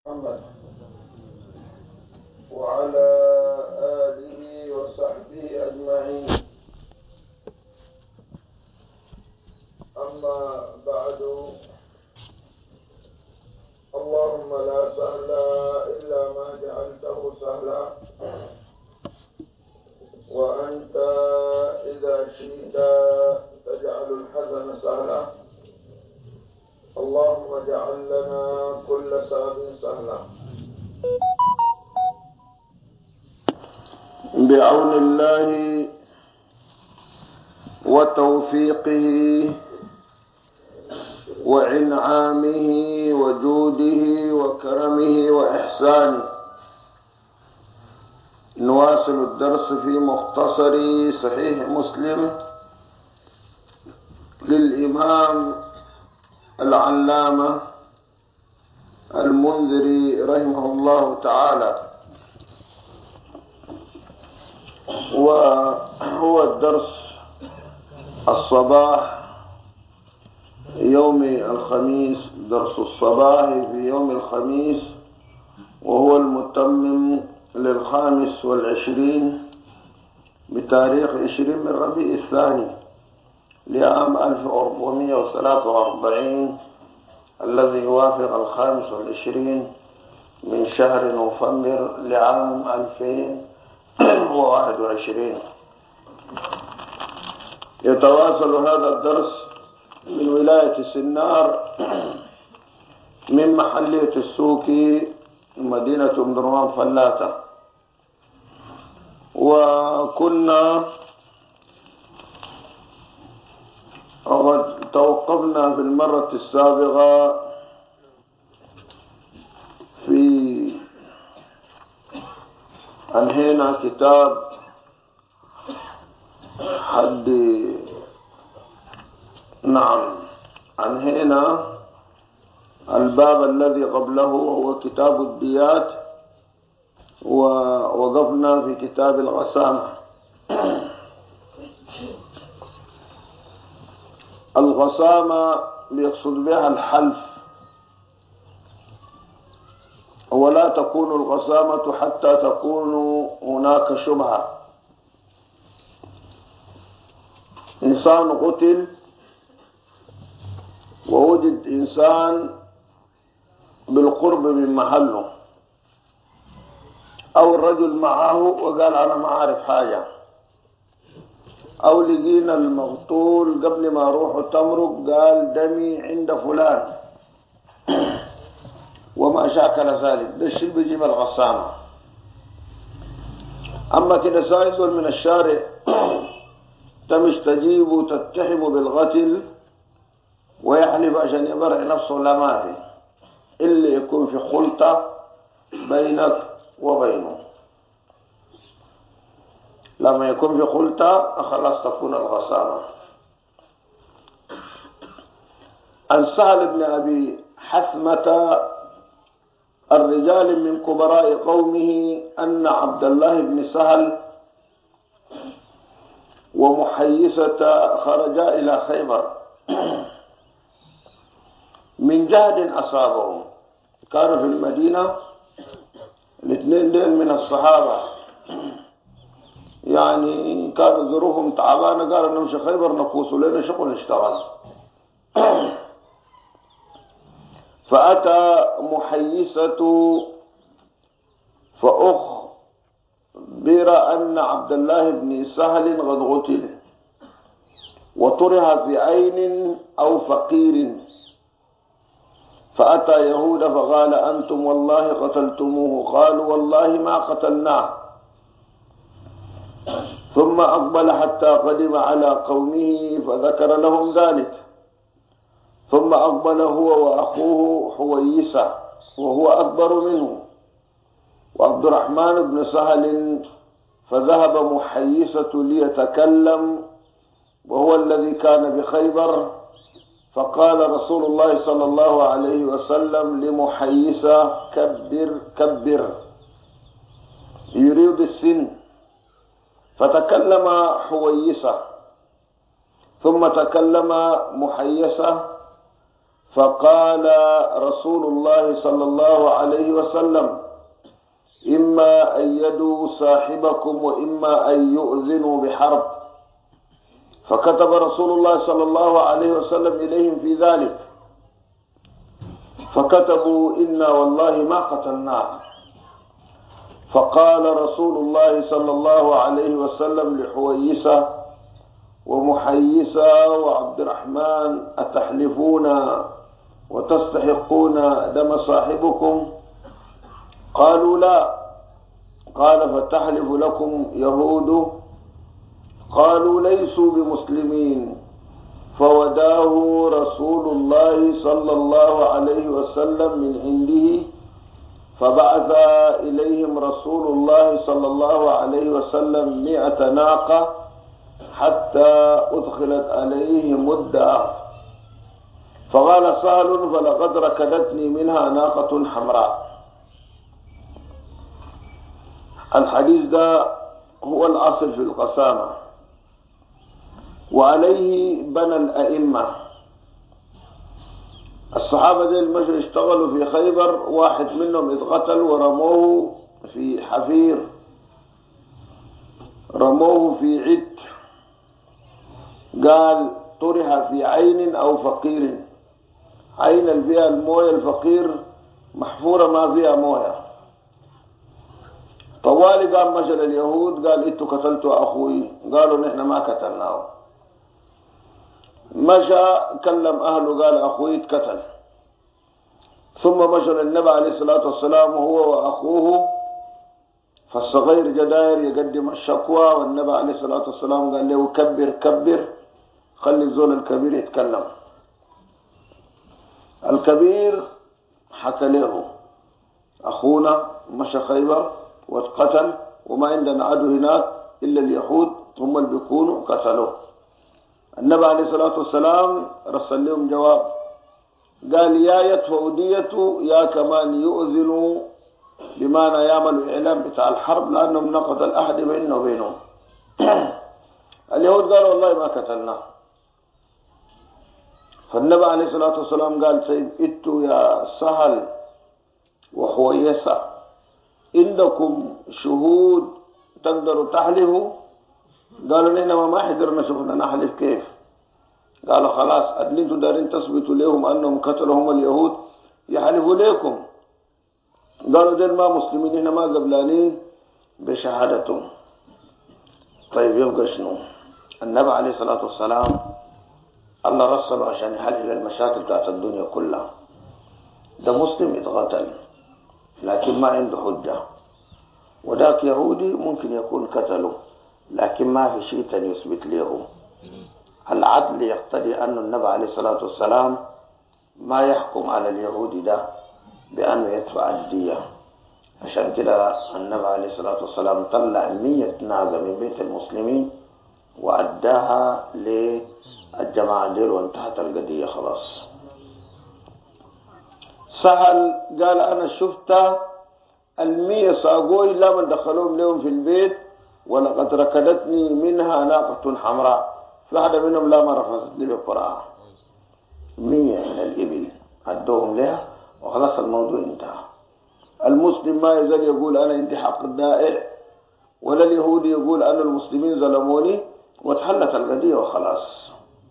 محمد وعلى آله وصحبه أجمعين. أما بعد، اللهم لا سهل إلا ما جعلته سهلا، وأنت إذا شئت تجعل الحزن سهلا. اللهم اجعل لنا كل سبب سهلا بعون الله وتوفيقه وإنعامه وجوده وكرمه وإحسانه. نواصل الدرس في مختصر صحيح مسلم للإمام العلامة المنذري رحمه الله تعالى، وهو الدرس الصباح يوم الخميس، درس الصباح في يوم الخميس، وهو المتمم لل25 بتاريخ 20 من ربيع الثاني لعام 1443 الذي يوافق 25 من شهر نوفمبر لعام 2021. يتواصل هذا الدرس من ولاية سنار من محلية السوكي مدينة أم درمان فلاتة. وكنا توقفنا في المرة السابقة في أنهينا كتاب أنهينا الباب الذي قبله وهو كتاب الديات، ووقفنا في كتاب الغسامة. الغسامة بيقصد بها الحلف، ولا تكون الغسامة حتى تكون هناك شبهة. إنسان قتل ووجد إنسان بالقرب من محله، أو الرجل معه وقال أنا ما أعرف حاجة، أو لقينا المقتول قبل ما روحه تمرق قال دمي عند فلان وما شاكل ذلك، ده الشيء بيجيب الغسامة. أما كده سايزول من الشارع تمش تجيب وتتهم بالقتل ويحلف عشان يبرع نفسه، لا ما في إلا يكون في خلطة بينك وبينه. لما يكون في خلطة خلاص تكون الغسامة. عن سهل بن أبي حثمة الرجال من كبراء قومه أن عبد الله بن سهل ومحيصة خرجا إلى خيبر من جهد أصابهم. كانوا في المدينة الاثنين دين من الصحابة، يعني كانوا ظروفهم تعبانة، قالوا نمشي خيبر نقوس لنا شغل نشتغل. فأتى محيصة فأخبر أن عبد الله بن سهل قد قتل وطرح في عين أو فقير. فأتى يهود فقال أنتم والله قتلتموه، قالوا والله ما قتلناه. ثم أقبل حتى قدم على قومه فذكر لهم ذلك. ثم أقبل هو وأخوه حويسة وهو أكبر منه وعبد الرحمن بن سهل، فذهب محيصة ليتكلم وهو الذي كان بخيبر. فقال رسول الله صلى الله عليه وسلم لمحيصة كبر كبر، يريد السن. فتكلم حويسة ثم تكلم محيصة فقال رسول الله صلى الله عليه وسلم: إما أن يدوا صاحبكم وإما أن يؤذنوا بحرب. فكتب رسول الله صلى الله عليه وسلم إليهم في ذلك، فكتبوا: إنا والله ما قتلناه. فقال رسول الله صلى الله عليه وسلم لحويسة ومحيسة وعبد الرحمن: أتحلفون وتستحقون دم صاحبكم؟ قالوا: لا. قال: فتحلف لكم يهود؟ قالوا: ليسوا بمسلمين. فوداه رسول الله صلى الله عليه وسلم من عنده، فبعث إليهم رسول الله صلى الله عليه وسلم 100 ناقة حتى أدخلت عليهم الدار. فقال سهل: فلقد ركدتني منها ناقة حمراء. الحديث ده هو الأصل في القسامة، وعليه بنى الأئمة. الصحابة دي المشي اشتغلوا في خيبر، واحد منهم اتقتل ورموه في حفير، رموه في عد، قال: طرح في عين أو فقير. عين اللي فيها المويه، الفقير محفورة ما فيها مويه. طوالي قام مشى اليهود قال: انتوا قتلتوا أخوي. قالوا: نحن ما قتلناه. مشى كلم أهله قال: أخوي اتقتل. ثم مشى للنبي عليه الصلاة والسلام هو وأخوه، فالصغير جداير يقدم الشكوى، والنبي عليه الصلاة والسلام قال له: كبر كبر، خلي الزول الكبير يتكلم. الكبير حكى له: أخونا مشى خيبر واتقتل، وما عندنا عدو هناك إلا اليهود، هم اللي بيكونوا قتلوه. النبي عليه الصلاة والسلام رسل لهم جواب، قال: يا يدفع ديته يا كمان يؤذنوا بمعنى يعملوا إعلام بتاع الحرب، لأنهم نقض الأحد بيننا وبينهم. اليهود قالوا: والله ما قتلناه. فالنبي عليه الصلاة والسلام قال: طيب انتوا يا سهل وحويسة عندكم شهود تقدروا تحلفوا؟ قالوا: نحن ما حضرنا شفنا نحلف كيف. قالوا: خلاص، أدل انتوا دارين تثبتوا لهم أنهم قتلوا هم اليهود، يحلفوا ليكم. قالوا: دين ما مسلمين، هنا ما قبلانين بشهادتهم. طيب يبقى شنو؟ النبي عليه الصلاة والسلام الله رسله عشان يحلل المشاكل بتاعت الدنيا كلها. ده مسلم يتقتل لكن ما عنده حجة، وذاك يهودي ممكن يكون قتله لكن ما في شيء يثبت له. العدل يقتضي أن النبي عليه الصلاة والسلام ما يحكم على اليهودي ده بأنه يدفع الدية. عشان كده النبي عليه الصلاة والسلام طلع 100 ناقة من بيت المسلمين وأداها للجماعة ديل، وانتهت القضية خلاص. سهل قال: أنا شفت 100 صاغوي لما دخلوهم لهم في البيت، ولقد ركدتني منها ناقة حمراء. في واحدة منهم لا ما رفضت لي بقراءة. 100 من الإبل أدوهم لها وخلاص الموضوع انتهى. المسلم ما يزال يقول أنا عندي حق الدائع، ولا اليهودي يقول أن المسلمين ظلموني، وتحلت القضية وخلاص.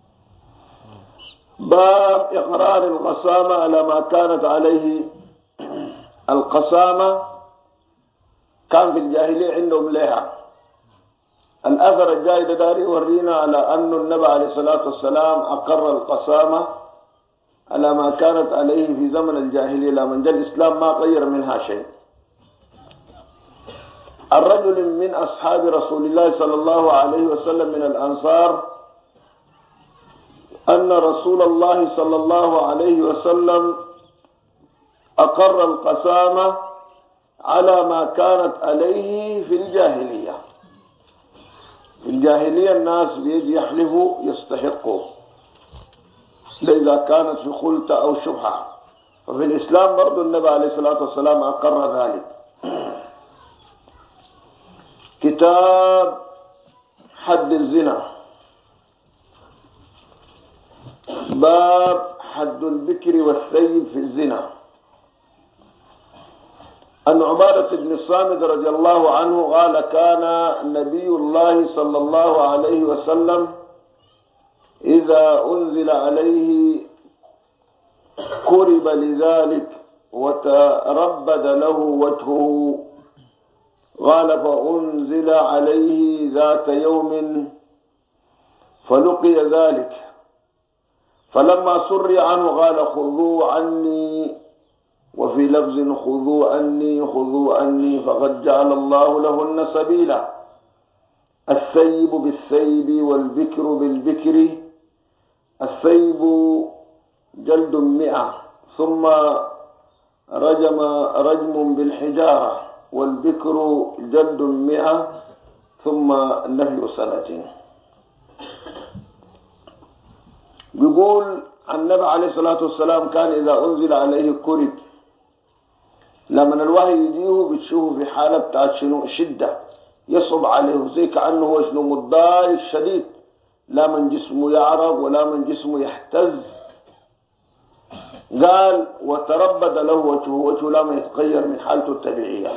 باب إقرار القسامة على ما كانت عليه. القسامة كان في الجاهلية عندهم لها. الأثر الجاي ده داري يورينا على أن النبي عليه الصلاة والسلام أقر القسامة على ما كانت عليه في زمن الجاهلية، لمن جاء الإسلام ما غير منها شيء. الرجل من أصحاب رسول الله صلى الله عليه وسلم من الأنصار أن رسول الله صلى الله عليه وسلم أقر القسامة على ما كانت عليه في الجاهلية. في الجاهلية الناس بيجي يحلفوا يستحقوا إذا كانت في خلطة أو شبهة، وفي الإسلام برضو النبي عليه الصلاة والسلام أقر ذلك. كتاب حد الزنا. باب حد البكر والثيب في الزنا. عن عبادة بن الصامت رضي الله عنه قال كان نبي الله صلى الله عليه وسلم إذا أنزل عليه كرب لذلك وتربد له وجهه. قال فأنزل عليه ذات يوم فلقي ذلك، فلما سري عنه قال خذوا عني، وفي لفظ خذوا عني خذوا عني، فقد جعل الله لهن سبيلا. الثيب بالثيب والبكر بالبكر. الثيب جلد 100 ثم رجم بالحجارة، والبكر جلد 100 ثم نفي سنة. بيقول النبي عليه الصلاة والسلام كان إذا أنزل عليه كرب، لما الوحي يجيه بتشوفه في حالة بتاعت شنو شدة، يصعب عليه زي كأنه هو شنو متضايق شديد، لا من جسمه يعرق ولا من جسمه يحتز. قال وتربد له وجهه لما يتغير من حالته الطبيعية.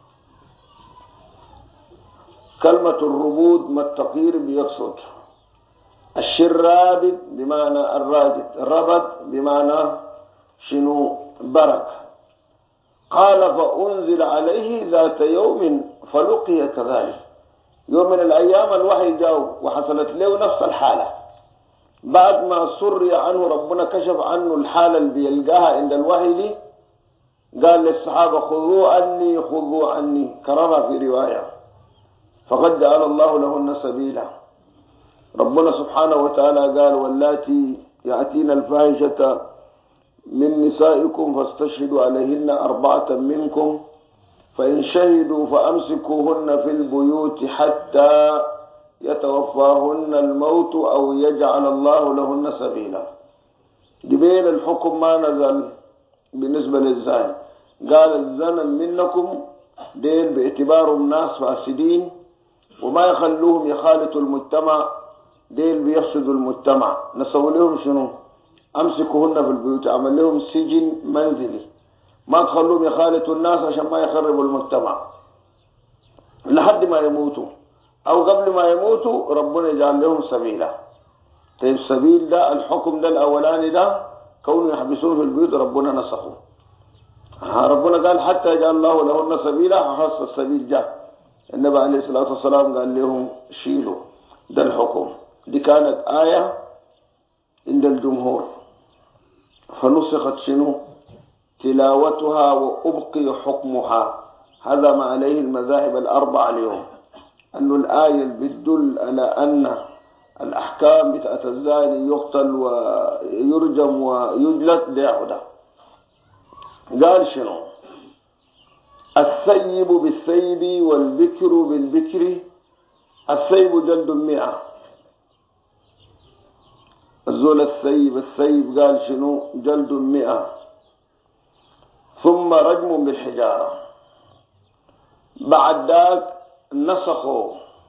كلمة الربود ما التغيير بيقصد الشرابد بمعنى الراجد، ربد بمعنى شنو برك. قال فأنزل عليه ذات يوم فلقي كذلك. يوم من الأيام الوحي جاء وحصلت له نفس الحالة، بعد ما سري عنه ربنا كشف عنه الحالة اللي بيلقاها عند الوحي دي، قال للصحابة خذوا عني خذوا عني، كررها في رواية، فقد جعل الله لهن سبيلا. ربنا سبحانه وتعالى قال واللاتي يأتين الفاحشة من نسائكم فاستشهدوا عليهن 4 منكم، فإن شهدوا فأمسكوهن في البيوت حتى يتوفاهن الموت أو يجعل الله لهن سبيلا. قبيل الحكم ما نزل بالنسبة للزاني، قال الزنا منكم دين باعتبارهم ناس فاسدين وما يخلوهم يخالطوا المجتمع، دين بيفسدوا المجتمع. نسوي لهم شنو؟ أمسكوهن في البيوت، عمل لهم سجن منزلي، ما تخلوهم يخالطوا الناس عشان ما يخربوا المجتمع لحد ما يموتوا، أو قبل ما يموتوا ربنا يجعل لهم سبيلا. طيب السبيل ده الحكم ده الأولاني ده كونه يحبسون في البيوت ربنا نسخه. ربنا قال حتى يجعل الله لهن سبيلا، خاص السبيل جاء النبي عليه الصلاة والسلام قال لهم شيلوا ده الحكم. دي كانت آية عند الجمهور فنسخت شنو تلاوتها وأبقي حكمها. هذا ما عليه المذاهب الأربعة اليوم، أن الآية بتدل على أن الأحكام بتاعت الزاني يقتل ويرجم ويجلد ليعودة. قال شنو الثيب بالثيب والبكر بالبكر. الثيب جلد 100. الزول الثيب قال شنو جلد 100 ثم رجم بالحجارة. بعد ذاك نسخوا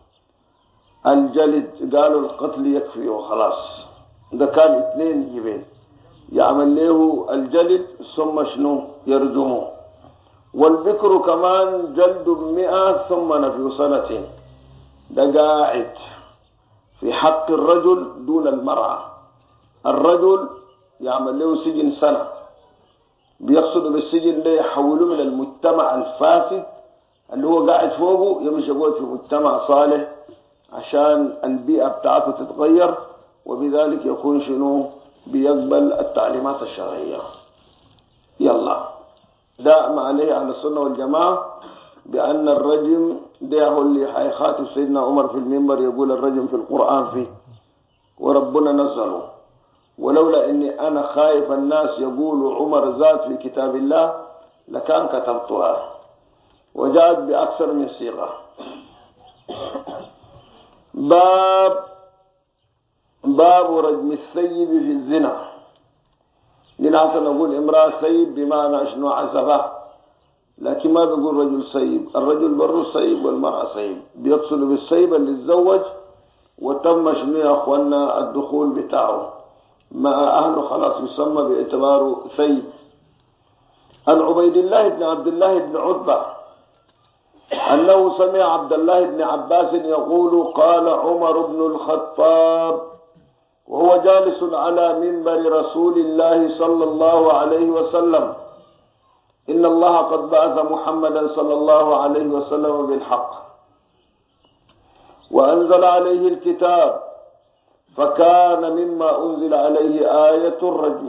الجلد، قالوا القتل يكفي وخلاص. ده كان 2 جبين يعمل له الجلد ثم شنو يرجمه. والبكر كمان جلد 100 ثم نفي سنة. ده قاعد في حق الرجل دون المرأة. الرجل يعمل له سجن سنة، بيقصد بالسجن ده يحوله من المجتمع الفاسد اللي هو قاعد فوقه يمشي يقعد في مجتمع صالح عشان البيئة بتاعته تتغير، وبذلك يكون شنو بيقبل التعليمات الشرعية. يلا ده ما عليه أهل السنة والجماعة بأن الرجم ده هو اللي حيخاطب سيدنا عمر في المنبر يقول الرجم في القرآن فيه وربنا نزله. ولولا اني انا خايف الناس يقولوا عمر زاد في كتاب الله لكان كتبتها، وجاءت باكثر من صيغه. باب رجم الثيب في الزنا. لنحسن نقول امرأة ثيب بمعنى شنو عزبة، لكن ما بيقول رجل سيب. الرجل بره سيب والمرأة سيب، بيقصد بالسيب اللي تزوج وتم شنو يا اخوانا الدخول بتاعه، مع أهله خلاص يسمى باعتباره ثيب. عن عبيد الله بن عبد الله بن عتبة أنه سمع عبد الله بن عباس يقول قال عمر بن الخطاب وهو جالس على منبر رسول الله صلى الله عليه وسلم: إن الله قد بعث محمدا صلى الله عليه وسلم بالحق وأنزل عليه الكتاب، فكان مما أنزل عليه آية الرجم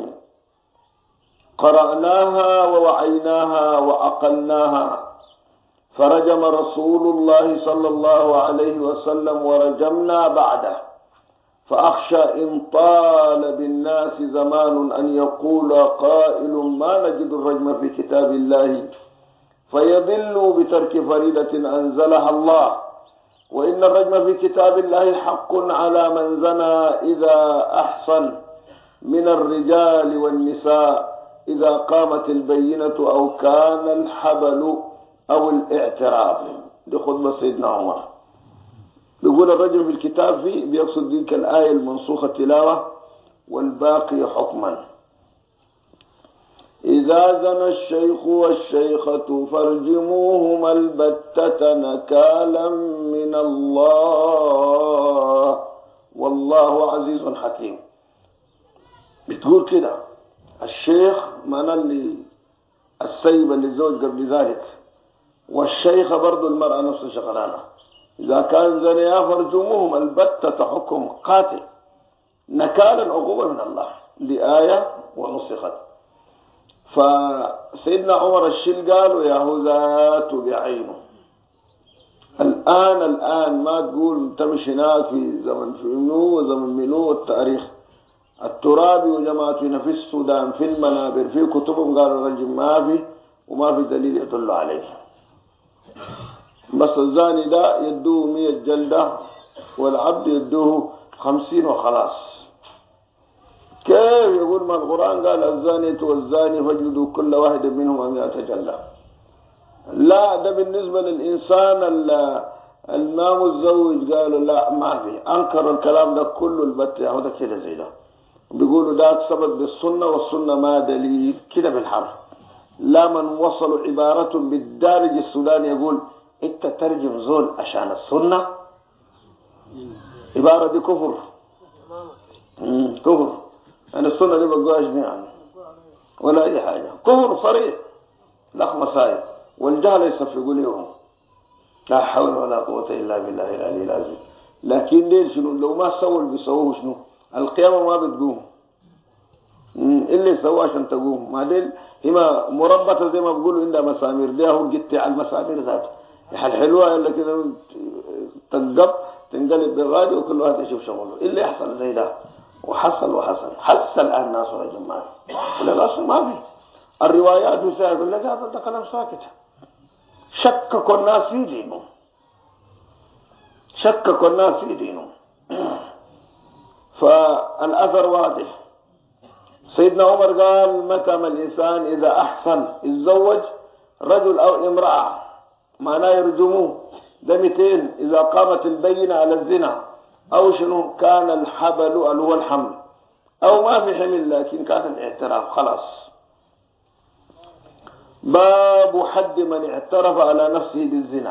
قرأناها ووعيناها وعقلناها، فرجم رسول الله صلى الله عليه وسلم ورجمنا بعده، فأخشى إن طال بالناس زمان أن يقول قائل ما نجد الرجم في كتاب الله فيضلوا بترك فريدة أنزلها الله، وإن الرجم في كتاب الله حق على من زنى إذا أحصن من الرجال والنساء إذا قامت البينة أو كان الحبل أو الاعتراف. دي خطبة سيدنا عمر. بيقول الرجل في الكتاب فيه بيقصد ذيك الآية المنسوخة تلاوة والباقي حكما. إذا زنى الشيخ والشيخة فارجموهما البتة نكالا من الله والله عزيز حكيم. بتقول كده الشيخ معنى اللي السيب اللي الزوج قبل ذلك، والشيخة برضو المرأة نفس شغلانة. إذا كان زنيا فارجموهم البتة حكم قاتل نكالا عقوبة من الله، لآية ونسخت. فسيدنا عمر الشيل قالوا يهوذات بعينه. الآن ما تقول تمشي هناك في زمن منو وزمن منو والتاريخ. الترابي وجماعتنا في السودان في المنابر في كتبهم قالوا الرجم ما في وما في دليل يدل عليه. بس الزاني ده يدوه 100 جلدة والعبد يدوه 50 وخلاص. كيف يقول ما القرآن قال الزانية والزاني فاجلدوا كل واحد منهم 100 جلدة؟ لا، ده بالنسبة للإنسان ما متزوج قالوا لا ما في، أنكروا الكلام ده كله البت يهودا كده زي ده. بيقولوا ده ثبت بالسنة والسنة ما دليل كده بالحرف. لا، من وصلوا عبارة بالدارج السوداني يقول انت ترجم زول عشان السنة، عبارة دي كفر. كفر. يعني السنة دي بقواش يعني ولا اي حاجة، كفر صريح لخ مصايب والجهل يصفقوا لهم. لا حول ولا قوة الا بالله العلي العظيم. لكن ليه شنو لو ما سووا اللي بيسووه شنو؟ القيامة ما بتقوم. اللي سواه عشان تقوم ما ديل هما مربطة زي ما بيقولوا عندها مسامير، ده هو جت على المسامير ذاته الحلوة اللي كده تنقب تنقلب بغادي وكل واحد يشوف شغله. اللي يحصل زي ده وحصل حس الآن الناس يا جماعة ولا الأصل ما في الروايات وسائل يقول لك هذا ده كلام ساكت. شككوا الناس في دينهم، شككوا الناس في دينهم. فالأثر واضح. سيدنا عمر قال متى ما الإنسان إذا أحسن يتزوج رجل أو امرأة معناه يرجموه. ده 200 إذا قامت البينة على الزنا أو شنو كان الحبل اللي هو الحمل أو ما في حمل لكن كان الاعتراف خلاص. باب حد من اعترف على نفسه بالزنا.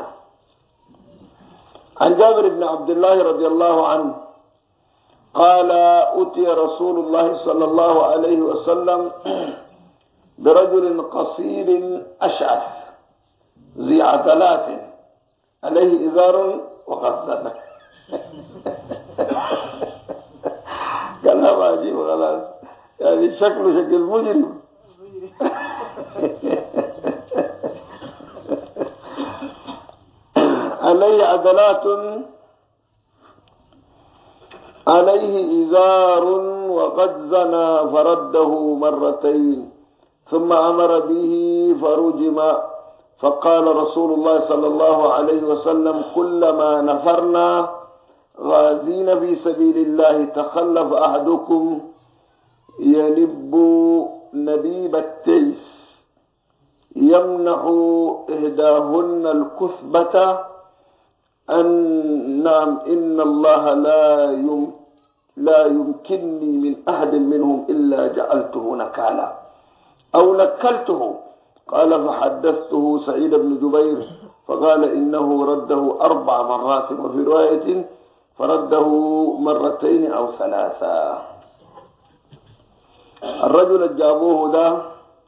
عن جابر بن عبد الله رضي الله عنه قال أتي رسول الله صلى الله عليه وسلم برجل قصير أشعث ذي عضلات عليه إزار وقصة. كلام عجيب خلاص، يعني شكله شكل مجرم. عليه عضلات عليه إزار وقد زنى فرده مرتين ثم أمر به فرجم. فقال رسول الله صلى الله عليه وسلم كلما نفرنا غازين في سبيل الله تخلف أحدكم ينب نبيب التيس يمنح إهداهن الكثبة أن نعم إن الله لا يمكنني من أحد منهم إلا جعلته نكالا أو نكلته. قال فحدثته سعيد بن جبير فقال إنه رده 4 مرات، وفي رواية فرده 2 مرتين أو 3. الرجل اللي جابوه ده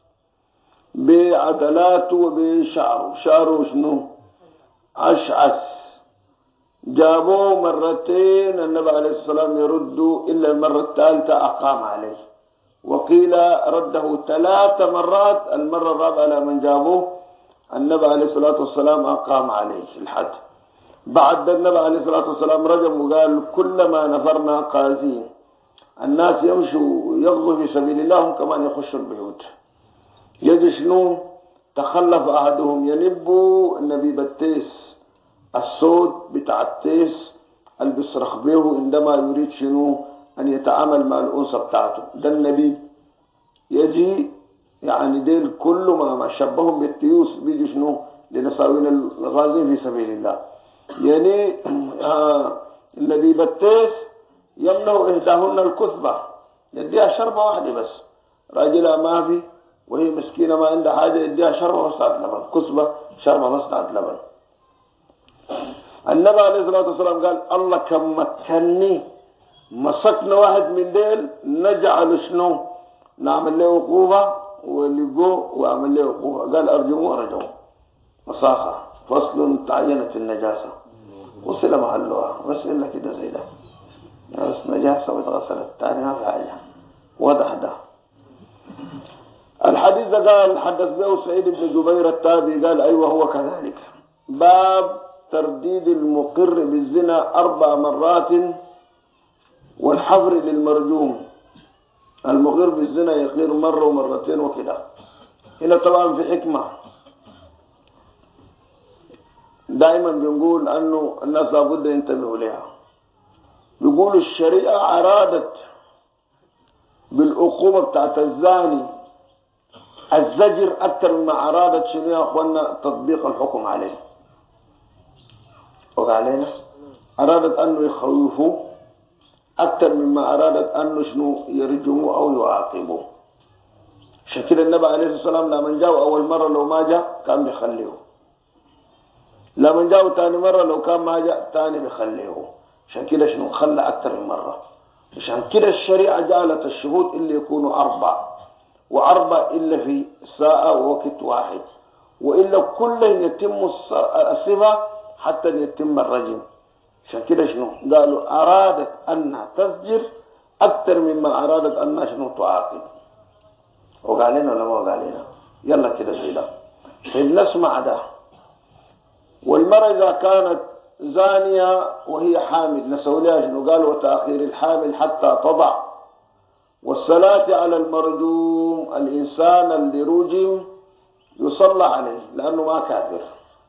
بعدلاته وبشعره، شعره شنو؟ أشعث. جابوه 2 مرتين، النبي عليه الصلاة والسلام يرد إلا المرة الثالثة أقام عليه، وقيل رده 3 مرات، المرة الرابعة لمن جابوه النبي عليه الصلاة والسلام أقام عليه الحد. بعد النبي عليه الصلاة والسلام رجم وقال كلما نفرنا قازين، الناس يمشوا يغزوا في سبيل الله هم كمان يخشوا البيوت. يجي شنو؟ تخلف أحدهم ينبوا النبي بالتيس، الصوت بتاع التيس اللي بيصرخ به عندما يريد شنو؟ أن يتعامل مع الأنثى بتاعته. ده النبي يجي يعني ديل كل ما شبههم بالتيوس بيجي شنو؟ لنساوين الغازين في سبيل الله. يعني النبي بالتيس يمنع إهداهن الكثبة، يديها شربة واحدة بس، راجلها ما في وهي مسكينة ما عندها حاجة، يديها شربة مصنعة لبن، كثبة شربة مصنعة لبن. النبي عليه الصلاة والسلام قال الله كم مكني مسكنا واحد من ديل نجعل شنو؟ نعمل له عقوبة ولقوه وعمل له عقوبة. قال أرجموه ورجموه. مساخة فصل تعينت النجاسة وصل محلها، بس إلا كده زي ده، بس نجاسة واتغسلت تاني ما في حاجة، وضح ده. الحديث ده قال حدث به سعيد بن جبير التابعي قال أيوه هو كذلك. باب ترديد المقر بالزنا 4 مرات والحظر للمرجوم. المقر بالزنا يقر مرة ومرتين وكده. هنا طبعا في حكمة، دائما بنقول أنه الناس لابد ينتبهوا لها. بيقولوا الشريعة أرادت بالعقوبة بتاعت الزاني الزجر أكثر مما أرادت شنو يا أخوانا؟ تطبيق الحكم عليه. وقالينا أرادت أنه يخوفوا أكثر مما أرادت أنه شنو؟ يرجموا أو يعاقبوا. شكل النبي عليه الصلاة والسلام لما جاء أول مرة لو ما جاء كان بيخليه، لما جاء ثاني مرة لو كان ما جاء ثاني بيخليه. عشان كده شنو؟ خلى أكثر من مرة. عشان كده الشريعة جعلت الشهود اللي يكونوا 4 و4 إلا في ساعة ووقت واحد، وإلا كلهم يتم الصفة حتى يتم الرجم. عشان كده شنو؟ قالوا أرادت أنها تزجر أكثر مما أرادت أنها شنو؟ تعاقب. وقالينا ولا ما وقالينا؟ يلا كده زي ده. طيب نسمع ده. والمرأة إذا كانت زانية وهي حامل نسوي لها شنو؟ قالوا وتأخير الحامل حتى تضع، والصلاة على المرجوم، الإنسان اللي رجم يصلى عليه لأنه ما كافر.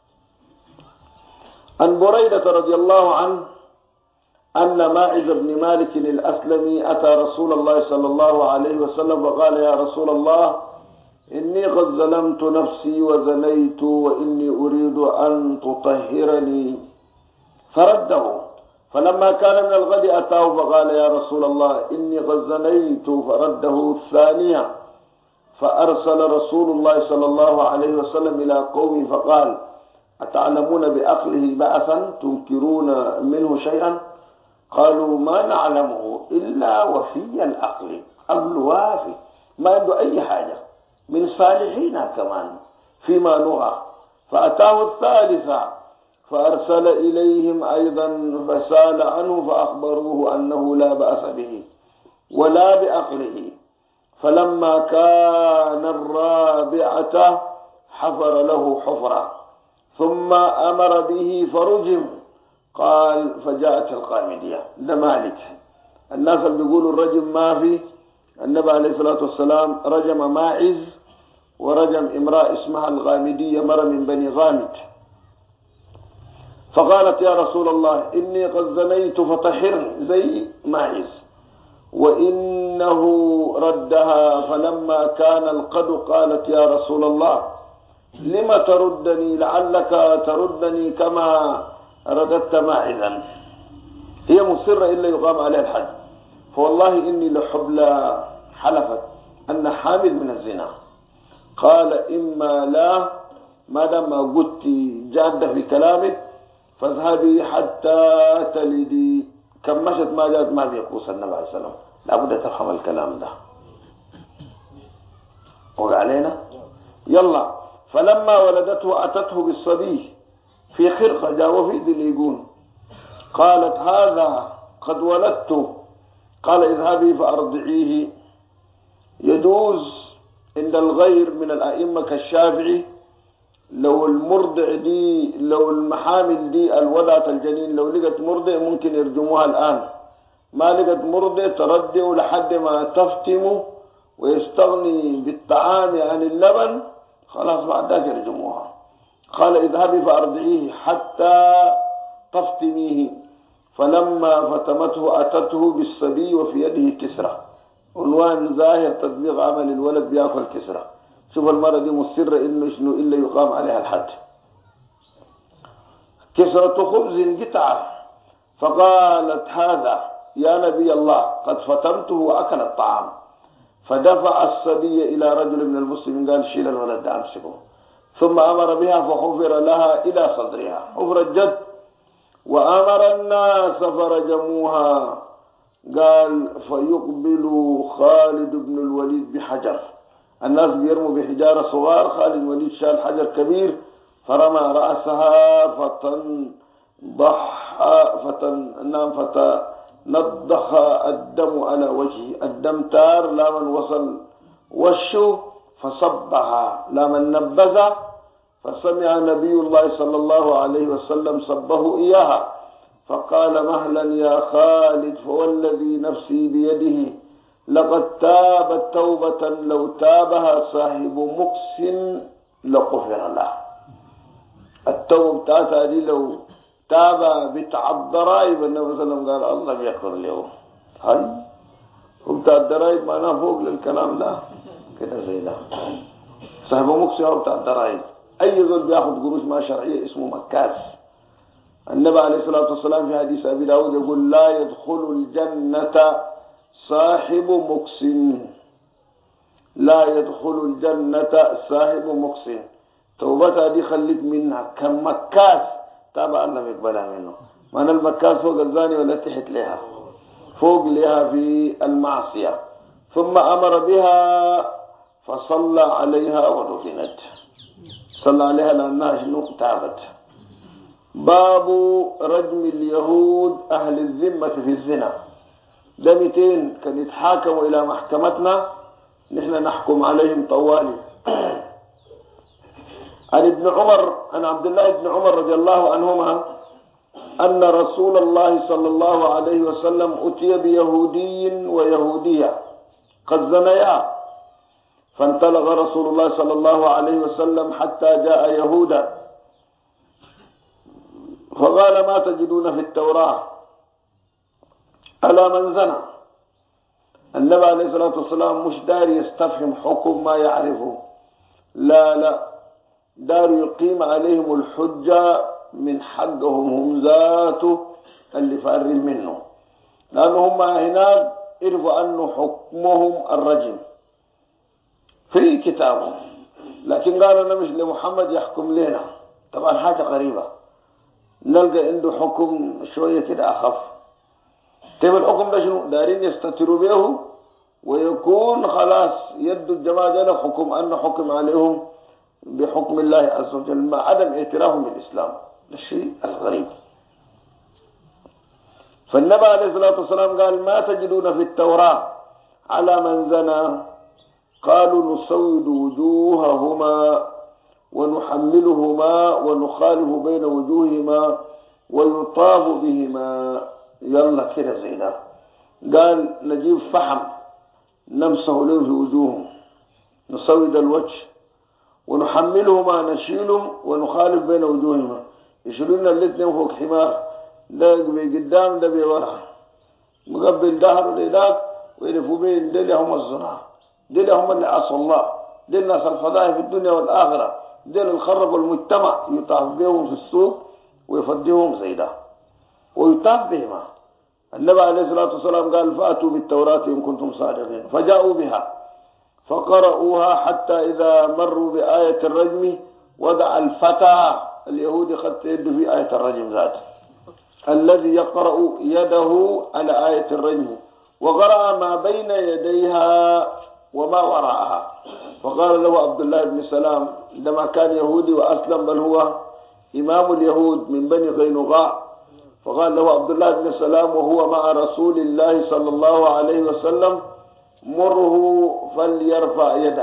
عن بريدة رضي الله عنه أن ماعز بن مالك الأسلمي أتى رسول الله صلى الله عليه وسلم وقال يا رسول الله إني قد ظلمت نفسي وزنيت وإني أريد أن تطهرني، فرده. فلما كان من الغد أتاه فقال يا رسول الله إني قد زنيت، فرده الثانية. فأرسل رسول الله صلى الله عليه وسلم إلى قومه فقال أتعلمون بأقله بأسا تنكرون منه شيئا؟ قالوا ما نعلمه إلا وفي الأقل، أقل وافي، ما عنده أي حاجة، من صالحين كمان فيما نرى. فأتاه الثالثة فأرسل إليهم أيضا فسال عنه فأخبروه أنه لا بأس به ولا بأقله. فلما كان الرابعة حفر له حفرة ثم أمر به فرجم. قال فجاءت القامدية. ده مالك. الناس اللي بيقولوا الرجم ما في، النبي عليه الصلاة والسلام رجم ماعز ورجم امرأة اسمها الغامدية، مرة من بني غامد. فقالت يا رسول الله إني قد زنيت فطهرني زي ماعز، وإنه ردها. فلما كان القدر قالت يا رسول الله لم تردني؟ لعلك تردني كما رددت ماعزا. هي مصرة إلا يقام عليها الحد. فوالله إني لحبلى حلفت أن حامل من الزنا. قال إما لا، ما دام قلت جادة في كلامك فاذهبي حتى تلدي. كمشت ما جاءت ما بيقوس النبي عليه السلام. لابد تفهم الكلام ده وقع علينا. يلا، فلما ولدته أتته بالصبي في خرقة، جاء في دليقون. قالت هذا قد ولدته. قال اذهبي فأرضعيه. يجوز عند الغير من الأئمة كالشافعي لو المرضع دي، لو المحامل دي الوضعت الجنين، لو لقت مرضع ممكن يرجموها الآن. ما لقت مرضع تردع لحد ما تفتم ويستغني بالطعام عن اللبن، خلاص بعد ذلك يرجموها. قال اذهبي فأرضعيه حتى تفتميه. فلما فتمته أتته بالصبي وفي يده كسرة. عنوان ظاهر تطبيق عمل الولد بياكل كسرة. شوف المرة دي مصرة إنه شنو إلا يقام عليها الحد. كسرة خبز قطعة. فقالت هذا يا نبي الله قد فتمته وأكل الطعام. فدفع الصبي إلى رجل من المسلمين قال شيل الولد ده أمسكه. ثم أمر بها فحفر لها إلى صدرها حفر الجد، وأمر الناس فرجموها. قال فيقبل خالد بن الوليد بحجر. الناس بيرموا بحجارة صغار، خالد بن الوليد شال حجر كبير فرمى رأسها فتنضخ الدم على وجهه. الدم تار لا من وصل وشه فصبها لا من نبذ. فسمع نبي الله صلى الله عليه وسلم صبه إياها فقال مهلا يا خالد، فوالذي نفسي بيده لقد تابت توبة لو تابها صاحب مكس لغفر له. التوبة بتاعتها دي لو تاب بتاع الضرائب، النبي صلى الله عليه وسلم قال الله بيغفر له. هاي وبتاع الضرائب معناه فوق للكلام ده كده زي ده. صاحب مكس هو بتاع الضرائب. أي ذول بياخد قروش ما شرعية اسمه مكاس. النبي عليه الصلاة والسلام في حديث أبي داود يقول لا يدخل الجنة صاحب مكس، لا يدخل الجنة صاحب مكس. توبتها دي خليك منها كم مكاس تابع الله يقبلها منه. معنى المكاس فوق الزاني ولا تحت لها، فوق لها في المعصية. ثم أمر بها فصلى عليها ودفنت. صلى عليها لأنها شنو تابت. باب رجم اليهود أهل الذمة في الزنا. ده 200 كان يتحاكموا إلى محكمتنا نحن نحكم عليهم طوالي. عن ابن عمر، عن عبد الله بن عمر رضي الله عنهما أن رسول الله صلى الله عليه وسلم أتي بيهودي ويهودية قد زنيا، فانطلق رسول الله صلى الله عليه وسلم حتى جاء يهودا فقال ما تجدون في التوراة على من زنى. النبي عليه الصلاة والسلام مش دار يستفهم حكم ما يعرفه، لا دار يقيم عليهم الحجة من حقهم هم ذاته اللي فارغ منه، لأنه هم هناك عرفوا أنه حكمهم الرجم في كتابهم، لكن قالوا أنا مش لمحمد يحكم لنا. طبعا حاجة غريبة، نلقى عنده حكم شوية كده أخف. طيب الحكم ده شنو؟ دارين يستتروا به ويكون خلاص يد الجماعة ده حكم أنه حكم عليهم بحكم الله عز وجل مع عدم اعترافهم بالإسلام. الشيء الغريب. فالنبي عليه الصلاة والسلام قال ما تجدون في التوراة على من زنى؟ قالوا نسود وجوههما ونحملهما ونخالف بين وجوههما ويطاف بهما. يلا كده زي ده. قال نجيب فحم نمسه له في وجوههم، نسود الوجه، ونحملهما نشيلهم ونخالف بين وجوههما. يشيلون الاثنين فوق حمار، ده بقدام ده بورا، مقبل ظهره لذاك ويلفوا بين دول هم الزنا، دول هم اللي عصوا الله، دول الناس الفضائح في الدنيا والآخرة، دول اللي خربوا المجتمع. يطاف بهم في السوق ويفديهم زي ده ويطاف بهما. النبي عليه الصلاة والسلام قال فأتوا بالتوراة إن كنتم صادقين، فجاءوا بها فقرأوها حتى إذا مروا بآية الرجم وضع الفتى اليهودي قد يد في آية الرجم ذات الذي يقرأ يده على آية الرجم، وقرأ ما بين يديها وما وراءها. فقال له عبد الله بن سلام عندما كان يهودي وأسلم، بل هو إمام اليهود من بني قينقاع، فقال له عبد الله بن سلام وهو مع رسول الله صلى الله عليه وسلم: مره فليرفع يده.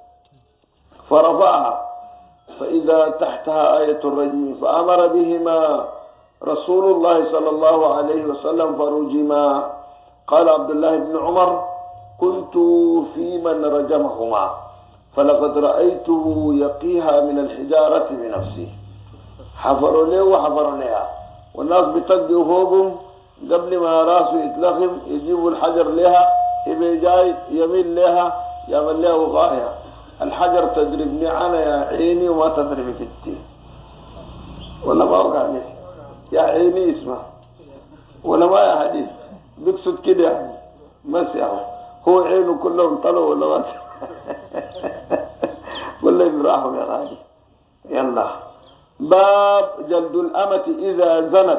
فرفعها فإذا تحتها آية الرجم، فأمر بهما رسول الله صلى الله عليه وسلم فرجما. قال عبد الله بن عمر: كنت في من رجمهما فلقد رأيته يقيها من الحجارة بنفسه. حفروا له وحفروا لها، والناس بيطقوا فوقهم قبل ما راسه يتلخم يجيبوا الحجر لها، يبقى جاي يميل لها يعمل لها وقاية. الحجر تضربني أنا يا عيني وما تضربك انت، ولا ما وقع لي يا عيني اسمع، ولا ما يا حديث بيقصد كده يعني مسيحه هو عينه كلهم طلعوا ولا ما كلهم راحوا يا غالي. يلا باب جلد الأمة إذا زنت.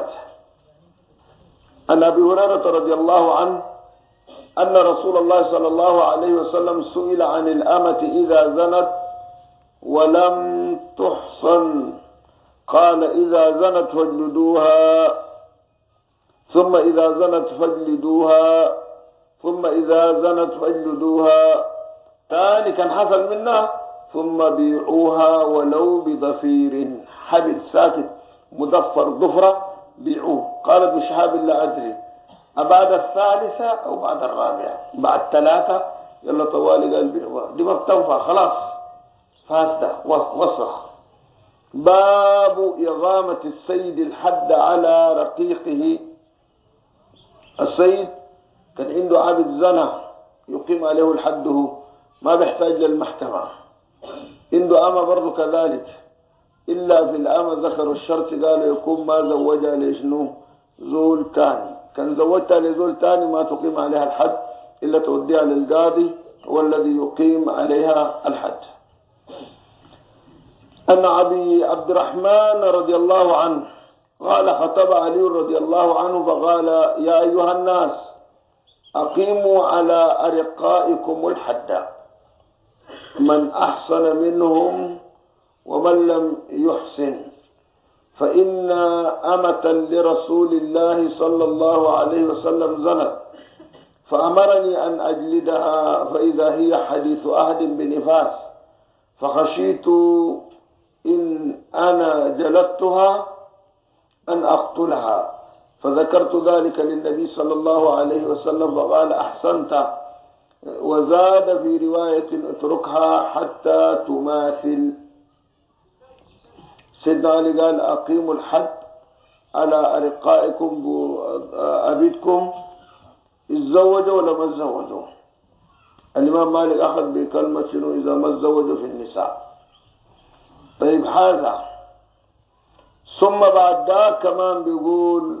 عن أبي هريرة رضي الله عنه أن رسول الله صلى الله عليه وسلم سئل عن الأمة إذا زنت ولم تحصن، قال: إذا زنت فاجلدوها، ثم إذا زنت فاجلدوها، ثم إذا زنت فاجلدوها، تاني كان حصل منها، ثم بيعوها ولو بضفير، حبل ساكت مضفر ضفرة بيعوه. قال ابن شهاب: لا أدري أبعد الثالثة أو بعد الرابعة، بعد ثلاثة يلا طوالي قال بيعوها، دي ما بتنفع خلاص فاسدة وسخ. باب إغامة السيد الحد على رقيقه. السيد كان عنده عبد زنا يقيم عليه الحد، ما بيحتاج للمحكمة. عنده أمة برضو كذلك، إلا في الأمة ذكروا الشرط قالوا يكون ما زوجها لشنو زول تاني، كان زوجتها لزول تاني ما تقيم عليها الحد إلا توديها للقاضي هو الذي يقيم عليها الحد. أن أبي عبد الرحمن رضي الله عنه قال: خطب علي رضي الله عنه فقال: يا أيها الناس أقيموا على أرقائكم الحد، من أحسن منهم ومن لم يحسن، فإن أمة لرسول الله صلى الله عليه وسلم زنت فأمرني أن أجلدها، فإذا هي حديث عهد بنفاس، فخشيت إن أنا جلدتها أن أقتلها، فذكرت ذلك للنبي صلى الله عليه وسلم فقال: أحسنت. وزاد في رواية: اتركها حتى تماثل. سيدنا علي قال: أقيموا الحد على أرقائكم أبيدكم، اتزوجوا ولا ما اتزوجوا. الإمام مالك أخذ بكلمة شنو إذا ما اتزوجوا في النساء. طيب هذا ثم بعد ذاك كمان بيقول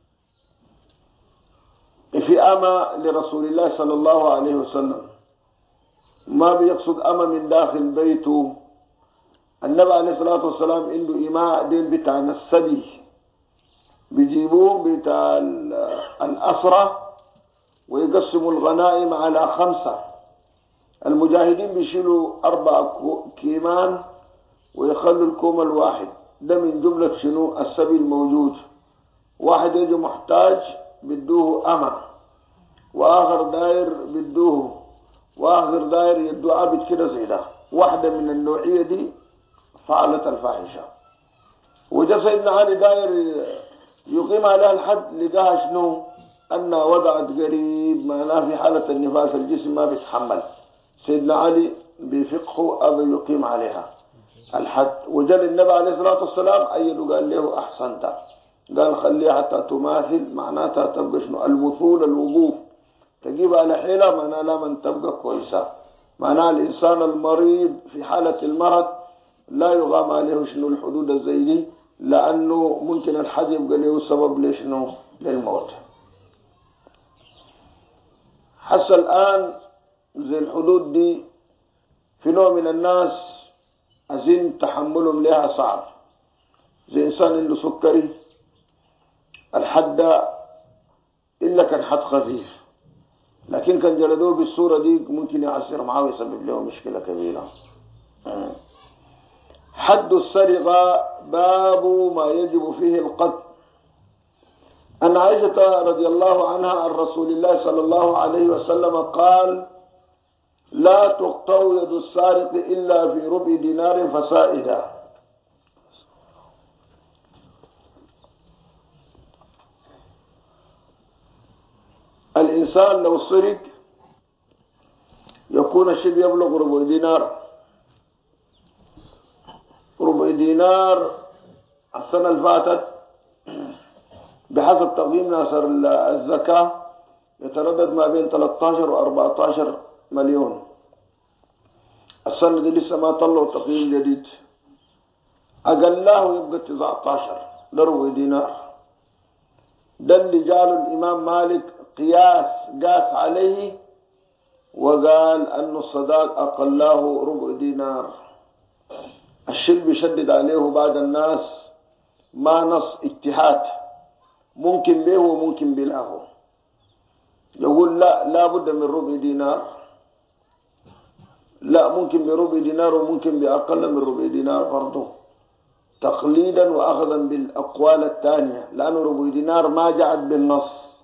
في أمة لرسول الله صلى الله عليه وسلم، ما بيقصد أمة من داخل بيته. النبي عليه الصلاة والسلام عنده إماء ديل بتاع السدي بيجيبوه بتاع الأسرة ويقسموا الغنائم على 5. المجاهدين بيشيلوا 4 كيمان ويخلوا الكوم الواحد، ده من جملة شنو السبي الموجود. واحد يجي محتاج بدوه أمة، وآخر داير بدوه، وآخر داير يدو عبد كده زي ده. واحدة من النوعية دي فعلت الفاحشة، وجاء سيدنا علي داير يقيم عليها الحد، لقاها شنو أنها وضعت قريب، معناها في حالة النفاس الجسم ما بيتحمل. سيدنا علي بفقهه أبى يقيم عليها الحد، وجاء النبي عليه الصلاة والسلام أيده قال له: أحسنت، قال خليها حتى تماثل، معناتها تبقى شنو المثول الوقوف، تجيب على حيلة معناها لمن تبقى كويسة. معناها الإنسان المريض في حالة المرض لا يقام عليه شنو الحدود الزي دي، لأنه ممكن الحد يبقى له سبب لشنو للموت. حتى الآن زي الحدود دي في نوع من الناس عايزين تحملهم لها صعب، زي إنسان عنده سكري الحد إلا كان حد خفيف، لكن كان جلدوه بالصورة دي ممكن يعسر معاه ويسبب له مشكلة كبيرة. حد السرقة باب ما يجب فيه القتل. أن عائشة رضي الله عنها عن رسول الله صلى الله عليه وسلم قال: لا تقطع يد السارق إلا في ربع دينار فسائدا. الإنسان لو سرق يكون الشيء يبلغ ربع دينار. ربع دينار السنة اللي فاتت بحسب تقديم ناصر الزكاة يتردد ما بين 13 و 14 مليون. السنة دي لسه ما طلعوا تقييم جديد، أقله يبقى 19 لربع دينار. ده اللي جاله الإمام مالك قاس عليه وقال أن الصداق أقله ربع دينار. الشيء بيشدد عليه بعض الناس ما نص اجتهاد، ممكن به وممكن بلاه، يقول لا بد من ربع دينار، لا ممكن بربع دينار وممكن بأقل من ربع دينار برضه، تقليدا وأخذا بالأقوال الثانية، لأنه ربع دينار ما جاءت بالنص.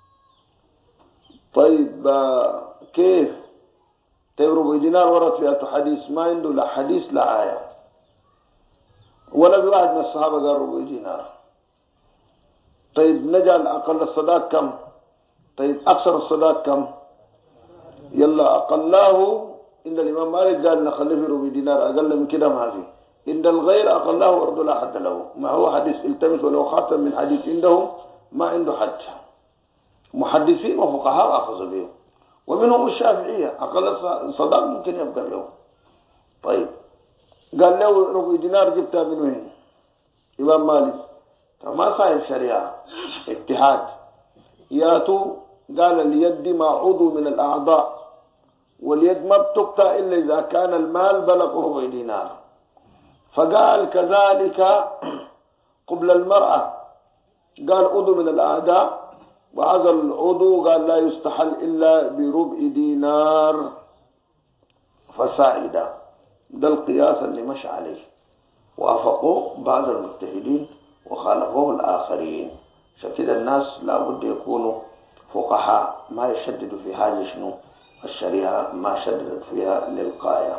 طيب كيف؟ طيب ربع دينار ورد فيها حديث، ما عنده لا حديث لا آية، ولا بواحد من الصحابة قال ربع دينار. طيب نجعل أقل الصداق كم؟ طيب أكثر الصداق كم؟ يلا أقلاه إن الإمام مالك قال نخلي في ربع دينار، أقل من كده ما في. إن الغير أقلاه برضه لا حد له، ما هو حديث التمس ولو خاتم من حديث عندهم ما عنده حد. محدثين وفقهاء أخذوا به، ومنهم الشافعية أقل الصداق ممكن يبقى له. طيب قال له ربع دينار جبتها من وين؟ إمام مالك فما صاحب شريعة، اجتهاد. ياتوا قال اليد ما عضو من الأعضاء، واليد ما بتقطع إلا إذا كان المال بلغ ربع دينار. فقال كذلك قبل المرأة، قال عضو من الأعضاء، وهذا العضو قال لا يستحل إلا بربع دينار فسائدا. ده القياس اللي مشى عليه، وافقوه بعض المجتهدين وخالفوه الآخرين. عشان كده الناس لابد يكونوا فقهاء، ما يشددوا في حاجة شنو الشريعة ما شددت فيها للقاية.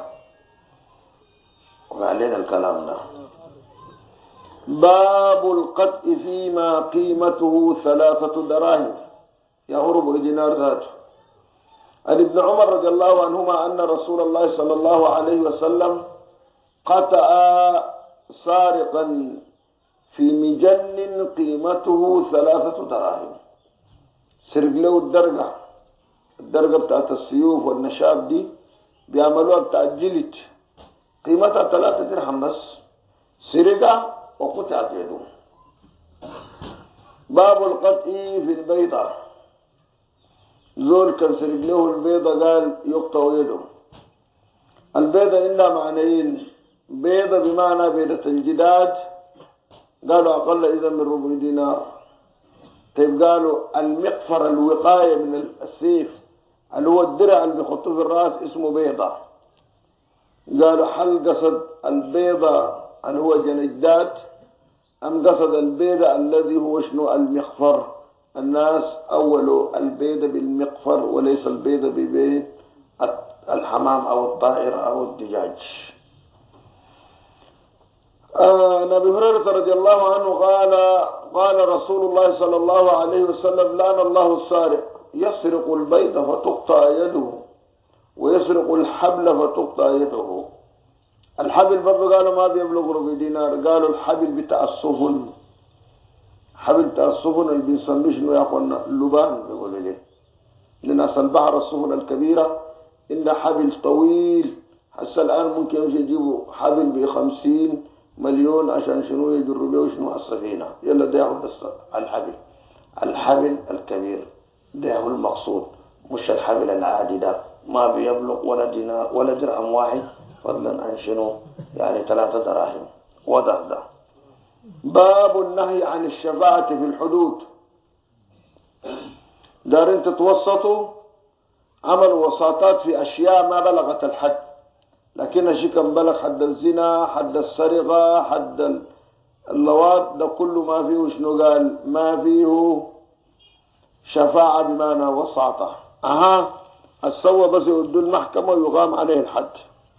وعلينا الكلام ده. باب القطع فيما قيمته 3 دراهم، ربع دينار ذاته. عن ابن عمر رضي الله عنهما أن رسول الله صلى الله عليه وسلم قطع سارقا في مجن قيمته 3 دراهم. سرق له الدرجة بتاعت السيوف والنشاب دي بيعملوها بتاعت جلد، قيمتها 3 درهم بس، سرقة وقطعت يده. باب القطع في البيضة. زول كان سرق له البيضة قال يقطع يده. البيضة عندها معنيين، بيضة بمعنى بيضة الجداد، قالوا أقل إذا من ربع دينار. طيب قالوا المقفر الوقاية من السيف اللي هو الدرع اللي بيحطوه في الراس اسمه بيضة. قالوا هل قصد البيضة اللي هو جنجدات أم قصد البيضة الذي هو شنو المقفر؟ الناس أولوا البيضة بالمقفر وليس البيضة ببيض الحمام أو الطائر أو الدجاج. عن أبي هريرة رضي الله عنه قال رسول الله صلى الله عليه وسلم: لعن الله السارق، يسرق البيض فتقطع يده ويسرق الحبل فتقطع يده. الحبل برضه قالوا ما بيبلغ ربع دينار، قالوا الحبل بتاع السفن، حبل بتاع السفن اللي بنسميه شنو يا اخوانا؟ اللبان بيقولوا ليه، لناس البحر السفن الكبيرة إن حبل طويل. هسه الآن ممكن يمشي يجيبوا حبل ب50 مليون عشان شنو يجروا له شنو السفينة. يلا ده ياخد الحبل الكبير، ده هو المقصود. مش الحبل العادي ده ما بيبلغ ولا دينار ولا درهم واحد، فضلا عن شنو يعني 3 دراهم. وده باب النهي عن الشفاعة في الحدود. دارين تتوسطوا، عملوا وساطات في أشياء ما بلغت الحد، لكن الشيء كان بلغ حد الزنا، حد السرقة، حد اللواط، ده كله ما فيه شنو قال؟ ما فيه شفاعة بمعنى وساطة. السوى بس يودوا المحكمة ويقام عليه الحد.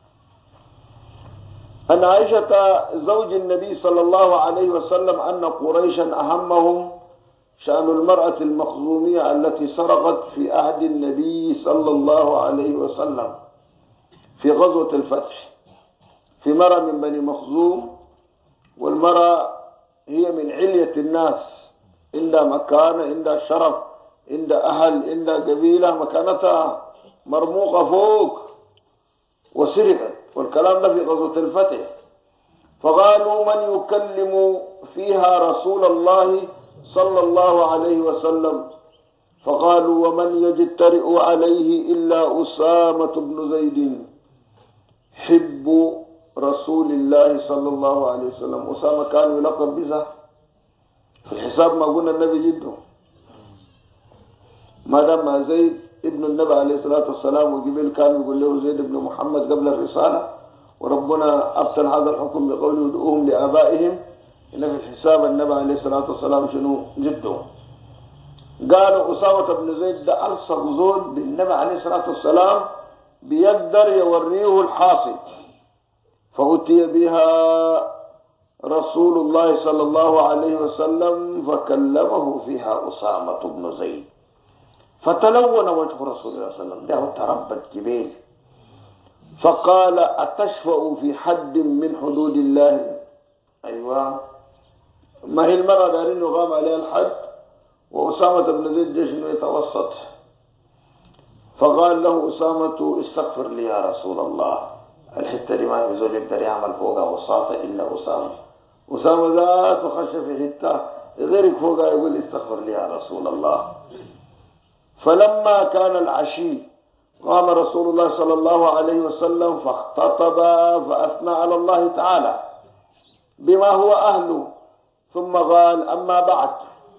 أن عائشة زوج النبي صلى الله عليه وسلم أن قريشا أهمهم شأن المرأة المخزومية التي سرقت في عهد النبي صلى الله عليه وسلم في غزوة الفتح. في مرأة من بني مخزوم، والمرأة هي من علية الناس، عندها مكانة، عندها شرف، عندها أهل، عندها قبيلة، مكانتها مرموقة فوق، وسرقت. والكلام ده في غزوة الفتح. فقالوا من يكلم فيها رسول الله صلى الله عليه وسلم؟ فقالوا ومن يجترئ عليه إلا أسامة بن زيد حب رسول الله صلى الله عليه وسلم. أسامة كان يلقب بزه في الحساب، ما قلنا النبي جده، ما دام زيد ابن النبي عليه الصلاة والسلام، وجبريل كان يقول له زيد بن محمد قبل الرسالة، وربنا أبطل هذا الحكم بقوله ادعوهم لآبائهم، إن في الحساب النبي عليه الصلاة والسلام شنو جده. قالوا أسامة بن زيد ده ألصق زول بالنبي عليه الصلاة والسلام بيقدر يوريه الحاصل. فأتي بها رسول الله صلى الله عليه وسلم فكلمه فيها أسامة بن زيد، فتلون وجه رسول الله صلى الله عليه وسلم، ده تربت جبيل، فقال أتشفأ في حد من حدود الله؟ أيوة، ما هي المرأة دارين يقام عليها الحد، وأسامة بن زيد جشن يتوسط. فقال له أسامة استغفر لي يا رسول الله. الحتة دي ما يزول يقدر يعمل فوقها وساطة إلا أسامة. أسامة ذات وخش في حتة غيرك فوقها يقول استغفر لي يا رسول الله. فلما كان العشي قام رسول الله صلى الله عليه وسلم فاختطب فأثنى على الله تعالى بما هو أهله، ثم قال أما بعد،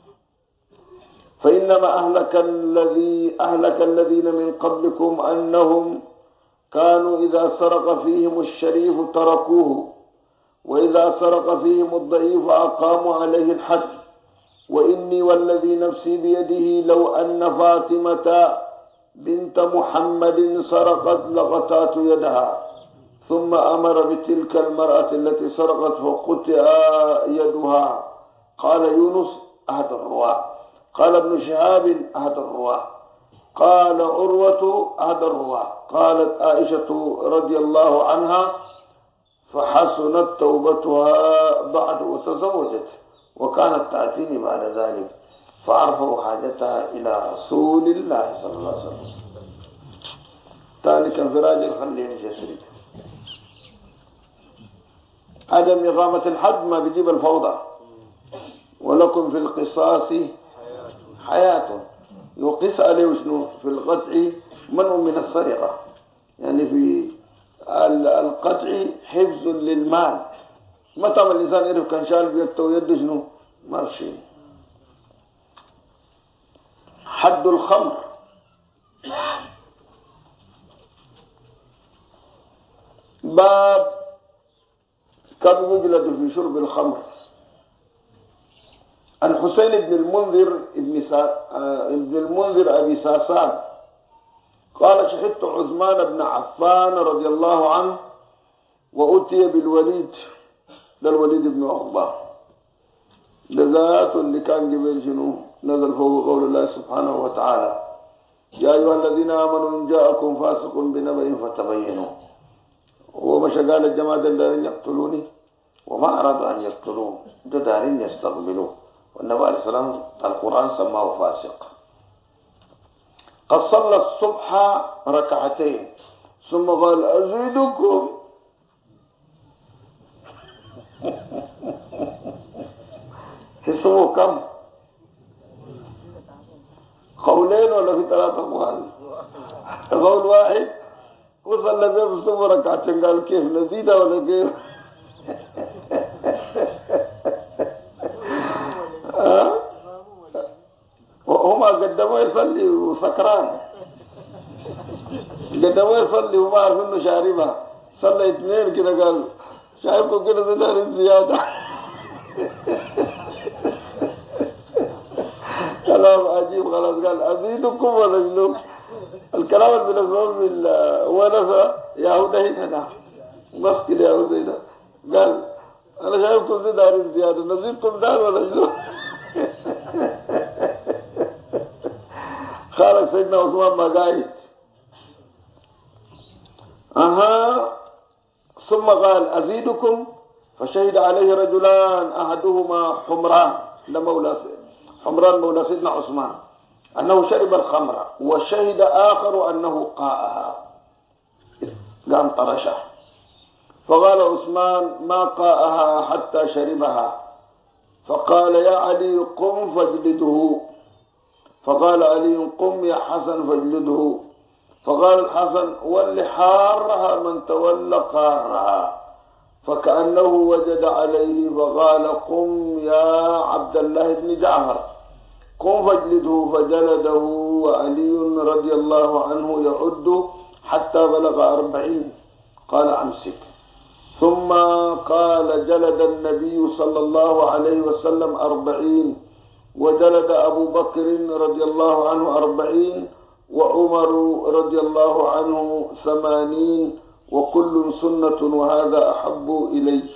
فإنما أهلك الذين من قبلكم أنهم كانوا إذا سرق فيهم الشريف تركوه، وإذا سرق فيهم الضعيف أقاموا عليه الحد. وإني والذي نفسي بيده لو أن فاطمة بنت محمد سرقت لقطعت يدها. ثم أمر بتلك المرأة التي سرقت فقطع يدها. قال يونس أحد الرواة، قال ابن شهاب أحد الرواة، قال عروة أحد الرواة. قالت عائشة رضي الله عنها فحسنت توبتها بعد وتزوجت، وكانت تأتيني بعد ذلك فأرفع حاجتها إلى رسول الله صلى الله عليه وسلم. ثاني كان في راجل خليني جسري. عدم إقامة الحد ما بيجيب الفوضى. ولكم في القصاص حياة، يقص عليه شنو؟ في القطع منع من السرقة، يعني في القطع حفظ للمال. متى ما الإنسان يعرف كان شال بيده ويده شنو؟ ماشي. حد الخمر. باب كم يجلد في شرب الخمر. عن حسين بن المنذر أبي ساسان قال شهدت عثمان بن عفان رضي الله عنه وأتي بالوليد، ده الوليد بن عقبة، ده ذات اللي كان قبل شنو نزل فوق قول الله سبحانه وتعالى يا أيها الذين آمنوا إن جاءكم فاسق بنبأ فتبينوا. هو مش قال الجماعة دارين يقتلوني وما أرادوا أن يقتلوه، ده دارين يستقبلوه، والنبي عليه السلام القرآن سماه فاسق. قد صلى الصبح ركعتين ثم قال أزيدكم. حسبوا كم؟ قولين ولا ولا في 3 أقوال؟ قول واحد وصلى بيه بالصبح ركعتين، قال كيف نزيدها ولا كيف؟ وهما قدموا يصلي وسكران، قدموا يصلي وما عارف انه شاربها، صلى 2 كده قال شايفكم كده زي زيادة. كلام عجيب. خلاص قال أزيدكم ولا أجلوك؟ الكلام اللي بنسمعه بالونسة يهودا هنا مسك اليهودا هنا، قال أنا شايفكم زي دارين زيادة، نزيدكم دار ولا أجلوك؟ خالق سيدنا عثمان ما قايد. ثم قال أزيدكم، فشهد عليه رجلان أحدهما حمران حمران مولى سيدنا عثمان أنه شرب الخمر، وشهد آخر أنه قاءها، قام طرشه. فقال عثمان ما قاءها حتى شربها، فقال يا علي قم فاجلده، فقال علي قم يا حسن فاجلده، فقال الحسن واللي حارها من تولى قارها، فكأنه وجد عليه فقال قم يا عبد الله بن جعفر قم فاجلده، فجلده، وعلي رضي الله عنه يعد حتى بلغ 40. قال امسك. ثم قال جلد النبي صلى الله عليه وسلم 40، وجلد أبو بكر رضي الله عنه 40، وعمر رضي الله عنه 80، وكل سنة وهذا أحب إليه.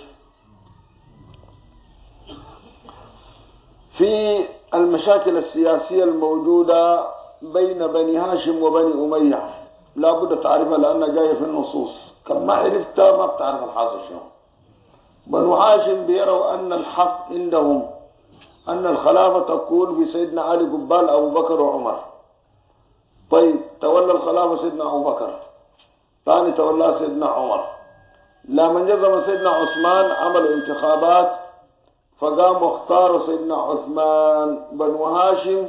في المشاكل السياسية الموجودة بين بني هاشم وبني أمية لا بد تعرفها لأنها جاية في النصوص، كم ما عرفتها ما بتعرف الحاصل شنو. بنو هاشم بيروا أن الحق عندهم أن الخلافة تكون في سيدنا علي قبال أبو بكر وعمر. طيب تولى الخلافة سيدنا أبو بكر، ثاني تولى سيدنا عمر. لما جزم سيدنا عثمان عملوا انتخابات، فقام واختاروا سيدنا عثمان. بنو هاشم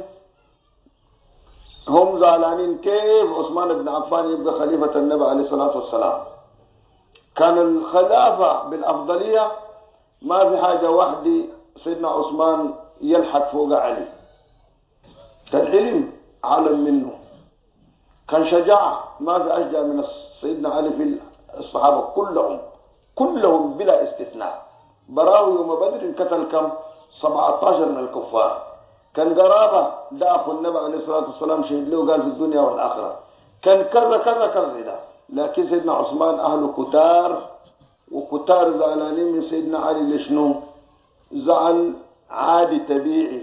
هم زعلانين كيف عثمان بن عفان يبقى خليفة النبي عليه الصلاة والسلام. كان الخلافة بالأفضلية، ما في حاجة واحدة سيدنا عثمان يلحق فوق علي. كان علم عالم منه، كان شجاعة ما في أشجع من سيدنا علي في الصحابة كلهم بلا استثناء. براوي يوم بدر قتل كم 17 من الكفار. كان قرابة ده أخو النبي عليه الصلاة والسلام شهد له قال في الدنيا والآخرة. كان كذا كذا كذا ده. لكن سيدنا عثمان أهله كتار، وكتار زعلانين من سيدنا علي. لشنو؟ زعل عادي طبيعي.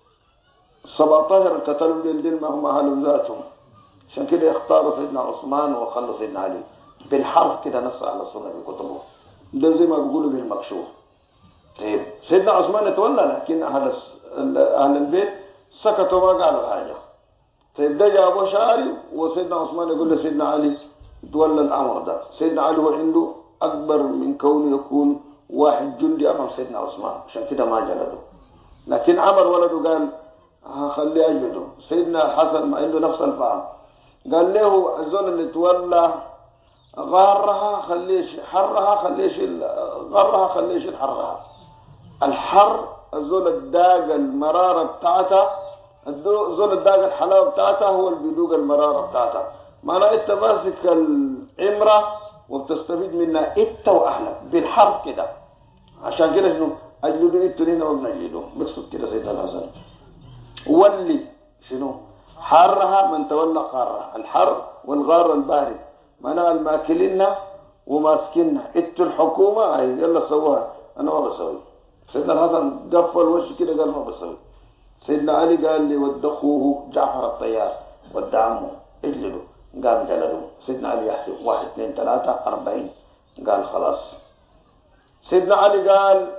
17 قتلوا دين ما هم أهلهم ذاتهم، عشان كده اختاروا سيدنا عثمان وخلوا سيدنا علي بالحرف كده. نص على السنة في كتبه ده زي ما بيقولوا بالمكشوف. طيب سيدنا عثمان تولى، لكن أهل البيت سكتوا ما قالوا حاجة. طيب ده جابوا شاري، وسيدنا عثمان يقول لسيدنا علي تولى الأمر ده. سيدنا علي هو عنده أكبر من كونه يكون واحد جندي أمام سيدنا عثمان، عشان كده ما جلده. لكن عمر ولده قال خليه أجلده. سيدنا الحسن ما عنده نفس الفهم، قال له الزول اللي تولى غارها خليه حرها، خليه غارها خليه حرها. الحر الزول الداق المرارة بتاعتها، الزول الداق الحلاوة بتاعتها هو اللي بيدوق المرارة بتاعتها. معناه انت ماسك العمرة وبتستفيد منها انت واهلك بالحرب كده. عشان كده شنو اجلدوا انتوا هنا وبنجلدوا بقصد كده سيدنا الحسن. ولي شنو حرها من تولى قارها. الحر والغار البارد معناها الماكلين وماسكينها. انتوا الحكومة يلا سووها، انا ما بسوي. سيدنا الحسن قفل وشه كده قال ما بسوي. سيدنا علي قال لي ودخوه جعفر الطيار ودعمه اجلدوا، قام جلدوا. سيدنا علي يحسب 1 2 3 40، قال خلاص. سيدنا علي قال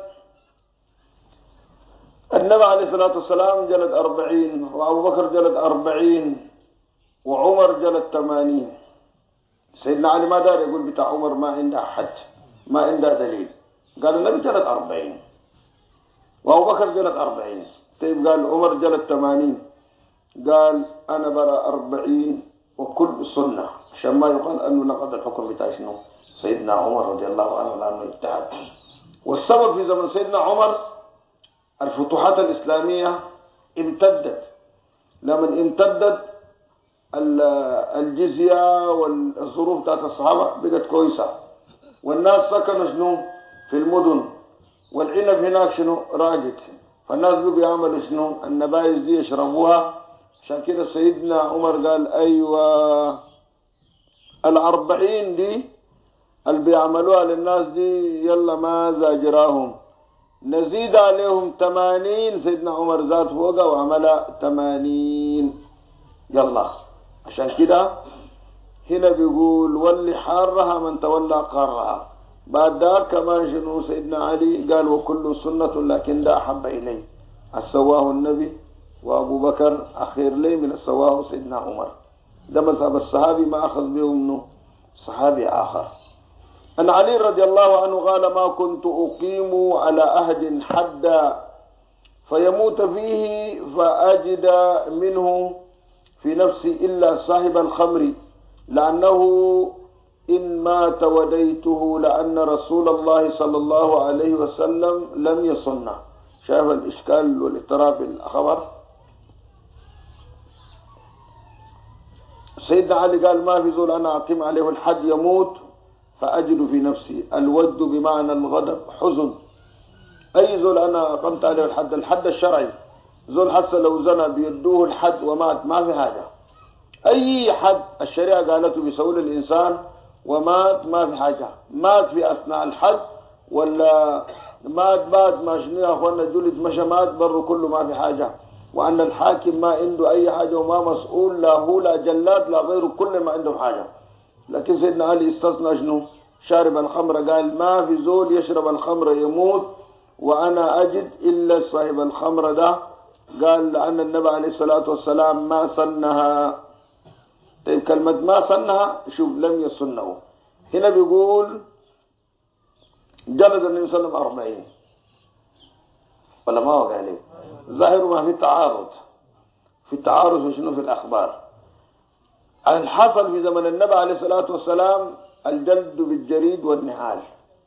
النبي عليه الصلاة والسلام جلد 40، وأبو بكر جلد 40، وعمر جلد 80. سيدنا علي ما دار يقول بتاع عمر ما عنده حد، ما عنده دليل. قال النبي جلد 40 وأبو بكر جلد 40. طيب قال عمر جلد 80، قال أنا برى 40 وكل سنة، عشان ما يقال أنه نقض الحكم بتاع شنو سيدنا عمر رضي الله عنه لأنه اجتهد. والسبب في زمن سيدنا عمر الفتوحات الإسلامية امتدت، لما امتدت الجزية والظروف بتاعت الصحابة بقت كويسة، والناس سكنوا شنو في المدن، والعنب هناك شنو راقد، فالناس بقوا يعملوا شنو النبايز دي يشربوها. عشان كده سيدنا عمر قال أيوة 40 دي اللي بيعملوها للناس دي يلا ما زاجراهم، نزيد عليهم 80. سيدنا عمر زاد فوقها وعملها 80 يلا. عشان كده هنا بيقول واللي حارها من تولى قارها. بعد ذاك كمان شنو سيدنا علي قال وكل سنة لكن ده أحب إلي السواه النبي وأبو بكر أخير لي من السواه سيدنا عمر. ده مذهب الصحابي ما أخذ به منه صحابي آخر. أن علي رضي الله عنه قال ما كنت أقيم على أحد حدا فيموت فيه فأجد منه في نفسي إلا صاحب الخمر، لأنه إن مات وديته لأن رسول الله صلى الله عليه وسلم لم يصنه. شاف الإشكال والاضطراب في الخبر. سيدنا علي قال ما في زول أنا أقيم عليه الحد يموت فأجد في نفسي الود بمعنى الغضب حزن. أي زول أنا أقمت عليه الحد الشرعي، زول حتى لو زنى بيدوه الحد ومات ما في حاجة. أي حد الشريعة قالته بيسوي الإنسان ومات ما في حاجة، مات في أثناء الحد ولا مات بعد ما شنو يا أخوانا جلد مشى مات بره كله ما في حاجة. وأن الحاكم ما عنده أي حاجة وما مسؤول لا هو لا جلاد لا غيره كل ما عندهم حاجة. لكن سيدنا علي استثنى شنو شارب الخمر، قال ما في زول يشرب الخمر يموت وأنا أجد إلا صاحب الخمر ده. قال لأن النبي عليه الصلاة والسلام ما سنها. طيب كلمة ما سنها شوف لم يسنه. هنا بيقول جلد النبي صلى الله عليه وسلم 40 ولا ما وقع عليه ظاهر ما في تعارض، في تعارض وشنو في الأخبار. الحصل في زمن النبي عليه الصلاة والسلام الجلد بالجريد والنعال،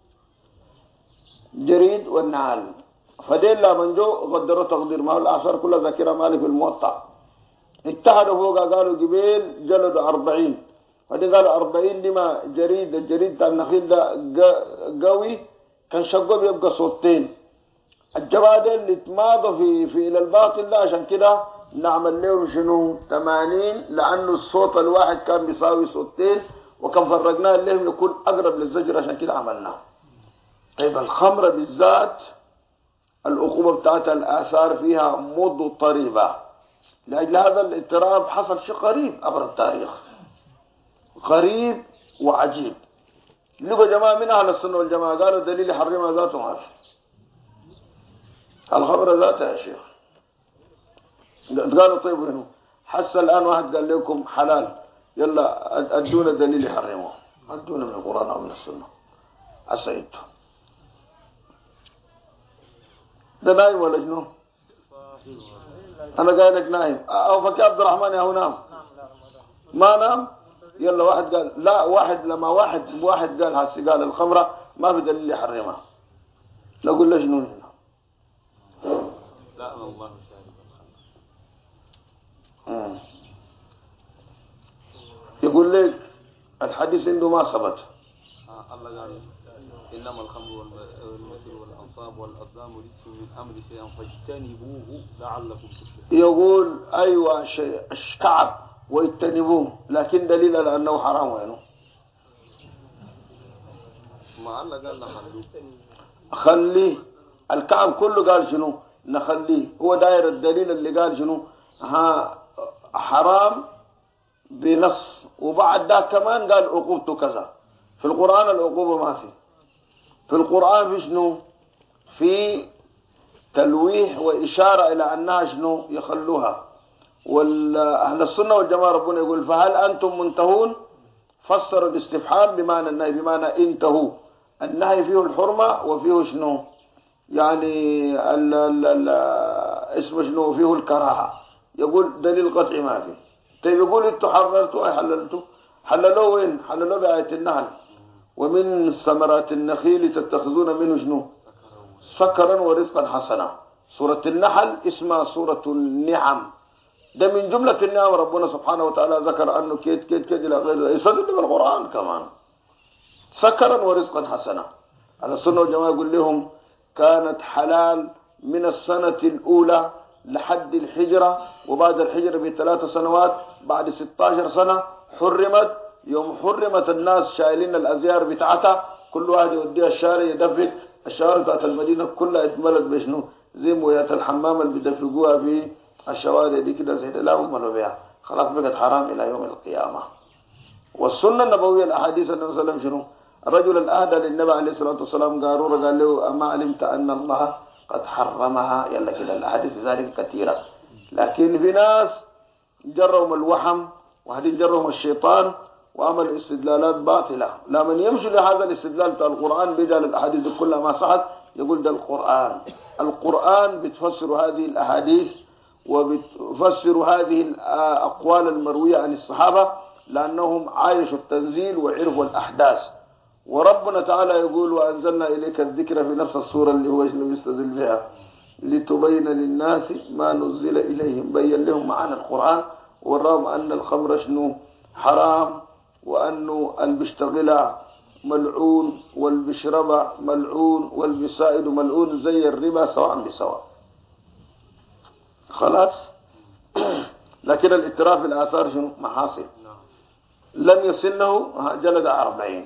جريد والنعال. فدين لا من جو غدروا تقدير، ما هو الآثار كلها ذاكرة مالي في الموطأ. اتحدوا فوقها قالوا جبيل جلدوا 40، فدين قالوا 40 دي ما جريد، الجريد بتاع النخيل ده قوي كان شقه بيبقى صوتين. الجوادل اللي اتماضوا في الى الباطل ده، عشان كده نعمل لهم شنو 80، لانه الصوت الواحد كان بيساوي صوتين، وكان فرقناه لهم يكون اقرب للزجر، عشان كده عملناه. طيب الخمره بالذات العقوبه بتاعتها الاثار فيها مضطربه، لاجل هذا الاضطراب حصل شيء غريب عبر التاريخ، غريب وعجيب. لقوا جماعه من اهل السنه والجماعه قالوا دليل يحرمها ذاته ما في الخمر ذاتها يا شيخ. قالوا طيب وينه حس الآن واحد قال لكم حلال، يلا أدونا دليل يحرمه، أدونا من القرآن أو من السنة. أسعدته ده نايم ولا شنو؟ أنا قايل لك نايم أو فكي عبد الرحمن يا هو نام؟ ما نام؟ يلا واحد قال لا، واحد لما واحد قال هسي قال الخمرة ما في دليل يحرمها، نقول له شنو هنا؟ لا والله يقول لك الحديث عنده ما ثبت. الله قال إنما الخمر والميسر والأنصاب والأزلام رجس من أمر شيئا فاجتنبوه لعلكم تفلحون. يقول أيوة شيء الشعب ويجتنبوه، لكن دليل على أنه حرام وينه؟ ما الله قال نخليه، خليه. الكعب كله قال شنو نخليه، هو داير الدليل اللي قال شنو ها حرام بنص، وبعد ذاك كمان قال عقوبته كذا. في القرآن العقوبة ما في القرآن في شنو في تلويح وإشارة إلى أنها شنو يخلوها. والأهل السنة والجماعة ربنا يقول فهل أنتم منتهون، فسر الاستفحام بمعنى النهي، بمعنى انتهوا. النهي فيه الحرمة وفيه شنو يعني اسمه شنو فيه الكراهة. يقول دليل قطعي ما في. طيب يقول انتوا حررتوا أي حللتوا؟ حللوه وين؟ حللوه بآية النحل، ومن ثمرات النخيل تتخذون منه شنو؟ سكرا ورزقا حسنا. سورة النحل اسمها سورة النعم، ده من جملة النعم. ربنا سبحانه وتعالى ذكر أنه كيد كيد كيد إلى غير ذلك، يصدق بالقرآن كمان سكرا ورزقا حسنا. على السنة والجماعة يقول لهم كانت حلال من السنة الأولى لحد الحجرة، وبعد الحجرة ب3 سنوات، بعد 16 سنة حرمت. يوم حرمت الناس شايلين الأزيار بتاعتها، كل واحد يوديها الشارع يدفق. الشوارع بتاعت المدينة كلها اتملت بشنو؟ زي مويات الحمام اللي بيدفقوها في الشوارع دي كده، زي لا هم بها، خلاص بقت حرام إلى يوم القيامة. والسنة النبوية الأحاديث النبي صلى الله عليه وسلم شنو؟ الرجل الأهدى للنبي عليه الصلاة والسلام قارورة قال له أما علمت أن الله قد حرمها؟ يلا كده الأحاديث ذلك كثيرة. لكن في ناس جرهم الوحم، وهذين جرهم الشيطان، وعمل استدلالات باطلة. لا، من يمشي لهذا الاستدلال بتاع القرآن بيجعل الأحاديث كلها ما صحت، يقول ده القرآن بتفسر هذه الأحاديث وبتفسر هذه الأقوال المروية عن الصحابة، لأنهم عايشوا التنزيل وعرفوا الأحداث. وربنا تعالى يقول وأنزلنا إليك الذكر في نفس السورة اللي هو يستدل بها لتبين للناس ما نزل إليهم. بين لهم معنى القرآن، وراهم أن الخمر شنو؟ حرام، وأنه البشتغلة ملعون، والبشربة ملعون، والبسائد ملعون، زي الربا سواء بسواء. خلاص. لكن الاعتراف بالآثار شنو؟ محاصل. لم يسنه جلد 40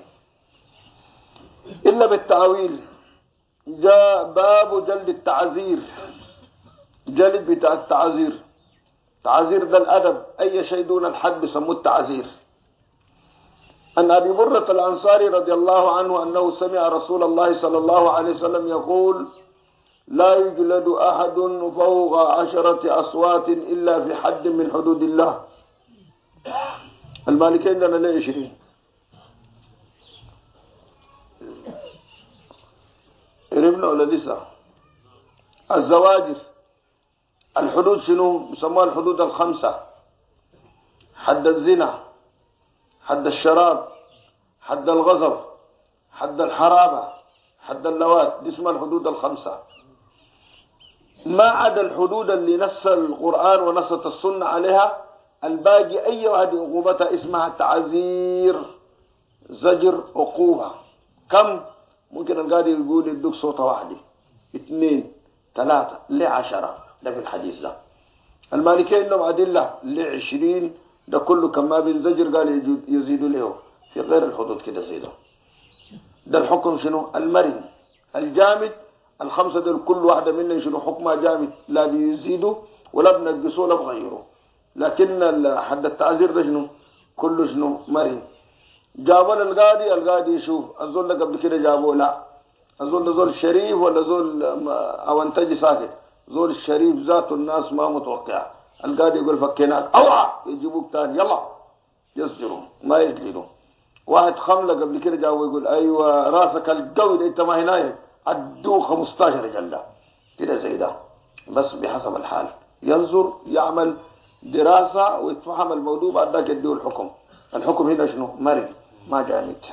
إلا بالتعويل. جاء باب جلد التعزير، جلد بتاع التعزير. تعزير ده الأدب، أي شيء دون الحد بسموه التعزير. أن أبي برة الأنصاري رضي الله عنه أنه سمع رسول الله صلى الله عليه وسلم يقول لا يجلد أحد فوق 10 أصوات إلا في حد من حدود الله. المالكين عندنا ليه 20؟ قربنا ولا لسه؟ الزواجر الحدود شنو؟ بسموها الحدود ال5: حد الزنا، حد الشراب، حد الغضب، حد الحرابة، حد اللوات. دي اسمها الحدود ال5. ما عدا الحدود اللي نص القرآن ونصت السنة عليها، الباقي أي واحد عقوبتها اسمها تعزير، زجر، عقوبة. كم؟ ممكن القاضي يقول يدوك صوتة واحدة، 2، 3، ل10. ده في الحديث ده. المالكين لهم أدلة ل20. ده كله كما بينزجر قال يزيد له في غير الحدود كده زيده. ده الحكم شنو؟ المرن الجامد. ال5 دول كل واحدة منهم شنو حكمها؟ جامد، لا بيزيدوا ولا بنقصوا ولا بغيروا. لكن حد التعزير ده شنو؟ كله شنو؟ مرن. جابوا القاضي يشوف الزول ده قبل كده جابوه، لا الزول ده زول شريف ولا زول او انتجي ساكت؟ زول الشريف ذاته الناس ما متوقعه. القاضي يقول فكيناك، اوعى يجيبوك تاني، يلا يسجروا ما يجلدوا. واحد خملة قبل كده جابوه يقول ايوه راسك القوي ده انت ما هي نايم، ادوه 15 جلده كده زي ده. بس بحسب الحال ينظر، يعمل دراسة ويتفهم الموضوع، بعد ذاك يديه الحكم. الحكم هنا شنو؟ مرن ما جامد.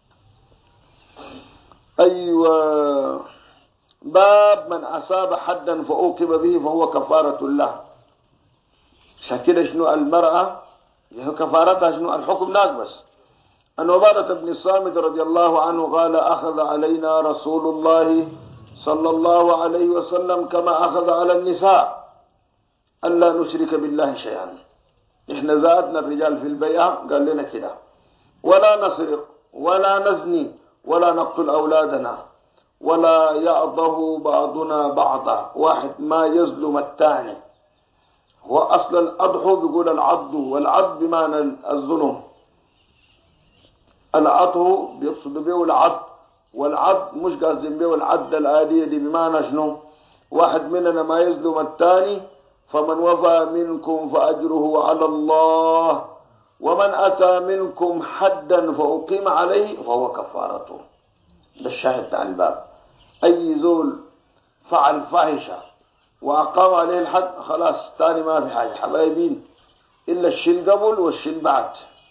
أيوة. باب من أصاب حدا فأوقب به فهو كفارة له. شكل شنو المرأة كفارتها شنو؟ الحكم ناقص. أن عبادة بن الصامت رضي الله عنه قال أخذ علينا رسول الله صلى الله عليه وسلم كما أخذ على النساء ألا نشرك بالله شيئا. إحنا زادنا الرجال في البيع، قال لنا كده ولا نسرق ولا نزني ولا نقتل أولادنا ولا يعضه بعضنا بعضا، واحد ما يظلم الثاني. هو أصل الأضحو بيقول العض، والعض بمعنى الظلم. العضو بيقصد به العض، والعض مش قاصدين به العض العادية دي، بمعنى شنو؟ واحد مننا ما يظلم الثاني، فمن وفى منكم فأجره على الله، ومن أتى منكم حدا فأقيم عليه فهو كفارته. ده الشاهد بتاع الباب. أي زول فعل فاحشة وأقام عليه الحد خلاص تاني ما في حاجة حبايبين إلا الشين قبل والشين بعد.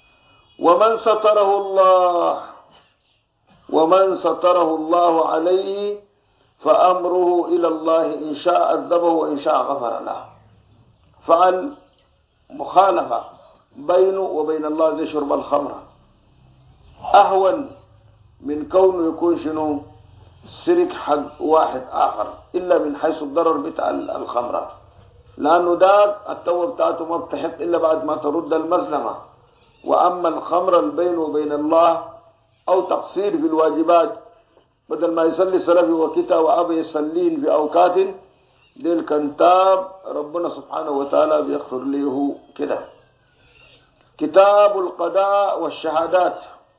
ومن ستره الله عليه فأمره إلى الله إن شاء عذبه وإن شاء غفر له. فعل مخالفة بينه وبين الله زي شرب الخمر أهون من كونه يكون شنو سرق حق واحد آخر، إلا من حيث الضرر بتاع الخمرة، لأنه داك التوبة بتاعته ما بتحق إلا بعد ما ترد المظلمة. وأما الخمر بينه وبين الله أو تقصير في الواجبات، بدل ما يصلي صلاة في وقتها وأبي يصلين في أوقات ديل كنتاب ربنا سبحانه وتعالى بيغفر له كده. كتاب القضاء والشهادات.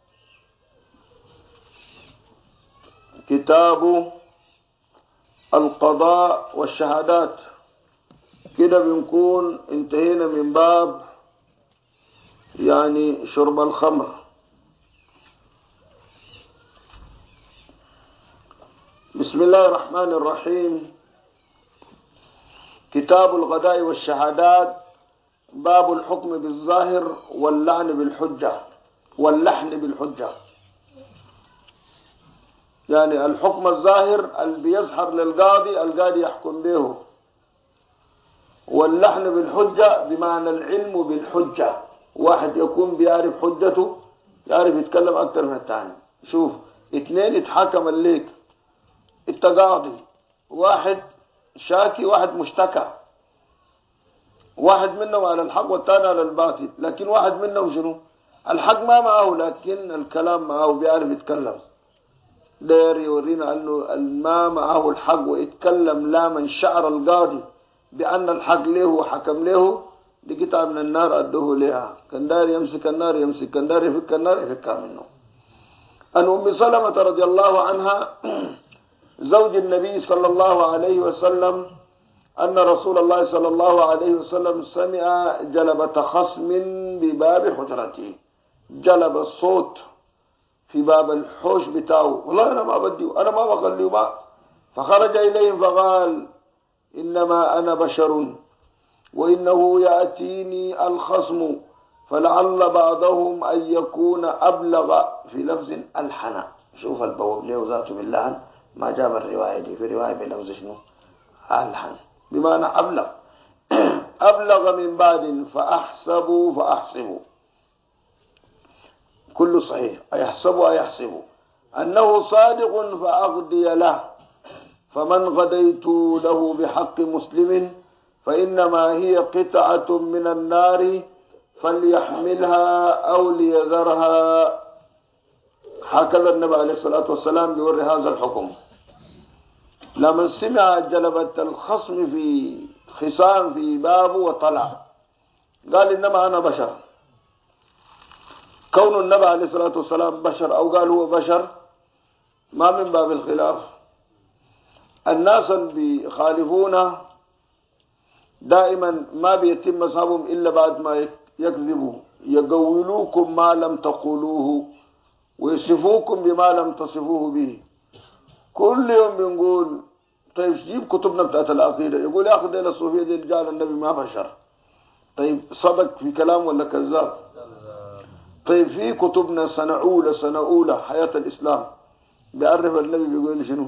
كتاب القضاء والشهادات كده بنكون انتهينا من باب يعني شرب الخمر. بسم الله الرحمن الرحيم. كتاب القضاء والشهادات. باب الحكم بالظاهر واللحن بالحجة. يعني الحكم الظاهر اللي بيظهر للقاضي القاضي يحكم به، واللحن بالحجة بمعنى العلم بالحجة، واحد يكون بيعرف حجته يعرف يتكلم أكتر من الثاني. شوف اثنين يتحاكم الليك التقاضي، واحد شاكي واحد مشتكى، واحد منهم على الحق والثاني على الباطل، لكن واحد منهم شنو الحق ما معه لكن الكلام معه بيعرف يتكلم. داير يورينا انه ما معه الحق ويتكلم لا من شعر القاضي بان الحق له وحكم له دي قطعه من النار ادوه لها. كان داير يمسك النار يمسك، كان داير يفك النار يفكها منه. ان ام سلمة رضي الله عنها زوج النبي صلى الله عليه وسلم أن رسول الله صلى الله عليه وسلم سمع جلبة خصم بباب حجرته. جلب الصوت في باب الحوش بتاعه، والله أنا ما بديه، أنا ما بخليه ما. فخرج إليهم فقال إنما أنا بشر وإنه يأتيني الخصم فلعل بعضهم أن يكون أبلغ في لفظ ألحن. شوف البواب له ذاته باللحن ما جاب الرواية دي، في رواية بلفظ شنو ألحن بمعنى أبلغ. أبلغ من بعد فأحسبوا كل صحيح، أيحسب أنه صادق فأغدي له. فمن غديت له بحق مسلم فإنما هي قطعة من النار فليحملها أو ليذرها. هكذا النبي عليه الصلاة والسلام بيوري هذا الحكم. لما سمع جلبة الخصم في خصام في بابه وطلع قال إنما أنا بشر. كون النبي عليه الصلاة والسلام بشر أو قال هو بشر ما من باب الخلاف. الناس اللي بيخالفونه دائما ما بيتم مذهبهم إلا بعد ما يكذبوا، يقولوكم ما لم تقولوه ويصفوكم بما لم تصفوه به. كل يوم بنقول طيب جيب كتبنا بتاعت العقيدة، يقول يا أخي دينا الصوفية دي رجال النبي ما بشر. طيب صدق في كلام ولا كذاب؟ طيب في كتبنا سنة أولى حياة الإسلام بيعرف النبي بيقول شنو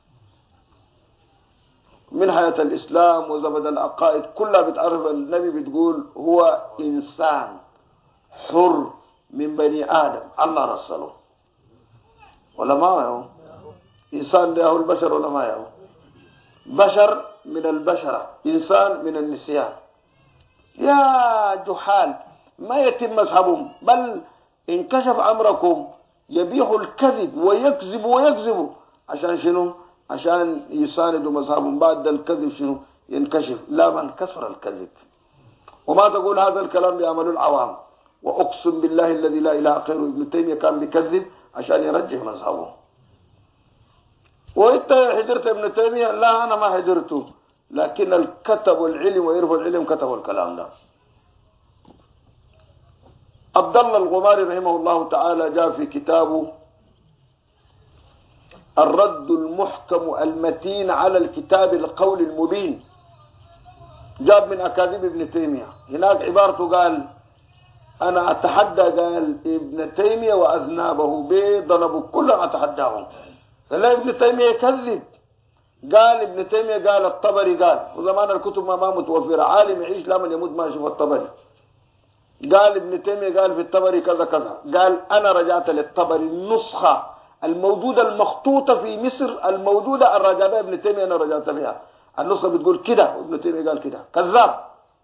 من حياة الإسلام وزبد العقائد كلها بتعرف النبي بتقول هو إنسان حر من بني آدم الله رسله. ولا ما هو إنسان ده هو البشر ولا ما هو بشر من البشرة، إنسان من النسيان. يا جحال ما يتم مذهبهم، بل انكشف أمركم يبيح الكذب ويكذب عشان شنو؟ عشان يساندوا مذهبهم. بعد الكذب شنو ينكشف؟ لا من كسر الكذب. وما تقول هذا الكلام بيعملوا العوام. وأقسم بالله الذي لا إله غيره ابن تيمية كان بيكذب عشان يرجح مذهبه. وانت حضرت ابن تيمية؟ لا أنا ما حضرته، لكن الكتب العلم ويعرفوا العلم كتبوا الكلام ده. عبد الله الغماري رحمه الله تعالى جاء في كتابه الرد المحكم المتين على الكتاب القول المبين جاب من أكاذيب ابن تيمية. هناك عبارته قال أنا أتحدى، قال ابن تيمية وأذنابه بضربوا كلهم أتحداهم. قال ابن تيمية يكذب. قال ابن تيمية قال الطبري قال، وزمان الكتب ما متوفرة، عالم يعيش لا من يموت ما يشوف الطبري. قال ابن تيمية قال في الطبري كذا كذا. قال أنا رجعت للطبري النسخة الموجودة المخطوطة في مصر الموجودة الراجع بها ابن تيمية، أنا رجعت بها النسخة بتقول كده وابن تيمية قال كده، كذاب.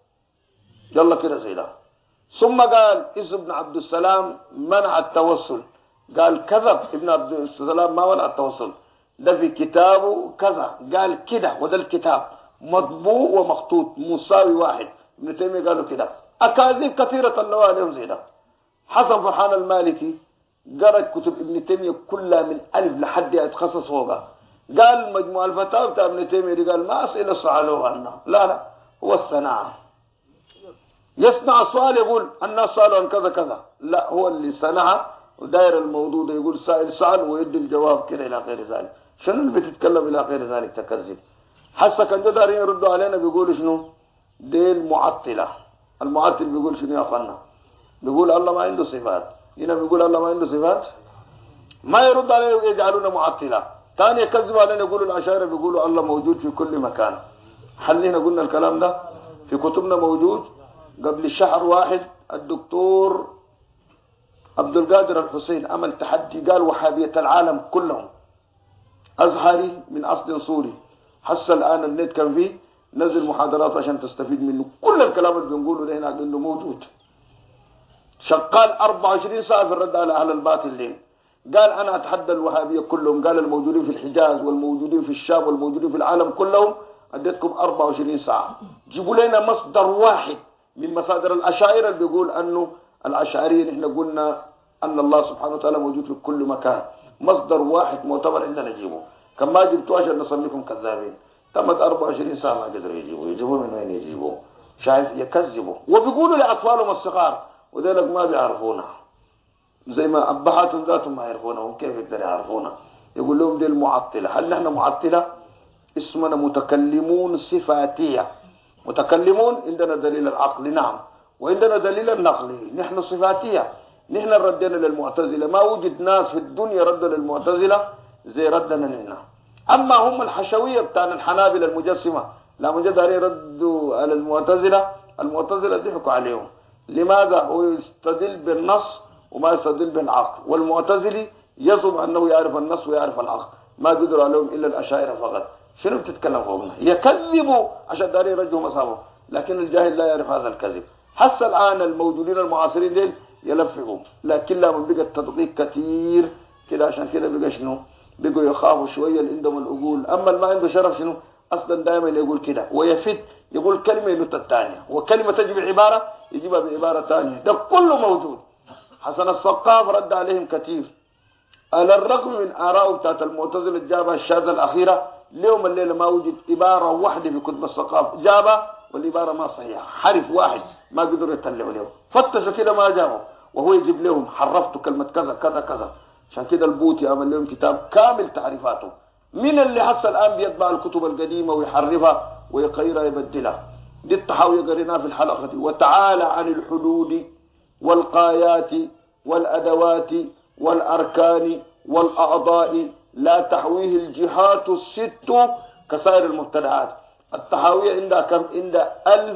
يلا كده زي ده. ثم قال إذ ابن عبد السلام منع التوسل. قال كذب، ابن عبد السلام ما منع التوسل، ده في كتابه كذا قال كده، وده الكتاب مطبوع ومخطوط مساوي واحد. ابن تيمية قالوا كده. أكاذيب كثيرة الله عليهم زي ده. حسن فرحان المالكي قرأ كتب ابن تيمية كلها من ألف لحد يتخصص فوقها. قال مجموع الفتاوى بتاع ابن تيمية قال ما أسئلة سألوها عنها، لا هو الصناعة. يصنع سؤال يقول الناس سألوا عن كذا كذا، لا هو اللي صنع وداير الموضوع ده، يقول سائل سأل ويدي الجواب كده إلى غير ذلك. شنو اللي بتتكلم إلى غير ذلك؟ تكذب. حتى كان دارين يردوا علينا بيقولوا شنو؟ دي المعطلة. المعطل بيقول شنو يا أخوانا؟ بيقول الله ما عنده صفات. هنا بيقول الله ما عنده صفات، ما يرد علينا يجعلونا معطلة. ثاني يكذبوا علينا يقولوا الأشاعرة بيقولوا الله موجود في كل مكان. حلينا قلنا الكلام ده في كتبنا موجود. قبل شهر واحد الدكتور عبد القادر الحسين عمل تحدي، قال وهابية العالم كلهم أزهري من أصل سوري. حس الآن النت كان فيه نزل محاضرات عشان تستفيد منه. كل الكلام اللي بنقوله ده هناك انه موجود، شغال 24 ساعة في الرد على أهل الباطل ليه. قال أنا أتحدى الوهابية كلهم، قال الموجودين في الحجاز والموجودين في الشام والموجودين في العالم كلهم أديتكم 24 ساعة، جيبوا لنا مصدر واحد من مصادر الأشاعرة اللي بيقول أنه الأشاعريين إحنا قلنا أن الله سبحانه وتعالى موجود في كل مكان. مصدر واحد معتبر عندنا نجيبه. كما جبتوا عشان نصنفكم كذابين. تمت 24 ساعة ما قدروا يجيبوا من وين يجيبوا؟ شايف يكذبوا وبيقولوا لأطفالهم الصغار وذلك ما بيعرفونا، زي ما أبهاتهم ذاتهم ما يعرفونهم، كيف يقدر يعرفونا؟ يقول لهم دي المعطلة. هل نحن معطلة؟ اسمنا متكلمون صفاتية. متكلمون عندنا دليل العقل نعم، وعندنا دليل النقل. نحن صفاتية. نحن ردنا للمعتزلة، ما وجد ناس في الدنيا رد للمعتزلة زي ردنا لنا. أما هم الحشوية بتاع الحنابلة المجسمة لما جد عليه ردوا على المعتزلة، المعتزلة ضحكوا عليهم. لماذا؟ هو يستدل بالنص وما يستدل بالعقل، والمعتزلي يزعم أنه يعرف النص ويعرف العقل. ما قدروا عليهم إلا الأشاعرة فقط. شنو بتتكلم فوقنا؟ يكذبوا عشان داري يرجعوا مصابهم، لكن الجاهل لا يعرف هذا الكذب. حتى الآن الموجودين المعاصرين ديل يلفقوا، لكن لا من بقى التدقيق كثير كده، عشان كده بقى شنو؟ بقوا يخافوا شوية اللي عندهم العقول. أما اللي ما عنده شرف شنو؟ أصلا دائما يقول كده ويفت، يقول كلمة ينط الثانية، وكلمة تجي بعبارة يجيبها بعبارة ثانية. ده كله موجود. حسن الثقاف رد عليهم كثير على الرغم من آراءه بتاعت المعتزلة جابها الشاذة الأخيرة. اليوم الليلة ما وجد عبارة واحدة في كتب الثقاف جابها والعبارة ما صحيحة، حرف واحد ما قدروا يطلعوا له. فتشوا كده ما جابوا، وهو يجيب لهم حرفت كلمة كذا كذا كذا. عشان كده البوطي عمل لهم كتاب كامل تعريفاته. من اللي حتى الآن بيطبع الكتب القديمة ويحرفها ويغيرها يبدلها؟ دي التحاوية قريناها في الحلقة دي. وتعالى عن الحدود والقايات والأدوات والأركان والأعضاء لا تحويه الجهات الست كسائر المبتدعات. التحاوية عندها كم؟ عندها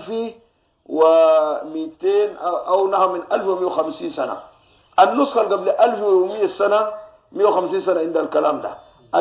1200 أو نحو من 1150 سنة. النسخة قبل 1100 سنة 150 سنة عند الكلام ده.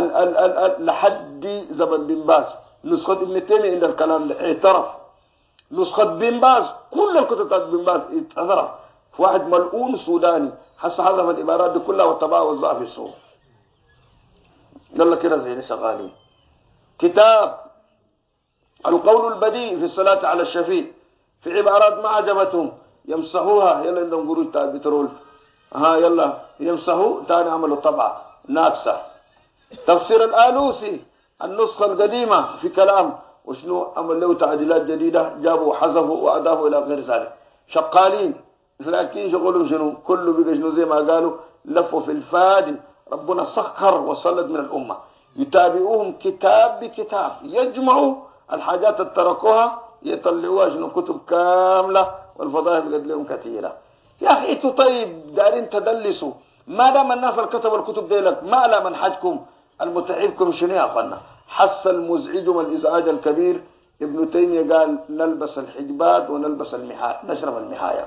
لحد زمن بن باز نسخة ابن تيمية عند الكلام ده اعترف. نسخة بن باز كل الكتب بتاعت بن باز اعترف. واحد ملعون سوداني حس حذف العبارات دي كلها وطبعها وزعها في السوق. يلا كده زي شغالين. كتاب القول البديع في الصلاة على الشفيع، في عبارات ما عجبتهم يمسحوها. يلا عندهم قروش بتاع البترول، يلا يمسحوا تاني عملوا طبعة ناقصة. تفسير الآلوسي النسخة القديمة في كلام وشنو عمل له تعديلات جديدة، جابوا وحذفوا وأضافوا إلى غير ذلك. شغالين لكن شغلهم شنو؟ كله بقى شنو زي ما قالوا لفوا في الفادي. ربنا سخر وصلت من الأمة يتابعوهم كتاب بكتاب، يجمعوا الحاجات اللي تركوها يطلعوها شنو كتب كاملة والفضائح قد لهم كثيرة. يا أخي إنتوا طيب دارين تدلسوا، ما دام الناس اللي كتبوا الكتب ديلك ما على منهجكم المتعبكم شنو يا أخوانا؟ حس المزعجهم الإزعاج الكبير. ابن تيمية قال نلبس الحجبات ونلبس المحايا، نشرب المحايا.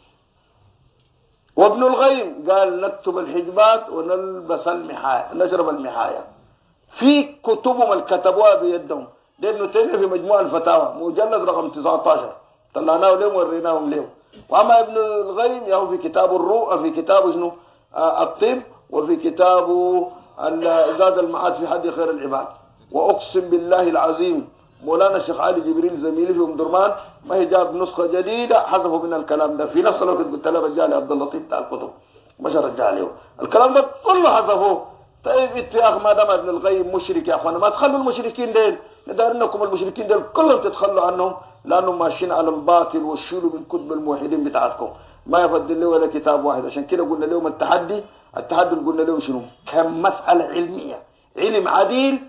وابن القيم قال نكتب الحجبات ونلبس المحايا، نشرب المحايا. في كتبهم الكتبوها بيدهم. ده ابن تيمية في مجموع الفتاوى مجلد رقم 19 طلعناه لهم وريناهم لهم. واما ابن القيم يهو في كتاب الروح، في كتابه شنو الطب، وفي كتابه زاد المعاد في حد خير العباد. واقسم بالله العظيم مولانا الشيخ علي جبريل زميلي في ام درمان ما هي جاب نسخه جديده حذفوا من الكلام ده. في نفس الوقت قلت له رجالي عبد اللطيف بتاع الكتب مش رجالي الكلام ده كله حذفوه. طيب انت يا اخي ما دام ابن القيم مشرك يا اخوانا ما تخلوا المشركين ديل، ندار انكم المشركين ديل كلهم تتخلوا عنهم لانهم ماشيين على الباطل وشيلوا من كتب الموحدين بتاعتكم. ما يفضل له ولا كتاب واحد. عشان كده قلنا لهم التحدي قلنا لهم شنو؟ كم مسألة علمية علم عديل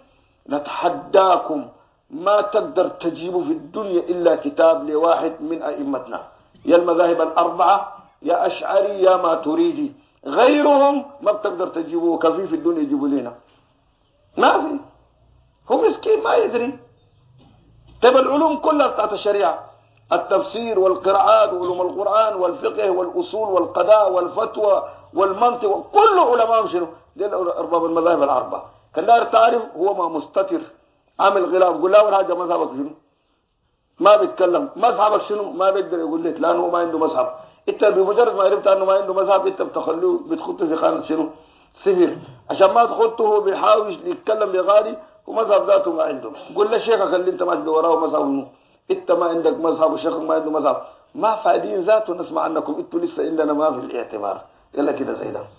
نتحداكم ما تقدر تجيبه في الدنيا إلا كتاب لواحد من أئمتنا، يا المذاهب الأربعة يا أشعري يا ماتريدي، غيرهم ما بتقدر تجيبوه. كفي في الدنيا يجيبوا لنا ما في. هو مسكين ما يدري. تبع العلوم كلها بتاعت الشريعة، التفسير والقراءات وعلوم القرآن والفقه والأصول والقضاء والفتوى والمنطق كل علماء شنو؟ دي أرباب المذاهب الأربعة. كان داير تعرف هو ما مستتر عامل غلاف، قول له أول حاجة مذهبك شنو؟ ما بيتكلم. مذهبك شنو؟ ما بيقدر يقول لك لأنه ما عنده مذهب. انت بمجرد ما عرفت انه ما عنده مذهب انت بتخلوه بتخطه في خانه شنو؟ صفر. عشان ما تخطه هو بيحاول يتكلم بغالي ومذهب ذاته ما عنده. قول له شيخك اللي انت ماشي وراه مذهب منه، انت ما عندك مذهب وشيخك ما عنده مذهب، ما فايدين ذاته نسمع عنكم انتوا لسه عندنا ما في الاعتبار. يلا كده زي ده.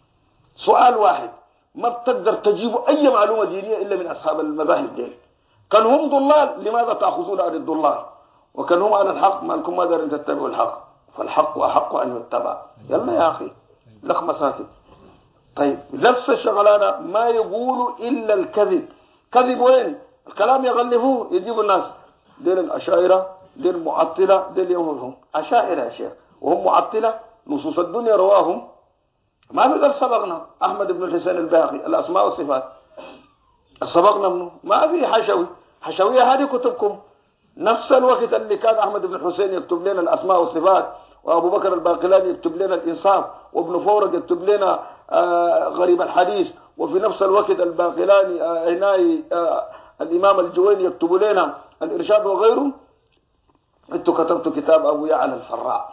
سؤال واحد ما بتقدر تجيبوا اي معلومه دينيه الا من اصحاب المذاهب دي. كان هم ضلال لماذا تاخذون عن الضلال؟ وكان هم على الحق ما لكم ما دارين تتبعوا الحق، فالحق أحق أن يتبع. يلا يا أخي لخ مساكت. طيب نفس الشغلانة ما يقولوا إلا الكذب. كذب وين؟ الكلام يغلفوه يجيبوا الناس دين الأشاعرة دين معطلة دين يومهم أشاعرة يا شيخ وهم معطلة. نصوص الدنيا رواهم ما بقدر سبقنا. أحمد بن الحسين الباقي الأسماء والصفات سبقنا منه ما في حشوية هذه كتبكم. نفس الوقت اللي كان أحمد بن الحسين يكتب لنا الأسماء والصفات وأبو بكر الباقلاني يكتب لنا الإنصاف وابن فورق يكتب لنا غريب الحديث، وفي نفس الوقت الباقلاني الإمام الجويني يكتب لنا الإرشاد وغيره. انتوا كتبتوا كتاب أبو يعلى الفراء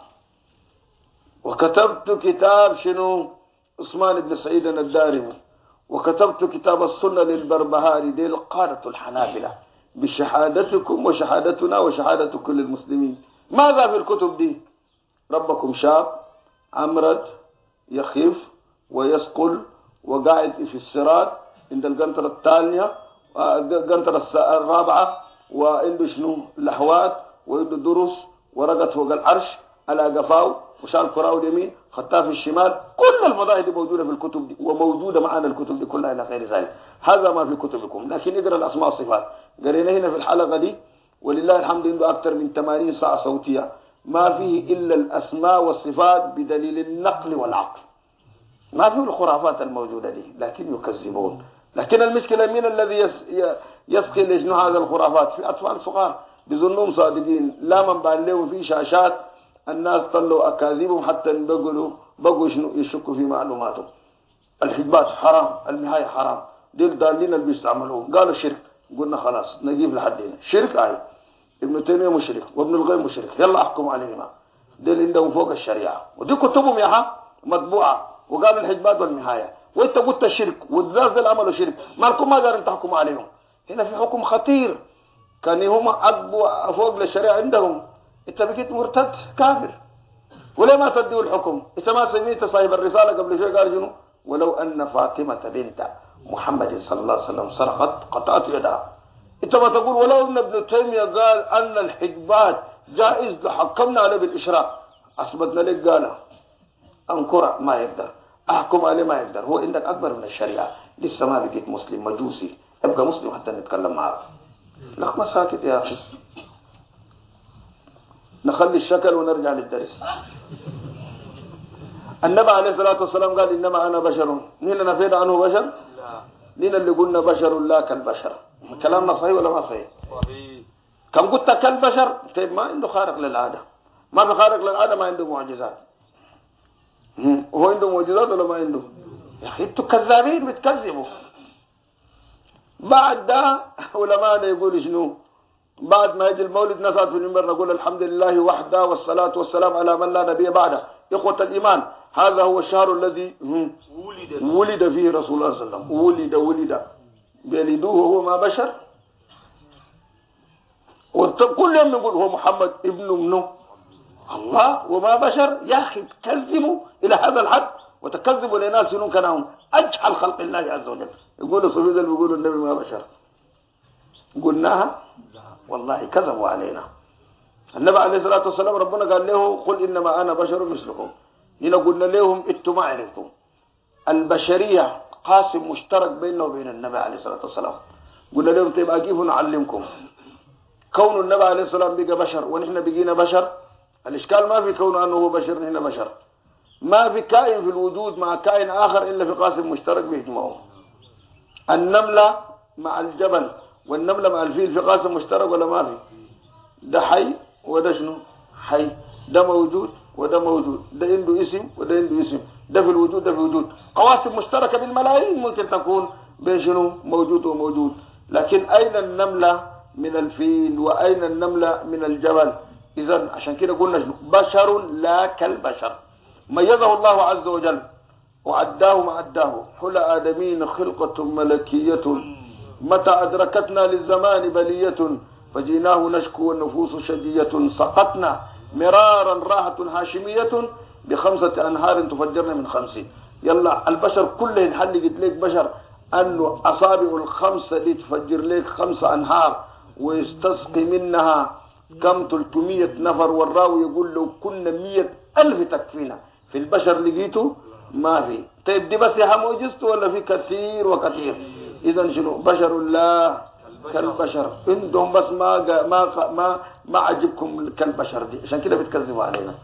وكتبت كتاب شنو عثمان بن سعيد الدارمي وكتبت كتاب السنة للبربهاري. دي القادة الحنابلة بشهادتكم وشهادتنا وشهادة كل المسلمين. ماذا في الكتب دي؟ ربكم شاب أمرد يخف ويسقل وقاعد في الصراط عند القنطرة الثانية القنطرة الرابعة وعنده شنو لحوات وعنده درس ورقة فوق العرش على قفاو وشال كراو اليمين خطاه في الشمال. كل المذاهب دي موجودة في الكتب دي وموجودة معنا الكتب دي كلها إلى غير ذلك. هذا ما في كتبكم. لكن اقرأ الأسماء والصفات قرينا هنا في الحلقة دي ولله الحمد عنده أكثر من 80 ساعة صوتية ما فيه إلا الأسماء والصفات بدليل النقل والعقل. ما فيه الخرافات الموجودة دي لكن يكذبون. لكن المشكلة مين الذي يسقي لجنو هذا الخرافات؟ في أطفال صغار بظنهم صادقين لا من بان لهم في شاشات الناس طلوا أكاذيبهم حتى بقوا يشكوا في معلوماتهم. الحجبات حرام، المحايا حرام، ديل دالين اللي بيستعملوه. قالوا شرك، قلنا خلاص نجيب لحدنا شرك. ابن تيمية مشرك وابن القيم مشرك، يلا احكم عليهما. ديل عندهم فوق الشريعة ودي كتبهم يا مطبوعة. وقالوا الحجبات والمحايا وانت قلت الشرك والناس ديل عملوا شرك ما لكم ما دارين تحكموا عليهم. هنا في حكم خطير. كان هم عقبوا فوق للشريعة عندهم. انت بقيت مرتد كافر وليه ما تديه الحكم؟ انت ما سميت صاحب الرسالة قبل شوي قال شنو؟ ولو أن فاطمة بنت محمد صلى الله عليه وسلم سرقت قطعت يدها. انت ما تقول ولو ان ابن تيمية قال أن الحجبات جائز لحكمنا عليه بالإشراك. أثبتنا لك قال أنكر ما يقدر أحكم عليه ما يقدر. هو عندك أكبر من الشريعة. لسه ما بقيت مسلم مجوسي ابقى مسلم حتى نتكلم معك. لك ما ساكت يا أخي. نخلي الشكل ونرجع للدرس. النبي عليه الصلاة والسلام قال إنما أنا بشر. مين اللي نفيد عنه بشر؟ لا. مين اللي قلنا بشر لا كالبشر؟ كلامنا صحيح ولا ما صحيح؟ صحيح. كم قلت كالبشر؟ طيب ما عنده خارق للعادة. ما في خارق للعادة ما عنده معجزات. هو عنده معجزات ولا ما عنده؟ يا أخي أنتوا كذابين بتكذبوا. بعد ده علماء يقول شنو؟ بعد ما يجي المولد نصعد في المنبر نقول الحمد لله وحده والصلاة والسلام على من لا نبي بعده. إخوة الإيمان هذا هو الشهر الذي ولد فيه رسول الله صلى الله عليه وسلم. ولد بيلدوه وهو ما بشر. وكل يوم نقول هو محمد ابنه الله وما بشر. يا أخي تكذبوا إلى هذا الحد وتكذبوا لناس كانوا أجهل خلق الله عز وجل. يقولوا صفيدا بيقولوا النبي ما بشر. قلناها والله كذبوا علينا. النبي عليه الصلاة والسلام ربنا قال له قل إنما أنا بشر مثلكم. هنا قلنا لهم انتم ما عرفتم البشرية قاسم مشترك بيننا وبين النبي عليه الصلاة والسلام. قلنا لهم طيب كيف نعلمكم؟ كون النبي عليه الصلاة والسلام بقى بشر ونحن بقينا بشر. الإشكال ما في كونه أنه هو بشر نحن بشر. ما في كائن في الوجود مع كائن آخر إلا في قاسم مشترك بيجمعه. النملة مع الجبل والنملة مع الفيل في قاسم مشترك ولا ما في؟ ده حي وده شنو؟ حي. ده موجود وده موجود. ده عنده اسم وده عنده اسم. ده في الوجود ده في الوجود. قواسم مشتركة بالملايين ممكن تكون بين شنو؟ موجود وموجود. لكن أين النملة من الفيل وأين النملة من الجبل؟ إذن عشان كده قلنا شنو؟ بشر لا كالبشر. ميزه الله عز وجل وعداه ما عداه. حل آدمين خلقة ملكية متى أدركتنا للزمان بلية فجيناه نشكو والنفوس شدية سقطنا مرارا راحة هاشمية ب5 أنهار تفجرنا من 5. يلا البشر كلهم حلقت لك بشر أنه أصابع ال5 دي تفجر لك 5 أنهار ويستسقي منها كم 300 نفر. والراوي يقول لو كنا 100,000 تكفينا. في البشر لقيته ما في. طيب دي بس يا معجزته ولا في كثير وكثير؟ إذن شنو؟ بشر لا كالبشر. عندهم بس ما عجبكم كالبشر دي عشان كده بتكذبوا علينا.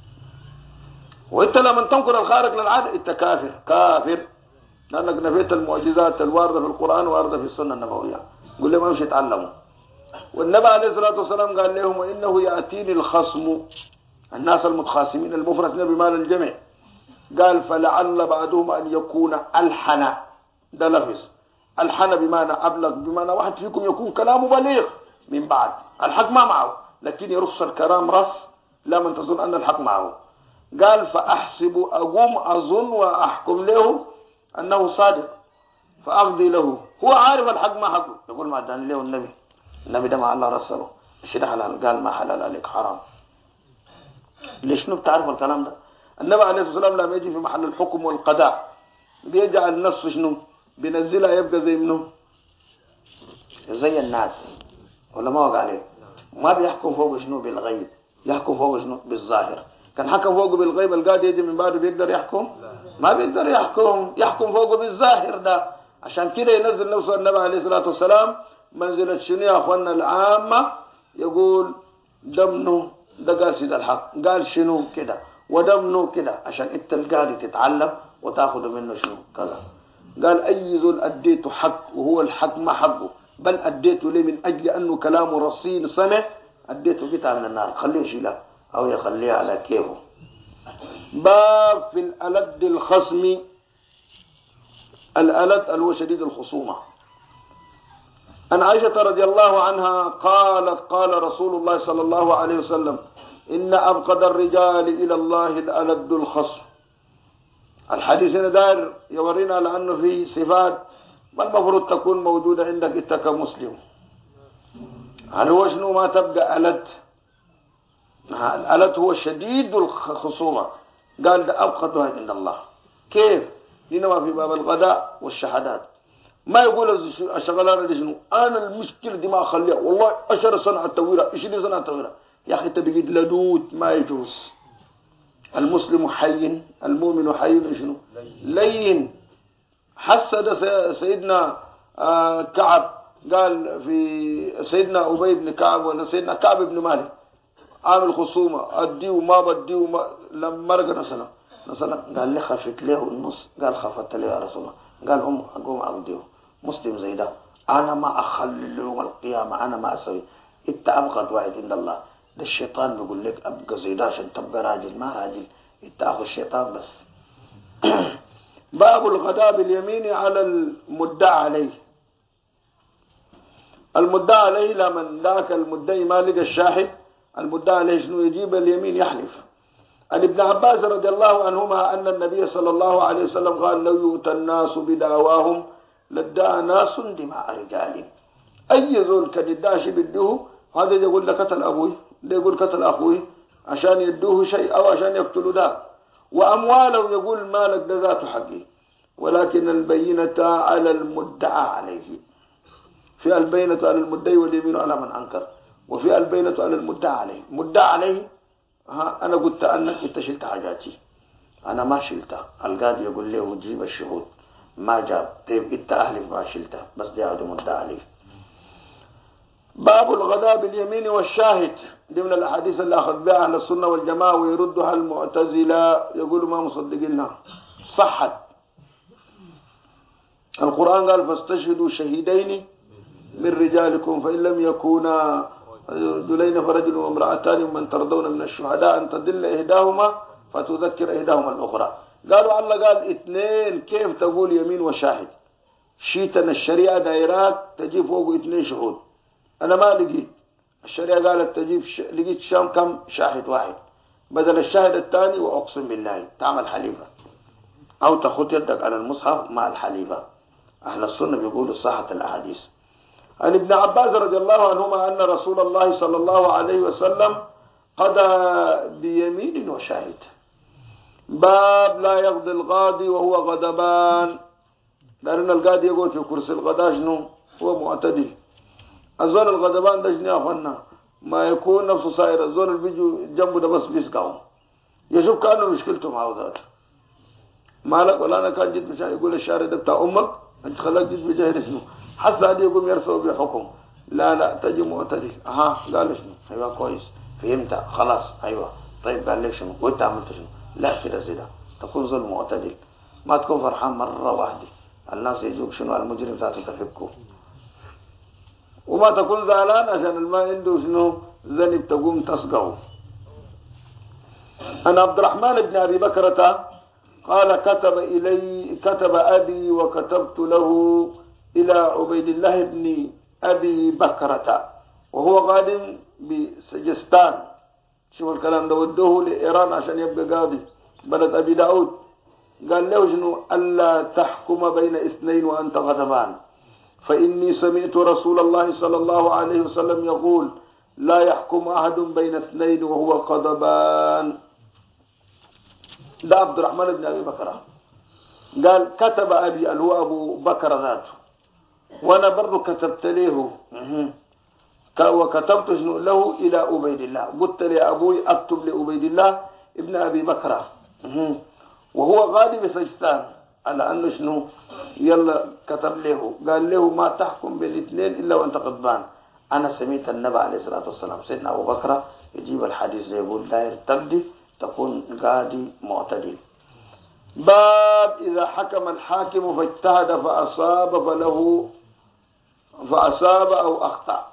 وانت لما تنكر الخارق للعادة انت كافر لانك نفيت المعجزات الواردة في القرآن وواردة في السنة النبوية. قل لهم امشي اتعلموا. والنبي عليه الصلاة والسلام قال لهم وإنه يأتيني الخصم الناس المتخاصمين. المفرد نبي مال الجمع. قال فلعل بعضهم أن يكون ألحن. ده لفظ الحن بمعنى أبلغ بمعنى واحد فيكم يكون كلامه بليغ من بعد. الحق ما معه لكن يرص الكلام رص لا من تظن أن الحق معه. قال فأحسب أقوم أظن وأحكم له أنه صادق فأقضي له. هو عارف الحق ما حقه يقول ما دان له النبي ده مع الله رسله الشيء حلال. قال ما حلال عليك حرام. ليش بتعرف الكلام ده؟ النبي عليه الصلاة والسلام لما يجي في محل الحكم والقضاء بيجعل النص شنو؟ بينزلها يبقى زي منه زي الناس ولا ما وقع عليه. ما بيحكم فوق شنو بالغيب يحكم فوق شنو بالظاهر. كان حكم فوق بالغيب القاضي يجي من بعده بيقدر يحكم؟ ما بيقدر يحكم فوق بالظاهر ده. عشان كده ينزل نفسه النبي عليه الصلاة والسلام منزلة شنو يا أخوانا العامة يقول دمنه ده قاسد الحق. قال شنو كده ودمنه كده عشان انت القاضي تتعلم وتاخذ منه شنو كذا. قال أي ذل أديته حق وهو الحق ما حقه بل أديته ليه من أجل أنه كلامه رصين سمع أديته قطعة من النار خليه يشيلها أو يخليها على كيفه. باب في الألد الخصم. الألد هو شديد الخصومة. عن عائشة رضي الله عنها قالت قال رسول الله صلى الله عليه وسلم إن أبغض الرجال إلى الله الألد الخصم. الحديث هنا داير يورينا لأنه في صفات ما المفروض تكون موجودة عندك أنت كمسلم. هل هو شنو ما تبقى ألد؟ الألد هو شديد الخصومة. قال ده أبغضها عند الله. كيف؟ هنا في باب الغداء والشهادات ما يقول الشغلانة دي شنو أنا المشكلة دي ما أخليها والله 10 سنة أتويرها 20 سنة أتويرها. يا أخي تبقيد لدود ما يجوز. المسلم حي المؤمن حي شنو لين. حسد سيدنا كعب قال في سيدنا أبي بن كعب ولا سيدنا كعب بن مالك عامل خصومة أديه ما بديه ما لما رجع مثلا قال لي خفت له النص، قال خفت لي يا رسول الله، قال أقوم أقضيه. مسلم زي ده أنا ما أخلي يوم القيامة، أنا ما أسوي. أنت أبغض واحد عند الله، ده الشيطان بيقول لك أبقى زي ده عشان تبقى راجل، ما راجل، أنت أخو الشيطان بس. باب الغداء باليمين على المدعى عليه. المدعى عليه لمن ذاك المدعي ما لقى الشاهد، المدعى عليه شنو؟ يجيب اليمين يحلف. عن ابن عباس رضي الله عنهما أن النبي صلى الله عليه وسلم قال لو يؤتى الناس بدعواهم لادعى ناس دماء رجال. أي زول كان يدعي بده، هذا يقول لك قتل أبوي، ده يقول قتل أخوي عشان يدوه شيء أو عشان يقتلوا ده، وأموالهم يقول مالك ده ذاته حقي. ولكن البينة على المدعى عليه، في البينة على المدعي واليمين على من أنكر، وفي البينة على المدعى عليه. مدعى عليه أنا قلت أنك أنت شلت حاجاتي، أنا ما شلتها. القاضي يقول له جيب الشهود، ما جاب، طيب أنت أهلك ما شلتها، بس دي عاد مدعى عليه. باب الغداء باليمين والشاهد، دي من الأحاديث اللي أخذ بها أهل السنة والجماعة ويردها المعتزلة، يقولوا ما مصدقينها. صحت. القرآن قال فاستشهدوا شهيدين من رجالكم فإن لم يكونا رجلين فرجل وامرأتان ومن ترضون من الشهداء أن تدل إحداهما فتذكر إحداهما الأخرى. قالوا الله قال اثنين، كيف تقول يمين وشاهد؟ شيتنا الشريعة دايرات تجيب فوق اثنين شهود، أنا ما لقيت. الشريعة قالت تجيب لقيت شام كم؟ شاهد واحد بدل الشاهد الثاني، وأقسم بالله تعمل حليفة أو تخط يدك على المصحف مع الحليفة. أهل السنة بيقولوا صحة الأحاديث. عن ابن عباس رضي الله عنهما أن رسول الله صلى الله عليه وسلم قضى بيمين وشاهد. باب لا يقضي القاضي وهو غضبان، لأن القاضي يقول في كرسي القضاء شنو؟ هو معتدل. الزول الغضبان ده شنو يا أخوانا؟ ما يكون نفسه صاير، الزول اللي بيجوا جنبه ده بس بيسقعوا، يشوف كأنه مشكلته معه ذاته. مالك ولا أنا كان جيت مشان يقول الشارع ده بتاع أمك، أنت خلاك جيت بجاهل شنو؟ حس هذه يقوم يرسل بحكم. لا تجي معتدل. قال شنو؟ أيوة كويس، فهمت خلاص، أيوة طيب قال لك شنو؟ وأنت عملت شنو؟ لا كده زي ده، تكون ظل معتدل، ما تكون فرحان مرة واحدة الناس يجوك شنو المجرم ذاته تفكه، وما تكون زعلان عشان الما عنده شنو ذنب تقوم تصقعه. أنا عبد الرحمن بن أبي بكرة قال كتب أبي وكتبت له إلى عبيد الله بن أبي بكرة وهو قادم بسجستان. شوف الكلام ده، ودوه لإيران عشان يبقى قاضي بلد أبي داود. قال له شنو؟ ألا تحكم بين اثنين وأنت غضبان، فإني سمعت رسول الله صلى الله عليه وسلم يقول لا يحكم أحد بين اثنين وهو غضبان. ده عبد الرحمن بن أبي بكر قال كتب أبي اللي هو أبو بكر ذاته، وأنا برضو كتبت له وكتبت له إلى عبيد الله، قلت لي أبوي أكتب لعبيد الله ابن أبي بكر وهو غادي بسجستان، على أنه شنو يلا كتب له، قال له ما تحكم بالاثنين إلا وأنت غضبان. أنا سمعت النبي عليه الصلاة والسلام سيدنا أبو بكر يجيب الحديث يقول داير تقضي تكون قاضي معتدل. باب إذا حكم الحاكم فاجتهد فأصاب أو أخطأ.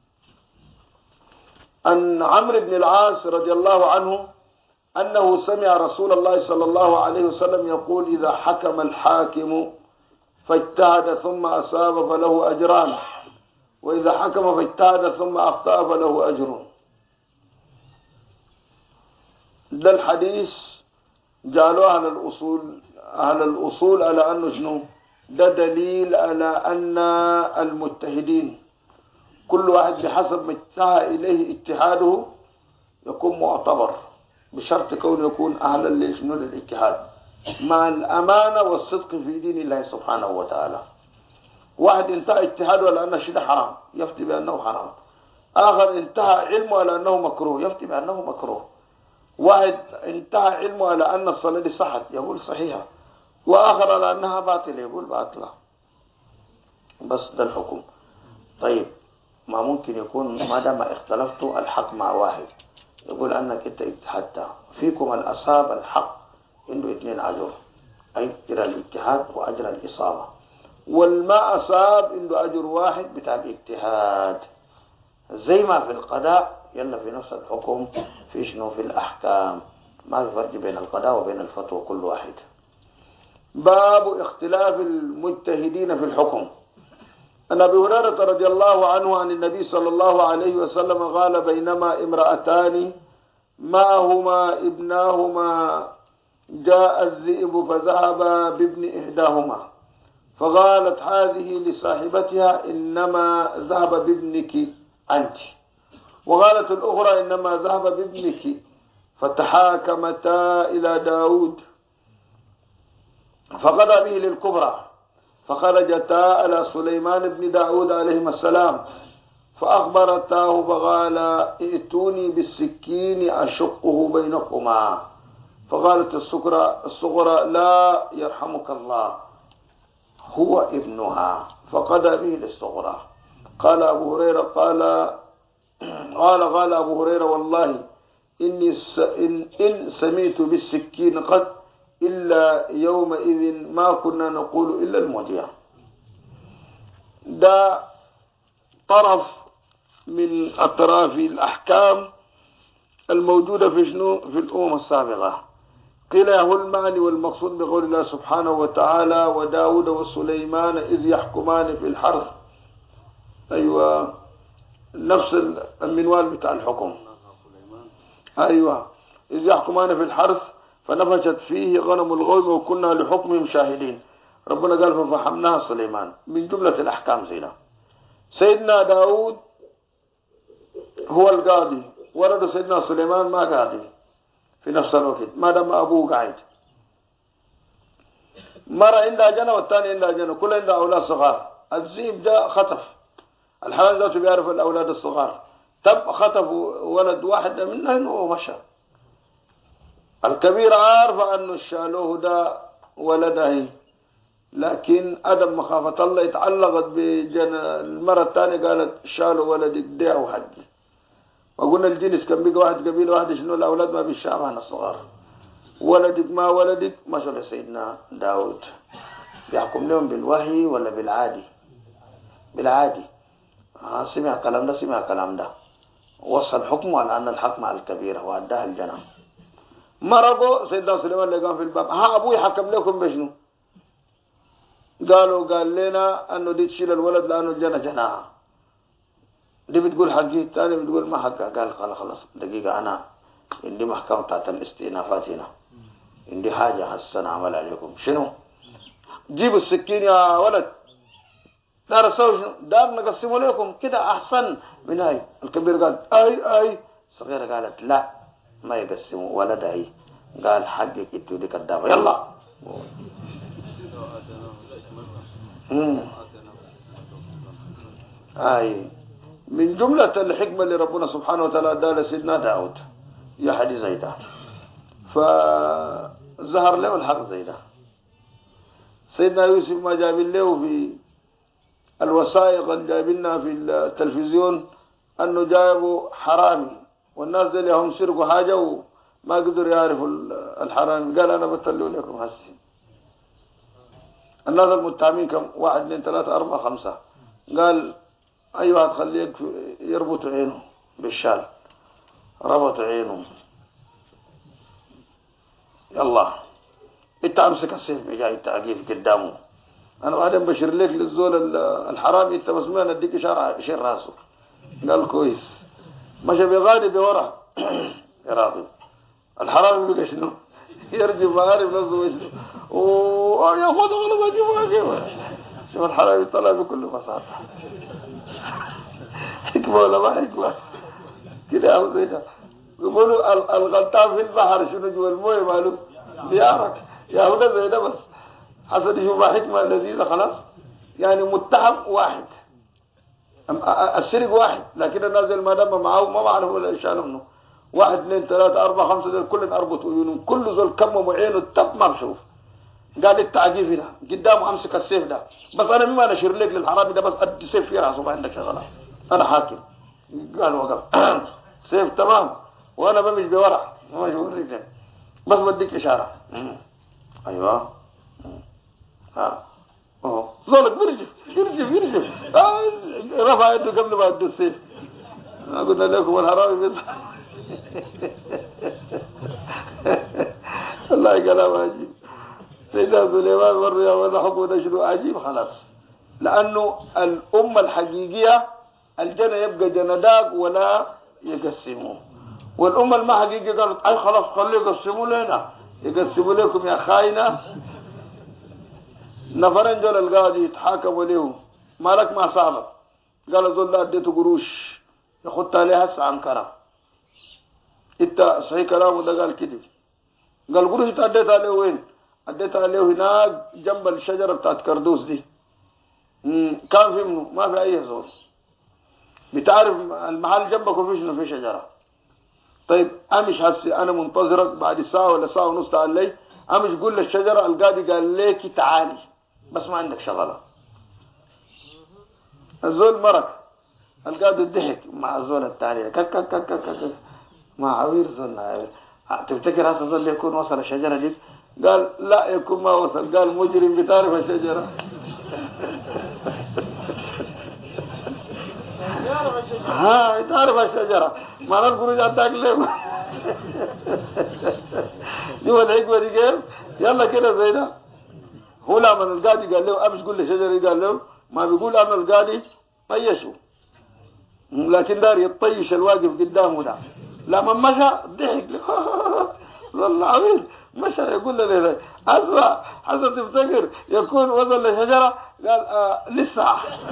أن عمرو بن العاص رضي الله عنه أنه سمع رسول الله صلى الله عليه وسلم يقول إذا حكم الحاكم فاجتهد ثم أصاب فله أجران، وإذا حكم فاجتهد ثم أخطأ فله أجر. ده الحديث جعلوا أهل الأصول على أنه شنو؟ ده دليل على أن المجتهدين كل واحد بحسب ما اجتهد إليه اجتهاده يكون معتبر، بشرط كونه يكون أهلا لشنو للاجتهاد مع الأمانة والصدق في دين الله سبحانه وتعالى. واحد انتهى اجتهاده على أن الشيء حرام يفتي بأنه حرام، آخر انتهى علمه على أنه مكروه يفتي بأنه مكروه، واحد انتهى علمه على أن الصلاة دي صحت يقول صحيحة، وآخر على أنها باطلة يقول باطلة. بس ده الحكم. طيب ما ممكن يكون ما دام اختلفتوا الحق مع واحد، يقول أنك أنت اجتهدت، فيكم الأصاب الحق عنده 2 أجر، أي أجر الاجتهاد وأجر الإصابة، والما أصاب عنده أجر واحد بتاع الاجتهاد. زي ما في القضاء يلا في نفس الحكم في شنو في الأحكام، ما في فرق بين القضاء وبين الفتوى كل واحد. باب اختلاف المجتهدين في الحكم. عن أبي هريرة رضي الله عنه عن النبي صلى الله عليه وسلم قال: بينما امرأتان معهما ابناهما جاء الذئب فذهب بابن إحداهما، فقالت هذه لصاحبتها: إنما ذهب بابنك أنت. وقالت الأخرى: إنما ذهب بابنك. فتحاكمتا إلى داود فقضى به للكبرى، فخرجتا على سليمان بن داود عليهما السلام فأخبرتاه فقال: ائتوني بالسكين أشقه بينكما. فقالت الصغرى: لا يرحمك الله، هو ابنها. فقضى به للصغرى. قال أبو هريرة قال أبو هريرة: والله إن سمعت بالسكين قد إلا يومئذ ما كنا نقول إلا المودية. ده طرف من أطراف الأحكام الموجودة في شنو في الأمم السابقة. قيل هو المعنى والمقصود بقول الله سبحانه وتعالى: وداود وسليمان إذ يحكمان في الحرث. أيوة، نفس المنوال بتاع الحكم. أيوة، إذ يحكمان في الحرث فنفشت فيه غنم الغوم وكنا لحكمهم شاهدين. ربنا قال: ففحمناها سليمان. من جملة الأحكام زينا. سيدنا داود هو القاضي، ولد سيدنا سليمان ما قاضي في نفس الوقت ما دام أبوه قاعد. مرة عندها جنة والثاني عندها جنة، كل عندها أولاد صغار. الذئب جاء خطف، الحيوان ذاته بيعرف الأولاد الصغار، خطف ولد واحد منهم ومشى. الكبير عارف أنه شالوه ده ولده، لكن أدم مخافة الله اتعلقت المرة الثانية قالت: شالوا ولدك دعوا حقي. وقلنا الجنس كان بيقى واحد قبيلة واحدة شنو الأولاد ما بيشابه عن الصغار. ولدك ما ولدك مشوا لسيدنا داود. يحكم لهم بالوحي ولا بالعادي؟ بالعادي. سمع كلام ده سمع كلام ده، وصل الحكم على أن الحق مع الكبيرة وأداها الجنة. مرقوا سيدنا سليمان لقام في الباب: ها أبوي حكم لكم بشنو؟ قال لنا أنه دي تشيل الولد لأنه الجنة جناها. دي بتقول حقي، الثاني بتقول ما حقها. قال خلاص دقيقة، أنا عندي محكمة بتاعت الاستئنافات هنا، عندي حاجة هسه أعمل عليكم. شنو؟ جيبوا السكين يا ولد. دار السوي شنو؟ دار نقسمه لكم كده أحسن من هاي. الكبير قال: أي. الصغيرة قالت: لا ما يقسموا ولدها هي. قال: حقك انت ودي كدابة، يلا. من جملة الحكمة اللي ربنا سبحانه وتعالى اداها لسيدنا داود يا حدي زي ده، فظهر له الحق زي ده. سيدنا يوسف ما جاب له في الوثائق اللي جايبينها في التلفزيون انه جايبوا حرامي، والناس دول هم سرقوا حاجة وما قدروا يعرفوا الحرامي. قال: أنا بطلوا لكم هسي. الناس المتهمين كم؟ 1 2 3 4 5. قال: أي واحد خليك يربط عينه بالشال. ربط عينه. يلا انت امسك السيف بجاي التعقيف قدامه. انا بعدين بشير لك للزول الحرامي، انت مسموع اديك اشاره شير راسه. قال: كويس. مشى بغادي بورا راضي. الحرامي بقى شنو؟ يرجع ما عارف نفسه وشنو، يا خذ غلط كيف. شوف الحرامي طلع بكل بساطه. حكمه ولا ما حكمه؟ كده او زي ده. يقولوا الغلطان في البحر شنو جوا المويه ماله بيعرك يا هو ده زي ده. بس حسن يشوف حكمه لذيذه خلاص. يعني متهم واحد، السرق واحد، لكن الناس ما دام معه ما بعرفوا ولا يشانوا منه. 1 2 3 4 5 دول كلهم اربطوا عيونهم، كل زول كمموا عينه تب ما بشوف. قال التعقيف ده قدامه امسك السيف ده، بس انا مما نشير لك للحرامي ده بس ادي سيف في راسه ما عندك شغله، انا حاكم. قال وقف. سيف تمام. وانا بمشي بورع مش بوريك بس بديك اشاره. ايوه ها زولك بيرجف رفع يده قبل ما يدو السيف. ما قلنا لكم الحرامي بس. والله كلام عجيب. سيدنا سليمان مر يا ولا حكم نشر عجيب خلاص. لأنه الأمة الحقيقية الجنة يبقى جنداق ولا يقسموه، والأمة ما حقيقية قالت أي خلاص خليه يقسموا لنا، يقسموا لكم يا خاينة. نفرين جول القاضي يتحاكموا له مالك ما صابك، قال زول لا اديته قروش يخط عليها هسه عنكرة. انت صحيح كلامه ده قال كده، قال قروش انت اديت عليه وين؟ اديت عليه هناك جنب الشجرة بتاعت كردوس دي. كان في منه ما في اي زول بتعرف المحل جنبك وفي شنو في شجرة. طيب امش هسه انا منتظرك بعد ساعة ولا ساعة ونص تعال لي، امش قول للشجرة القاضي قال ليك تعالي بس ما عندك شغلة. الزول مرك القاضي الضحك مع الزول التاني كك كك كك كك مع عوير زول. تفتكر هسه الزول يكون وصل الشجرة دي؟ قال لا يكون ما وصل، قال مجرم بتعرف الشجرة. ها تعرف الشجرة ما نقول جاتك ليه. شوف الحكمة دي كيف؟ يلا كده زينا. هو لما القاضي قال له امش قول لي شجري، قال له ما بيقول انا القاضي طيشه، لكن دار يطيش الواقف قدامه ده. لما مشى ضحك والله عظيم مشى يقول له اسمع حسن تفتكر يكون وصل لشجرة؟ قال لسه.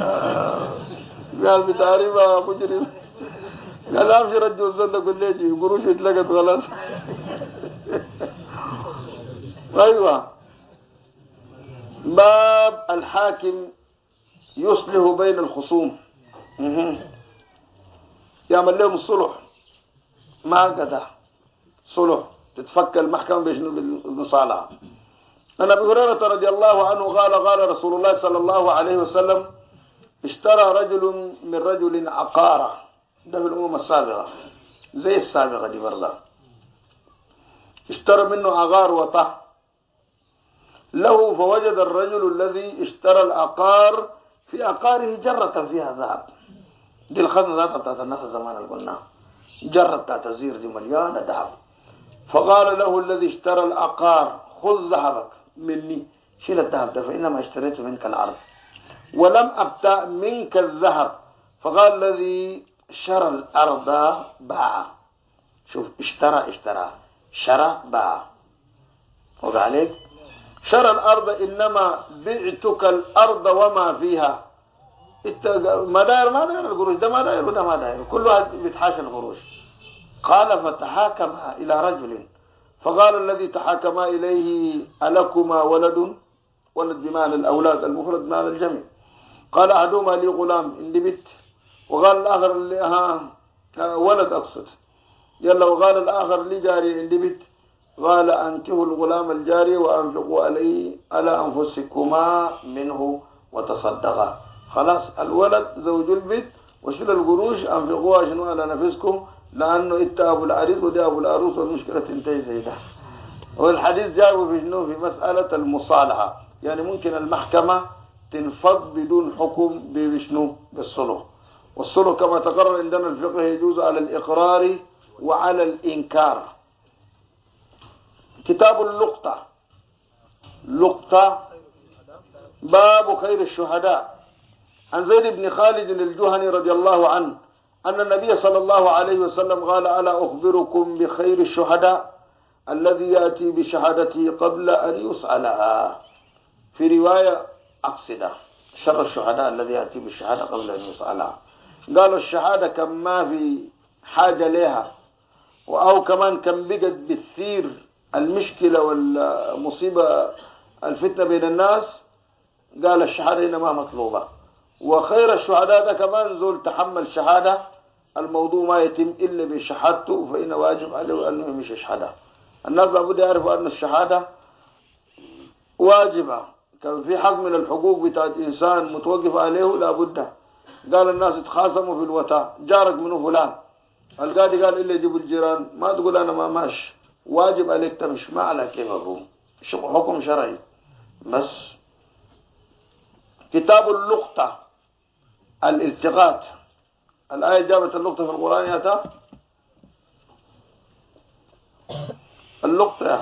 قال بتعريفها مجرم. قال امشي رجل الزند قول لي قروش اتلقت خلاص. ايوه. باب الحاكم يصلح بين الخصوم، يعمل لهم الصلح، ما قدر صلح تتفك المحكمة بالمصالحة. عن ابي هريرة رضي الله عنه قال قال رسول الله صلى الله عليه وسلم اشترى رجل من رجل عقارة، ده في الأمم السابقة زي السابقة دي برضه، اشترى منه عقار وطه له، فوجد الرجل الذي اشترى العقار في عقاره جرة فيها ذهب. دي الخزنة ذاتها بتاعت الناس زمان اللي قلنا جرة بتاعت الزير دي مليانة ذهب. فقال له الذي اشترى العقار خذ ذهبك مني، شيل الذهب ده فإنما اشتريت منك العرض ولم أبتع منك الذهب. فقال الذي شرى الأرض باع. شوف اشترى شرى باع. وقال عليك شرى الأرض إنما بعتك الأرض وما فيها. ما داير القروش ده ما داير وده ما داير، كل واحد بيتحاشى القروش. قال فتحاكم إلى رجل فقال الذي تحاكما إليه ألكما ولد بمعنى الأولاد المفرد بمعنى الجمع. قال أحدهما لي غلام عندي بنت، وقال الآخر لي ولد أقصد يلا، وقال الآخر لي جاري عندي بنت. قال أنكحوا الغلام الجاري وأنفقوا عليه على أنفسكما منه وتصدقا. خلاص الولد زوج البنت وشيل القروش أنفقوها شنو على نفسكم، لأنه إنت أبو العريس ودي أبو العروس والمشكلة تنتهي زي ده. والحديث جاءوا في شنو؟ في مسألة المصالحة، يعني ممكن المحكمة تنفض بدون حكم بشنو؟ بالصلح. والصلح كما تقرر عندنا الفقه يجوز على الإقرار وعلى الإنكار. كتاب اللقطة باب خير الشهداء. عن زيد بن خالد الجهني رضي الله عنه أن النبي صلى الله عليه وسلم قال ألا أخبركم بخير الشهداء الذي يأتي بشهادته قبل أن يسألها. في رواية أقصده شر الشهداء الذي يأتي بالشهادة قبل أن يسألها. قالوا الشهادة كم ما في حاجة لها، أو كمان كم بقت بالثير المشكلة والمصيبة الفتنة بين الناس. قال الشهادة إنما مطلوبة. وخير الشهداء ده كمان زول تحمل شهادة الموضوع ما يتم إلا بشهادته فإن واجب عليه أنه مش يشهدها. الناس لابد يعرفوا أن الشهادة واجبة. كان في حق من الحقوق بتاعت إنسان متوقف عليه لابد. قال الناس اتخاصموا في الوتاء، جارك منه فلان القاضي قال إلا يجيب الجيران، ما تقول أنا ما ماشي، واجب عليك تمشي، ما على كيف أقوم، حكم شرعي بس. كتاب اللقطة الالتقاط، الآية جابت اللقطة في القرآن يا تا اللقطة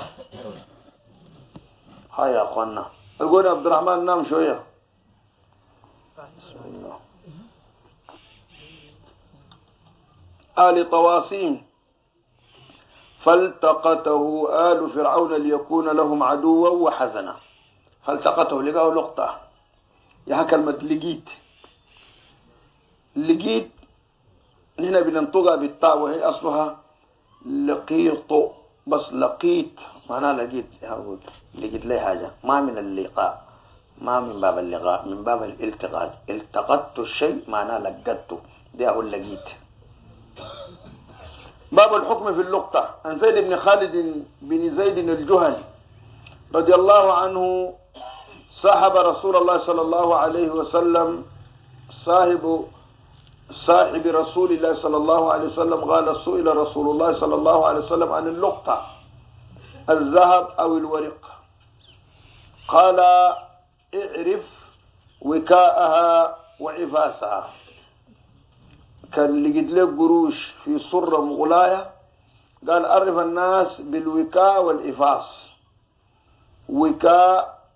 هاي يا أخوانا. القول عبد الرحمن نام شوية. بسم الله. آل طواسين فالتقطه آل فرعون ليكون لهم عدوا وحزنا. فالتقطه لقاه لقطة، يا كلمة لقيت هنا بننطقها بالطاء وهي أصلها لقيط، بس لقيت معناه لقيت. لقيت لي حاجة ما من اللقاء، ما من باب اللقاء، من باب الالتقاط. التقطت الشيء معناه لقيته، ده هو لقيت. باب الحكم في اللقطة. عن زيد بن خالد بن زيد الجهني رضي الله عنه صاحب رسول الله صلى الله عليه وسلم، صاحب رسول الله صلى الله عليه وسلم قال: سئل رسول الله صلى الله عليه وسلم عن اللقطة، الذهب أو الورق، قال: اعرف وكاءها وعفاسها. كان لقيت لك قروش في صرة مغلاية، قال: عرف الناس بالوكاء والإفاس. وكاء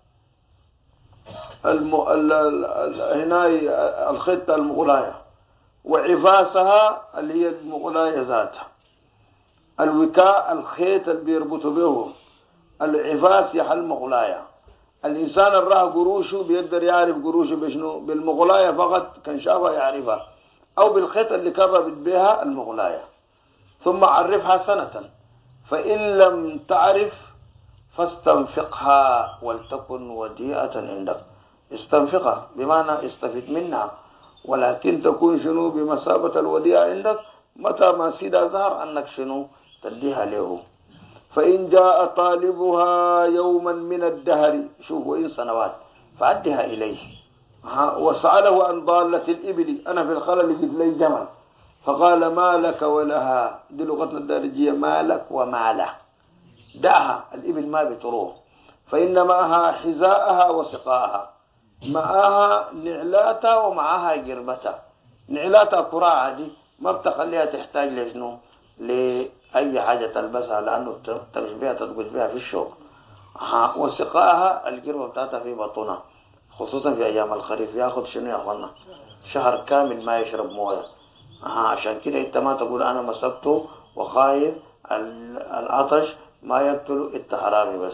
هنا الخطة المغلاية، وعفاسها اللي هي المغلاية ذاتها. الوكاء الخيط اللي بيربطوا به، العفاس يحل مغلاية. الإنسان اللي راه قروشه بيقدر يعرف قروشه بشنو؟ بالمغلاية فقط، كان شافها يعرفها، أو بالخيط اللي كربت بها المغلاية. ثم عرفها سنة، فإن لم تعرف فاستنفقها ولتكن وديئة عندك. استنفقها بمعنى استفد منها، ولكن تكون شنو؟ بمثابة الوديعة عندك، متى ما سيدا ظهر أنك شنو؟ تديها له. فإن جاء طالبها يوما من الدهر، شوف، وإن سنوات، فأدها إليه. وسأله عن ضالة الإبل، أنا في الخلل لقيت لي جمل، فقال: ما لك ولها. دي لغتنا الدارجية، ما لك وما له، دعها، الإبل ما بتروح. فإن معها حذاءها وسقاءها، معها نعلاتها ومعها جربتها. نعلاتها كراعة دي ما بتخليها تحتاج لشنو؟ لأي حاجة تلبسها، لأنه تمشي بها تدقش بها في الشوق. وسقاءها الجربة بتاعتها في بطنها، خصوصا في أيام الخريف ياخد شنو يا أخوانا؟ شهر كامل ما يشرب مويه. عشان كده انت ما تقول أنا مسكته وخايف العطش ما يقتل التحرامي بس.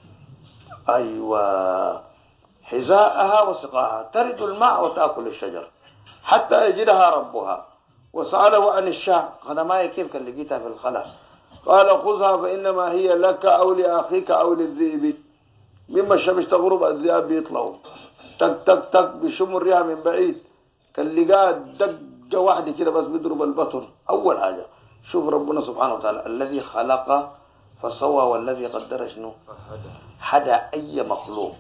أيوة، حذاءها وسقاها، ترد الماء وتأكل الشجر حتى يجدها ربها. وسأله عن الشاة، غنماية كيف كان لقيتها في الخلا؟ قال: خذها فإنما هي لك أو لأخيك أو للذئب. مما الشمس تغرب الذئاب بيطلعوا تك تك تك بيشموا الريح من بعيد، كان لقاه دقة واحدة كده بس بيضرب البطن. أول حاجة شوف ربنا سبحانه وتعالى الذي خلق فسوى والذي قدر شنو؟ حدا أي مخلوق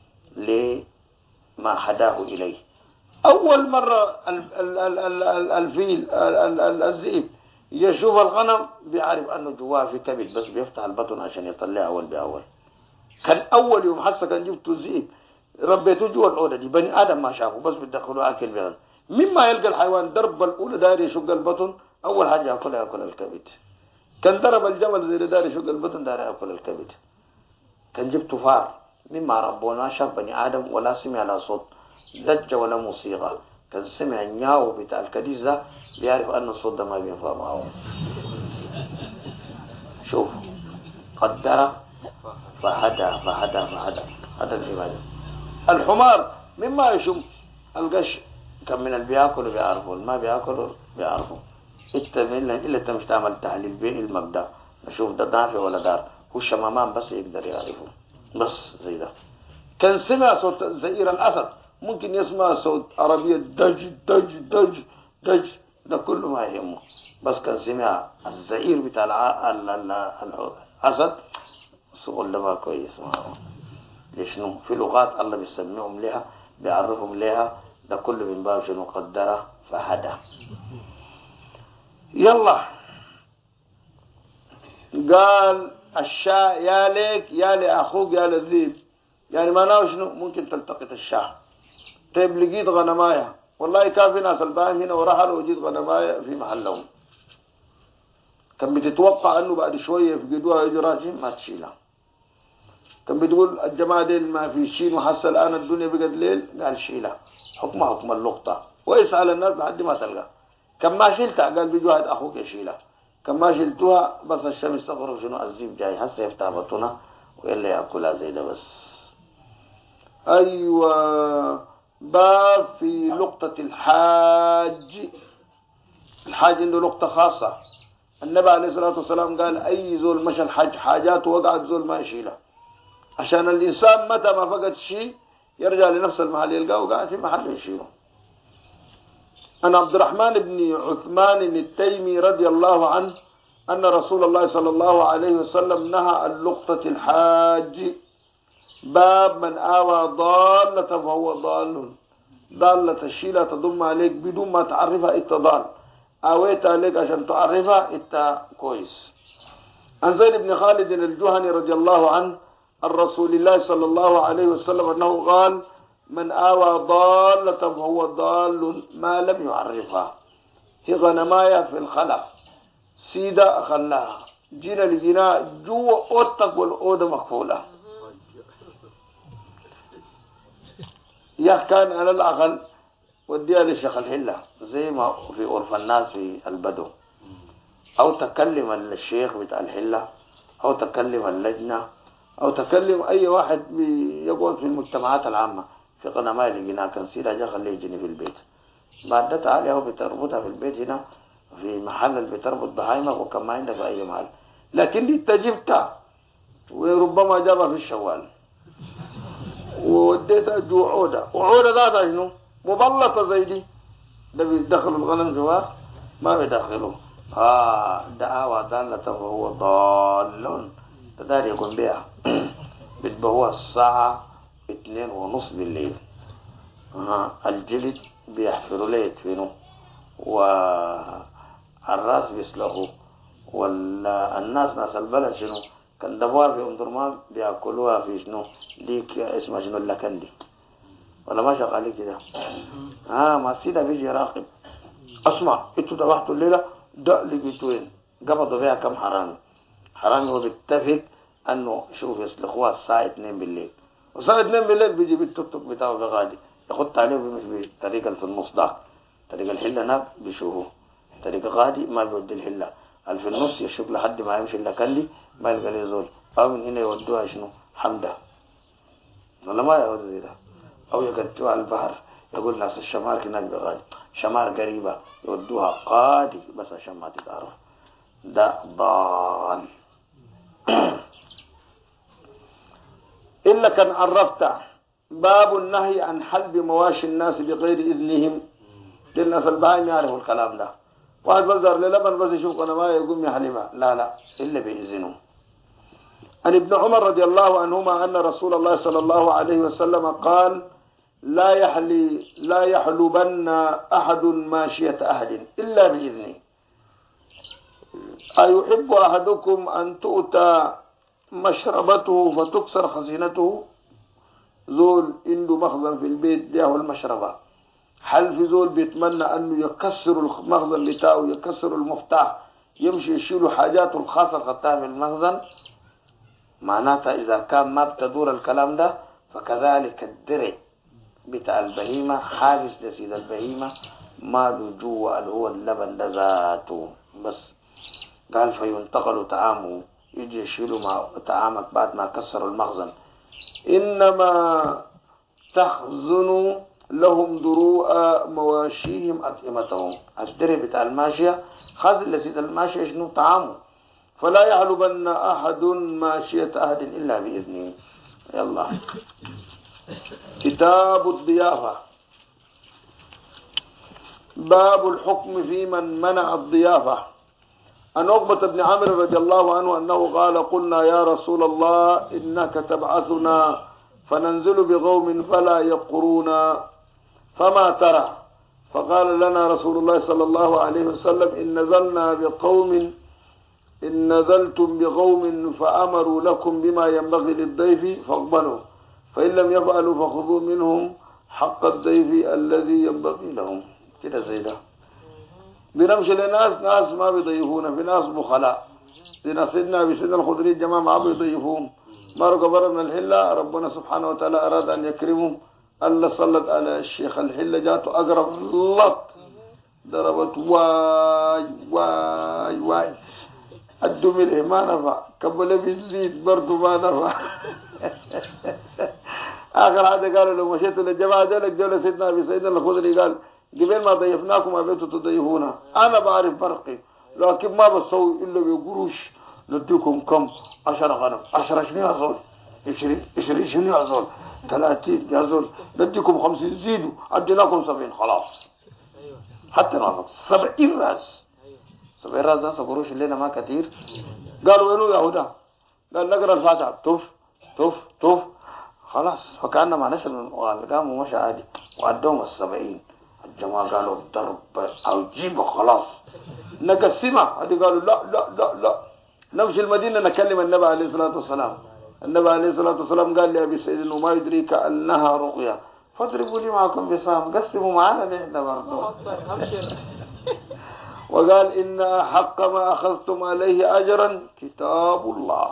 لما حداه إليه. أول مرة الفيل الذئب يشوف الغنم بيعرف أنه جواه في كبد، بس بيفتح البطن عشان يطلع أول بأول. كان أول يوم حتى كان جبته ذئب ربيته جوا العودة دي، بني آدم ما شافه بس بيدخلوا أكل بغل. مما يلقى الحيوان ضرب الأولى داري يشق البطن، أول حاجة يأكل الكبد. كان ضرب الجمل زي داري يشق البطن، داري يأكل الكبد. كان جبته فار، مما ربنا شاف بني آدم ولا سمع لا صوت ضجة ولا موسيقى، كان سمع النياو بتاع الكديس ده بيعرف أن الصوت ده ما بينفع معه. شوف، قدر فهدى هذا العبادة. الحمار مما يشم القش، كم من اللي بياكلوا بيعرفوا، ما بياكلوا بيعرفوا. إلا أنت مش تعمل تحليل بين المبدأ، نشوف ده نافع ولا دار، هو الشمامان بس يقدر يعرفه، بس زي ده. كان سمع صوت زئير الأسد، ممكن يسمع صوت عربية دج دج دج دج، ده كله ما يهمه، بس كان سمع الزئير بتاع الأسد، سؤال ده ما كويس. ليشنو؟ في لغات الله بيسميهم لها، بيعرفهم لها، ده كله من باب شنو؟ قدره فهدى. يلا قال الشاة يا ليك يا لأخوك يا للذيب، يعني معناه شنو؟ ممكن تلتقط الشاة. طيب لقيت غنماية، والله كافي ناس الباهم هنا ورحلوا وجيت غنماية في محلهم، كان بتتوقع انه بعد شوية يفقدوها يجي راجعين ما تشيلها. كان بتقول الجماعة ديل ما في شيء وحس الآن الدنيا بقت ليل، قال شيلها حكمها حكم اللقطة ويسأل الناس لحد ما تلقى. كم ما شلتها قال بيجي واحد أخوك يشيلها، كم ما شلتوها بس الشمس تغرب شنو الزيب جاي هسه يفتح بطنها ويلا يأكلها زي ده بس. أيوة باب في لقطة الحاج. الحاج عنده لقطة خاصة. النبي عليه الصلاة والسلام قال أي زول مشى الحج حاجاته وقعت زول ما يشيلها، عشان الإنسان متى ما فقد شيء يرجع لنفس المحل يلقاه وقاعد في محل يشيله. عن عبد الرحمن بن عثمان التيمي رضي الله عنه أن رسول الله صلى الله عليه وسلم نهى عن لقطة الحاج. باب من آوى ضالة فهو ضال. ضالة الشيلة تضم عليك بدون ما تعرفها انت ضال، آويت عليك عشان تعرفها انت كويس. عن زيد بن خالد الجهني رضي الله عنه عن رسول الله صلى الله عليه وسلم أنه قال من آوى ضالة فهو ضال ما لم يعرفها. هي غنماية في الخلا سيدة خلاها جينا لجينا جوا أوتك والأودة مقفولة، يا كان على الأقل وديها للشيخ الحلة زي ما في عرف الناس في البدو، أو تكلم الشيخ بتاع الحلة، أو تكلم اللجنة، أو تكلم أي واحد يقعد في المجتمعات العامة في قنماء لقينا كان سيدة جا خليه يجيني في البيت بعد تعالي هو بتربطها في البيت هنا في محل اللي بتربط بهايمك وكان ما عندك أي محل، لكن دي تجيبتها وربما جابها في الشوال ووديتها جوا عودة، وعودة ذاتها شنو مبلطة زي دي، ده بيدخلوا الغنم جوا ما بيدخلوا. دعاوى ضالة وهو ضال تدار يكون بها بتبهوها الساعة 2:30 بالليل. الجلد بيحفروا ليه يدفنوا والراس بيسلخوا، والناس ناس البلد شنو كان دبوها في درمان بياكلوها في شنو ديك اسمها شنو اللكندي ولا ما شغالين كده. ما سيدا بيجي يراقب اسمع انتوا ذبحتوا الليله ده لقيتوا وين قبضوا بيها كم حرامي هو بيتفق انه شوف يسلخوها الساعه 2 بالليل، والساعه 2 بالليل بيجي بالتوك توك بتاعه بغادي يخط عليه وبيمشي بالطريقه في النص ده، طريق الحله هناك بيشوفوه، طريق غادي ما بيودي الحله، في النص يشوف لحد ما يمشي اللكندي ما يلقى ليه زول، او من هنا يودوها شنو حمده ولا ما يودوا زي ده، او يقدوها على البحر يقول ناس الشمال هناك بغادي شمال قريبه يودوها قادي بس عشان ما تتعرف ده ضال. إلا كان عرفت باب النهي عن حلب مواشي الناس بغير إذنهم. الناس البهائم يعرفوا الكلام ده، واحد بزر للبن بس يشوف أنا ما يقوم يحلبها لا إلا بإذنه. عن ابن عمر رضي الله عنهما أن رسول الله صلى الله عليه وسلم قال لا يحلبن أحد ماشية أحد إلا بإذنه. أيحب أحدكم أن تؤتى مشربته فتكسر خزينته؟ زول عنده مخزن في البيت ده المشربة، هل في زول بيتمنى أنه يكسر المخزن بتاعه يكسر المفتاح يمشي يشيل حاجاته الخاصة خطها في المخزن؟ معناتها إذا كان ما بتدور الكلام ده فكذلك الدرع بتاع البهيمة حابس لسيد البهيمة ما له جوا اللي هو اللبن ده ذاته بس. قال فينتقل طعامه يجي يشيلوا مع طعامك بعد ما كسروا المخزن. إنما تخزن لهم دروء مواشيهم أطعمتهم. الدرع بتاع الماشية خزن لسيد الماشية شنو طعامه، فلا يحلبن أحد ماشية أحد إلا بإذنه. يلا كتاب الضيافة. باب الحكم في من منع الضيافة. عن عقبة بن عامر رضي الله عنه أنه قال قلنا يا رسول الله إنك تبعثنا فننزل بقوم فلا يقرونا فما ترى؟ فقال لنا رسول الله صلى الله عليه وسلم إن نزلتم بقوم فأمروا لكم بما ينبغي للضيف فاقبلوا، فإن لم يفعلوا فخذوا منهم حق الضيف الذي ينبغي لهم. كده زي ده بنمشي لناس، ناس ما بيضيفونا، في ناس بخلاء. سيدنا الخدري الجماعة ما بيضيفوهم، مروا قبرنا الحلة، ربنا سبحانه وتعالى أراد أن يكرمهم، الله صلت على الشيخ الحلة، جاته أقرب لط ضربت واي واي واي، الدمر ما نفع، قبل بيزيد برضو ما نفع. آخر عادة قالوا لو مشيتوا للجماعة ديلك جولة سيدنا الخدري قال قبل ما ضيفناكم أبيتوا تضيفونا، أنا بعرف فرقي، لكن ما بسوي إلا بقروش. نديكم كم 10 غنم، 10 شنو يا زول، 20 شنو يا زول، 30 يا زول، نديكم 50 زيدوا، أديناكم 70 خلاص. حتى ما 70 راس، 70 راس ده قروش لنا ما كثير. قالوا وينو يا هدى؟ قال نقرأ الفاتحة، توف توف توف خلاص. فكأنما نسل قاموا ومشى عادي وعدوهم 70. الجماعة قالوا ضرب أو جيبه خلاص نقسمها. هذه قالوا لا لا لا لا، نمشي المدينة نكلم النبي عليه الصلاة والسلام. النبي عليه الصلاة والسلام قال لي أبي سعيد وما يدريك أنها رقية فاضربوا لي معكم بصام، قسموا معنا نحن برضو. وقال إن حق ما أخذتم عليه أجرا كتاب الله.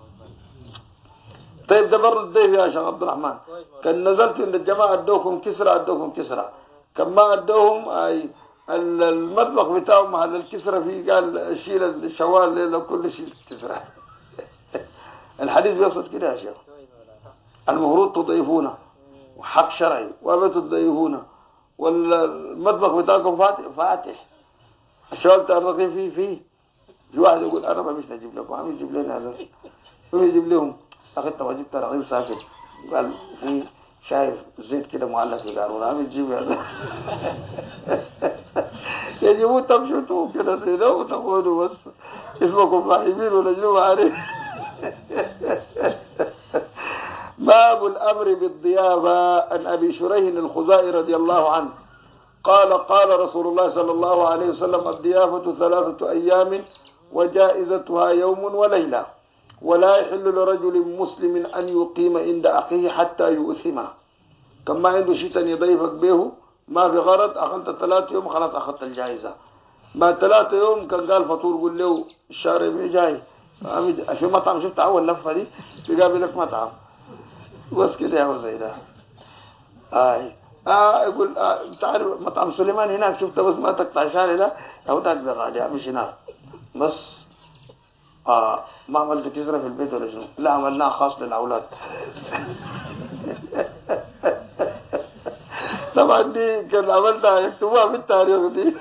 طيب ده برد الضيف يا شيخ عبد الرحمن، كان نزلت عند الجماعة ادوكم كسرة، كما ادوهم أي المطبخ بتاعهم على الكسرة فيه، قال شيل الشوال ليلة كل شيء كسرة. الحديث بيقصد كده يا شيخ، المفروض تضيفونا وحق شرعي وابتوا تضيفونا، والمطبخ بتاعكم فاتح، الشوال بتاع الرغيف فيه. في واحد يقول أنا ما مش نجيب لكم، عم يجيب لنا هذا، هو يجيب لهم. أخذت وجبت رغيف ساكت، قال في شايف زيت كده معلق في قارورة، عم يجيب هذا. يجيبوا تمشوا كده زي ده وتقولوا بس اسمكم فاهمين ولا شنو عليه. باب الأمر بالضيافة. عن أبي شريح الخزاعي رضي الله عنه قال قال رسول الله صلى الله عليه وسلم الضيافة 3 أيام وجائزتها يوم وليلة، ولا يحل لرجل مسلم أن يقيم عند أخيه حتى يؤثمه. كما عنده شيء يضيفك به ما في غرض، أخذت 3 يوم خلاص أخذت الجائزة. بعد 3 يوم كان قال فطور قل له الشارع جاي في مطعم، شفت أول لفة دي تقابلك مطعم بس كده يا زي ده. يقول تعرف مطعم سليمان هناك شفته، بس ما تقطع شارع ده أو تاك بغادي مش هناك بس. ما عملت كسرة في البيت ولا شنو؟ لا عملناه خاص للأولاد. طبعا دي كان عملتها يكتبوها في التاريخ دي.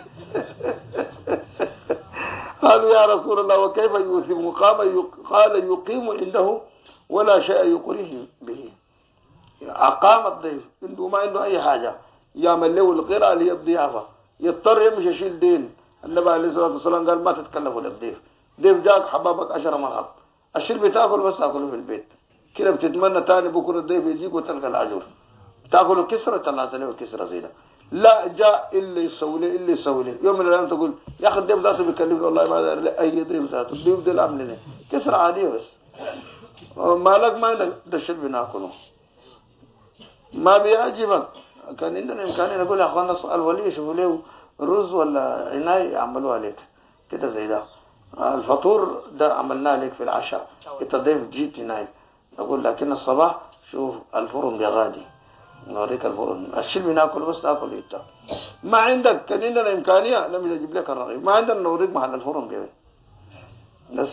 قالوا يا رسول الله وكيف يوثم؟ قال يقيم عنده ولا شيء يقريه به. أقام الضيف عنده ما عنده أي حاجة، يعمل له القراءة اللي هي الضيافة، يضطر يمشي يشيل دين. النبي عليه الصلاة والسلام قال ما تتكلفوا للضيف، ضيف جاك حبابك 10 مرات، الشيء بتاكل بس تاكله في البيت كده، بتتمنى تاني بكره الضيف يجيك وتلقى الأجر. تاكله كسرة طلعت له كسرة زي ده. لا جاء اللي يسوي لي يوم من الأيام تقول يا أخي الضيف ده بيكلفني والله ما أي ضيف ذاته، الضيف ده العمل لنا كسرة عادية بس مالك ما لك ده الشيء بناكله ما بيعجبك. كان عندنا إمكانية نقول يا أخوانا الولي يشوفوا له رز ولا عناية يعملوا عليك كده زي ده. الفطور ده عملناه لك في العشاء، انت ضيف جيت هناك نقول لكن الصباح شوف الفرن بيغادي نوريك الفرن، الشيء بناكل بس تاكل انت. ما عندك كان عندنا امكانيه لم يجيب لك الرغيف، ما عندنا نوريك محل الفرن بيه بس.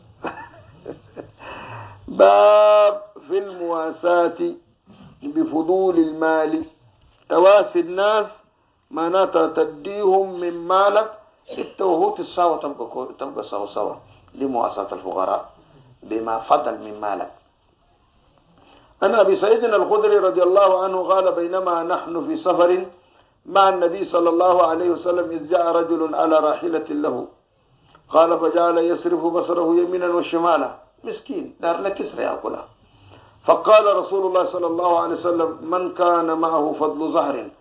باب في المواساة بفضول المال. تواسي الناس معناتها تديهم من مالك التوهوت الساوة تبقى سوا لمواساة الفقراء بما فضل من مالك. أنا أبي سعيد الخدري رضي الله عنه قال بينما نحن في سفر مع النبي صلى الله عليه وسلم إذ جاء رجل على راحلة له، قال فجعل يصرف بصره يمينا وشمالا، مسكين دار لك كسر يأكلها. فقال رسول الله صلى الله عليه وسلم من كان معه فضل ظهر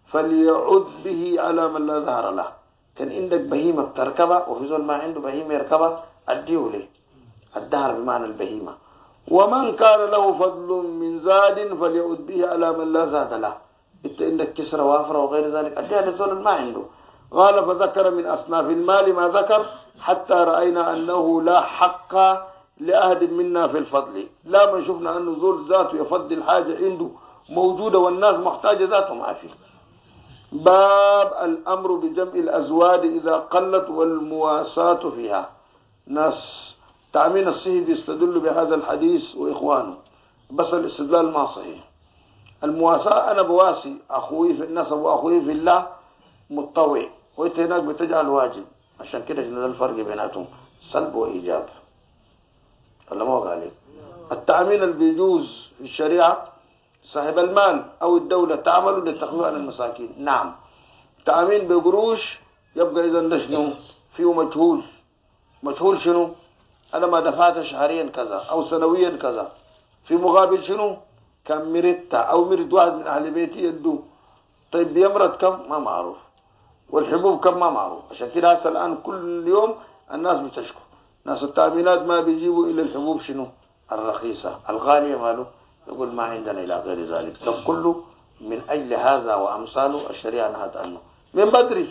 فليعد به على من لا ظهر له. كان عندك بهيمة بتركبها وفي زول ما عنده بهيمة يركبها أديه له. الدهر بمعنى البهيمة. ومن كان له فضل من زاد فليعد به على من لا زاد له. انت عندك كسرة وافرة وغير ذلك أديها للزول ما عنده. قال فذكر من أصناف المال ما ذكر حتى رأينا أنه لا حق لأحد منا في الفضل. لا من شفنا أنه زول ذاته يفضل حاجة عنده موجودة والناس محتاجة ذاته ما فيه. باب الأمر بجمع الأزواج إذا قلت والمواساة فيها. ناس تأمين الصحي بيستدل بهذا الحديث وإخوانه، بس الاستدلال ما صحيح. المواساة أنا بواسي أخوي في النسب وأخوي في الله متطوع، وإنت هناك بتجعل واجب. عشان كده هذا الفرق بيناتهم سلب وإيجاب. ولا ما قال لي التأمين اللي بيجوز في الشريعة صاحب المال أو الدولة تعمل للتخفيف عن المساكين. نعم. تأمين بقروش يبقى إذا شنو فيه مجهول. مجهول شنو؟ أنا ما دفعت شهريا كذا أو سنويا كذا، في مقابل شنو؟ كم مرتها أو مرت واحد من أهل بيتي يدو. طيب بيمرض كم؟ ما معروف. والحبوب كم؟ ما معروف. عشان كده هسه الآن كل يوم الناس بتشكو. ناس التأمينات ما بيجيبوا إلا الحبوب شنو؟ الرخيصة. الغالية ماله؟ يقول ما عندنا إلى غير ذلك. طب كله من أجل هذا وأمثاله الشريعة نهت عنه من بدري.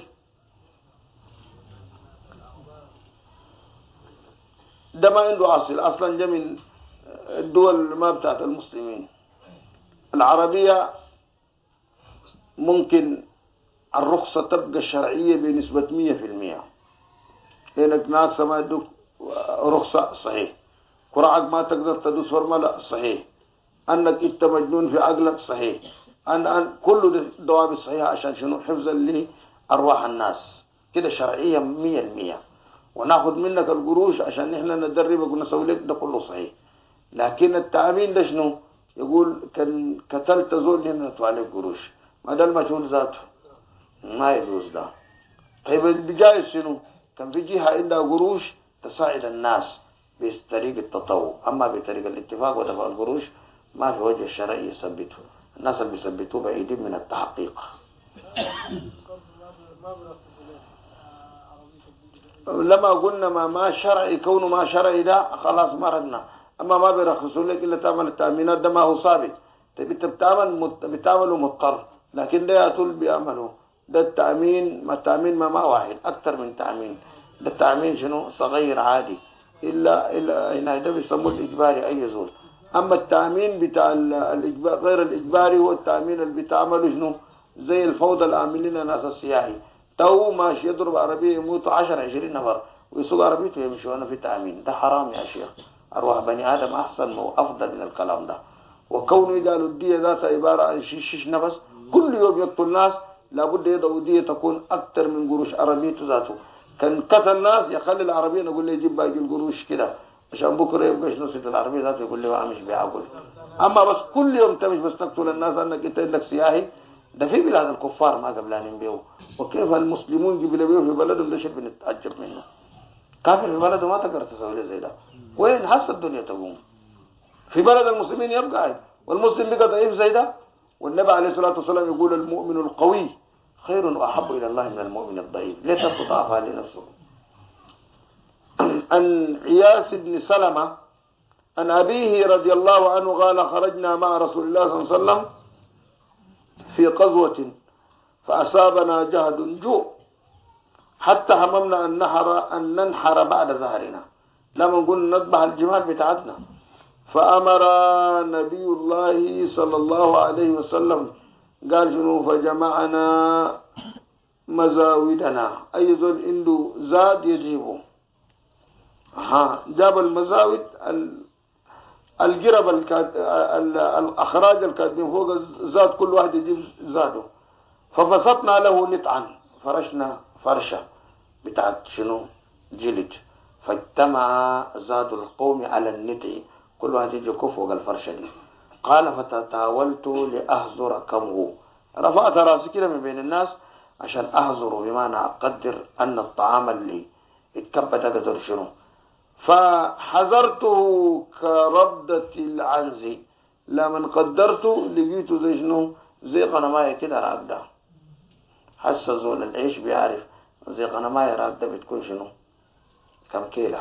ده ما عنده أصل أصلا. جا من الدول ما بتاعت المسلمين العربية. ممكن الرخصة تبقى الشرعية بنسبة 100%، لأنك ناقصة ما يدوك رخصة صحيح. قرعك ما تقدر تدوس فرملة صحيح. أنك أنت مجنون في عقلك صحيح. أن كل دواب صحيحة عشان شنو؟ حفظا لأرواح الناس. كده شرعية 100%. وناخذ منك القروش عشان نحن ندربك ونسوي لك، ده كله صحيح. لكن التأمين ده شنو؟ يقول كان قتلت زول هنا ندفع عليك قروش. ما ده المجهول ذاته ما يجوز ده. طيب بجايز شنو؟ كان في جهة عندها قروش تساعد الناس بطريقة التطوع، أما بطريقة الاتفاق ودفع القروش ما في وجه الشرعي يثبته. الناس اللي بيثبتوه بعيدين من التحقيق. لما قلنا ما شرعي، كونه ما شرعي ده خلاص ما ردنا. أما ما بيرخصوا لك إلا تعمل التأمينات، ده ما هو ثابت. طيب أنت بتعمله مضطر، لكن ده يطول بيعمله. ده التأمين ما التأمين ما واحد أكثر من تأمين. ده التأمين شنو؟ صغير عادي. إلا هنا ده بيسموه الإجباري أي زول. أما التأمين بتاع الإجبار غير الإجباري هو التأمين اللي بتعمله شنو؟ زي الفوضى العاملين ناس السياحي. تو ماشي يضرب عربية يموتوا 10-20 نفر ويسوق عربيته يمشي وانا في تأمين. ده حرام يا شيخ. أرواح بني آدم أحسن وأفضل من الكلام ده. وكونه يجعلوا الدية ذات عبارة عن شيش نفس كل يوم يقتل ناس، لابد يدعو دية تكون أكثر من قروش عربيته ذاته. كان قتل ناس يخلي العربية نقول له يجيب باقي القروش كده عشان بكرة يبقاش نصية العربية ذاته يقول له مش بيعقل. أما بس كل يوم تمش بس تقتل الناس أنك أنت عندك سياحي. ده في بلاد الكفار ما قبلانين بيو. وكيف المسلمون قبل بيو في بلدهم ده شيء بنتعجب منه. كافر في بلده ما تقدر تسوي له زي ده. وين حس الدنيا تقوم؟ في بلد المسلمين يبقى والمسلم بقى ضعيف زي ده. والنبي عليه الصلاة والسلام يقول المؤمن القوي خير وأحب إلى الله من المؤمن الضعيف. ليس تضعفها لنفسه. عن عياس بن سلمة عن أبيه رضي الله عنه قال خرجنا مع رسول الله صلى الله عليه وسلم في قزوة فأصابنا جهد جوع حتى هممنا أن ننحر بعد زهرنا. لما نقول نذبح الجمال بتاعتنا. فأمر نبي الله صلى الله عليه وسلم قال شنو؟ فجمعنا مزاودنا. أي ذل عنده زاد يجيبه. جاب المزاود الجرب الأخراج الكاتبين فوق زاد كل واحد يجيب زاده. فبسطنا له نطعا فرشنا فرشة بتاعت شنو؟ جلد. فاجتمع زاد القوم على النطع كل واحد يجي فوق الفرشة دي. قال فتتاولت لأهزر كمه. رفعت راسي كده من بين الناس عشان أهزر بمعنى أقدر أن الطعام اللي اتكبت أقدر شنو. فحذرته كردة العنز. لمن قدرته لقيته زي شنو؟ زي قنماية كده راقدة حس زول العيش بيعرف زي غنماية راكدة بتكون شنو كم كيلة؟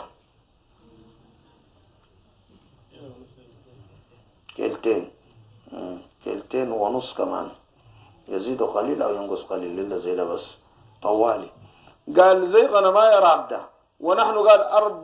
كيلتين. كيلتين ونص كمان، يزيد قليل أو ينقص قليل إلا زي ده بس طوالي. قال زي غنماية راكدة، ونحن قال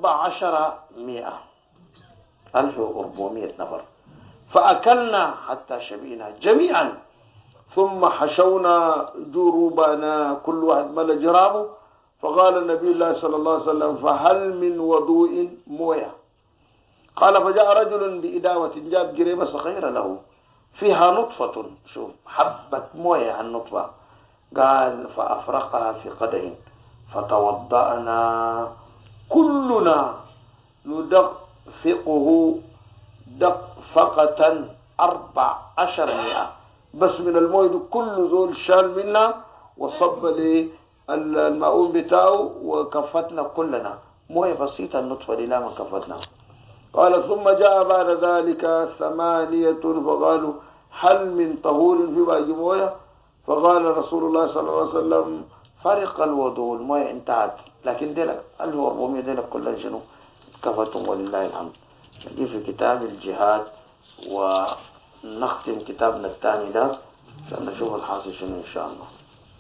1400 نفر، فأكلنا حتى شبينا جميعا، ثم حشونا جروبنا كل واحد ملى جرابه. فقال النبي الله صلى الله عليه وسلم فهل من وضوء مويه؟ قال فجاء رجل بإداوة، جاب جريبة صغيرة له فيها نطفة، شوف حبة مويه عن نطفة، قال فأفرقها في قدح فتوضأنا كلنا ندفقه دفقة 1400 بس من المويه كل زول شال منا وصب لي الماءون بتاعه وكفتنا كلنا مويه بسيطة النطفة دي لا ما كفتنا. قال ثم جاء بعد ذلك 8 فقالوا هل من طهور في باقي مويه؟ فقال رسول الله صلى الله عليه وسلم فرق الوضوء، المويه انتهت، لكن ديلك 1400 ديلك كلها شنو كفتهم ولله الحمد. نجي في كتاب الجهاد ونختم كتابنا الثاني ده عشان نشوف الحاصل شنو إن شاء الله.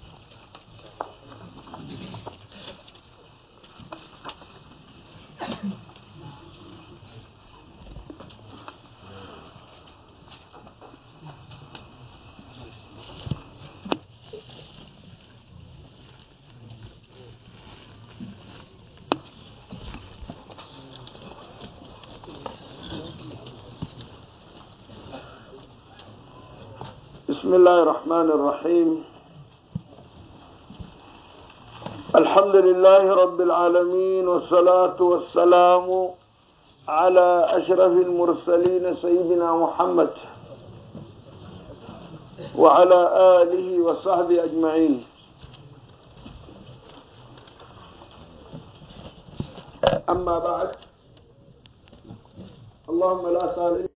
بسم الله الرحمن الرحيم. الحمد لله رب العالمين، والصلاة والسلام على أشرف المرسلين سيدنا محمد وعلى آله وصحبه أجمعين. أما بعد، اللهم لا سهل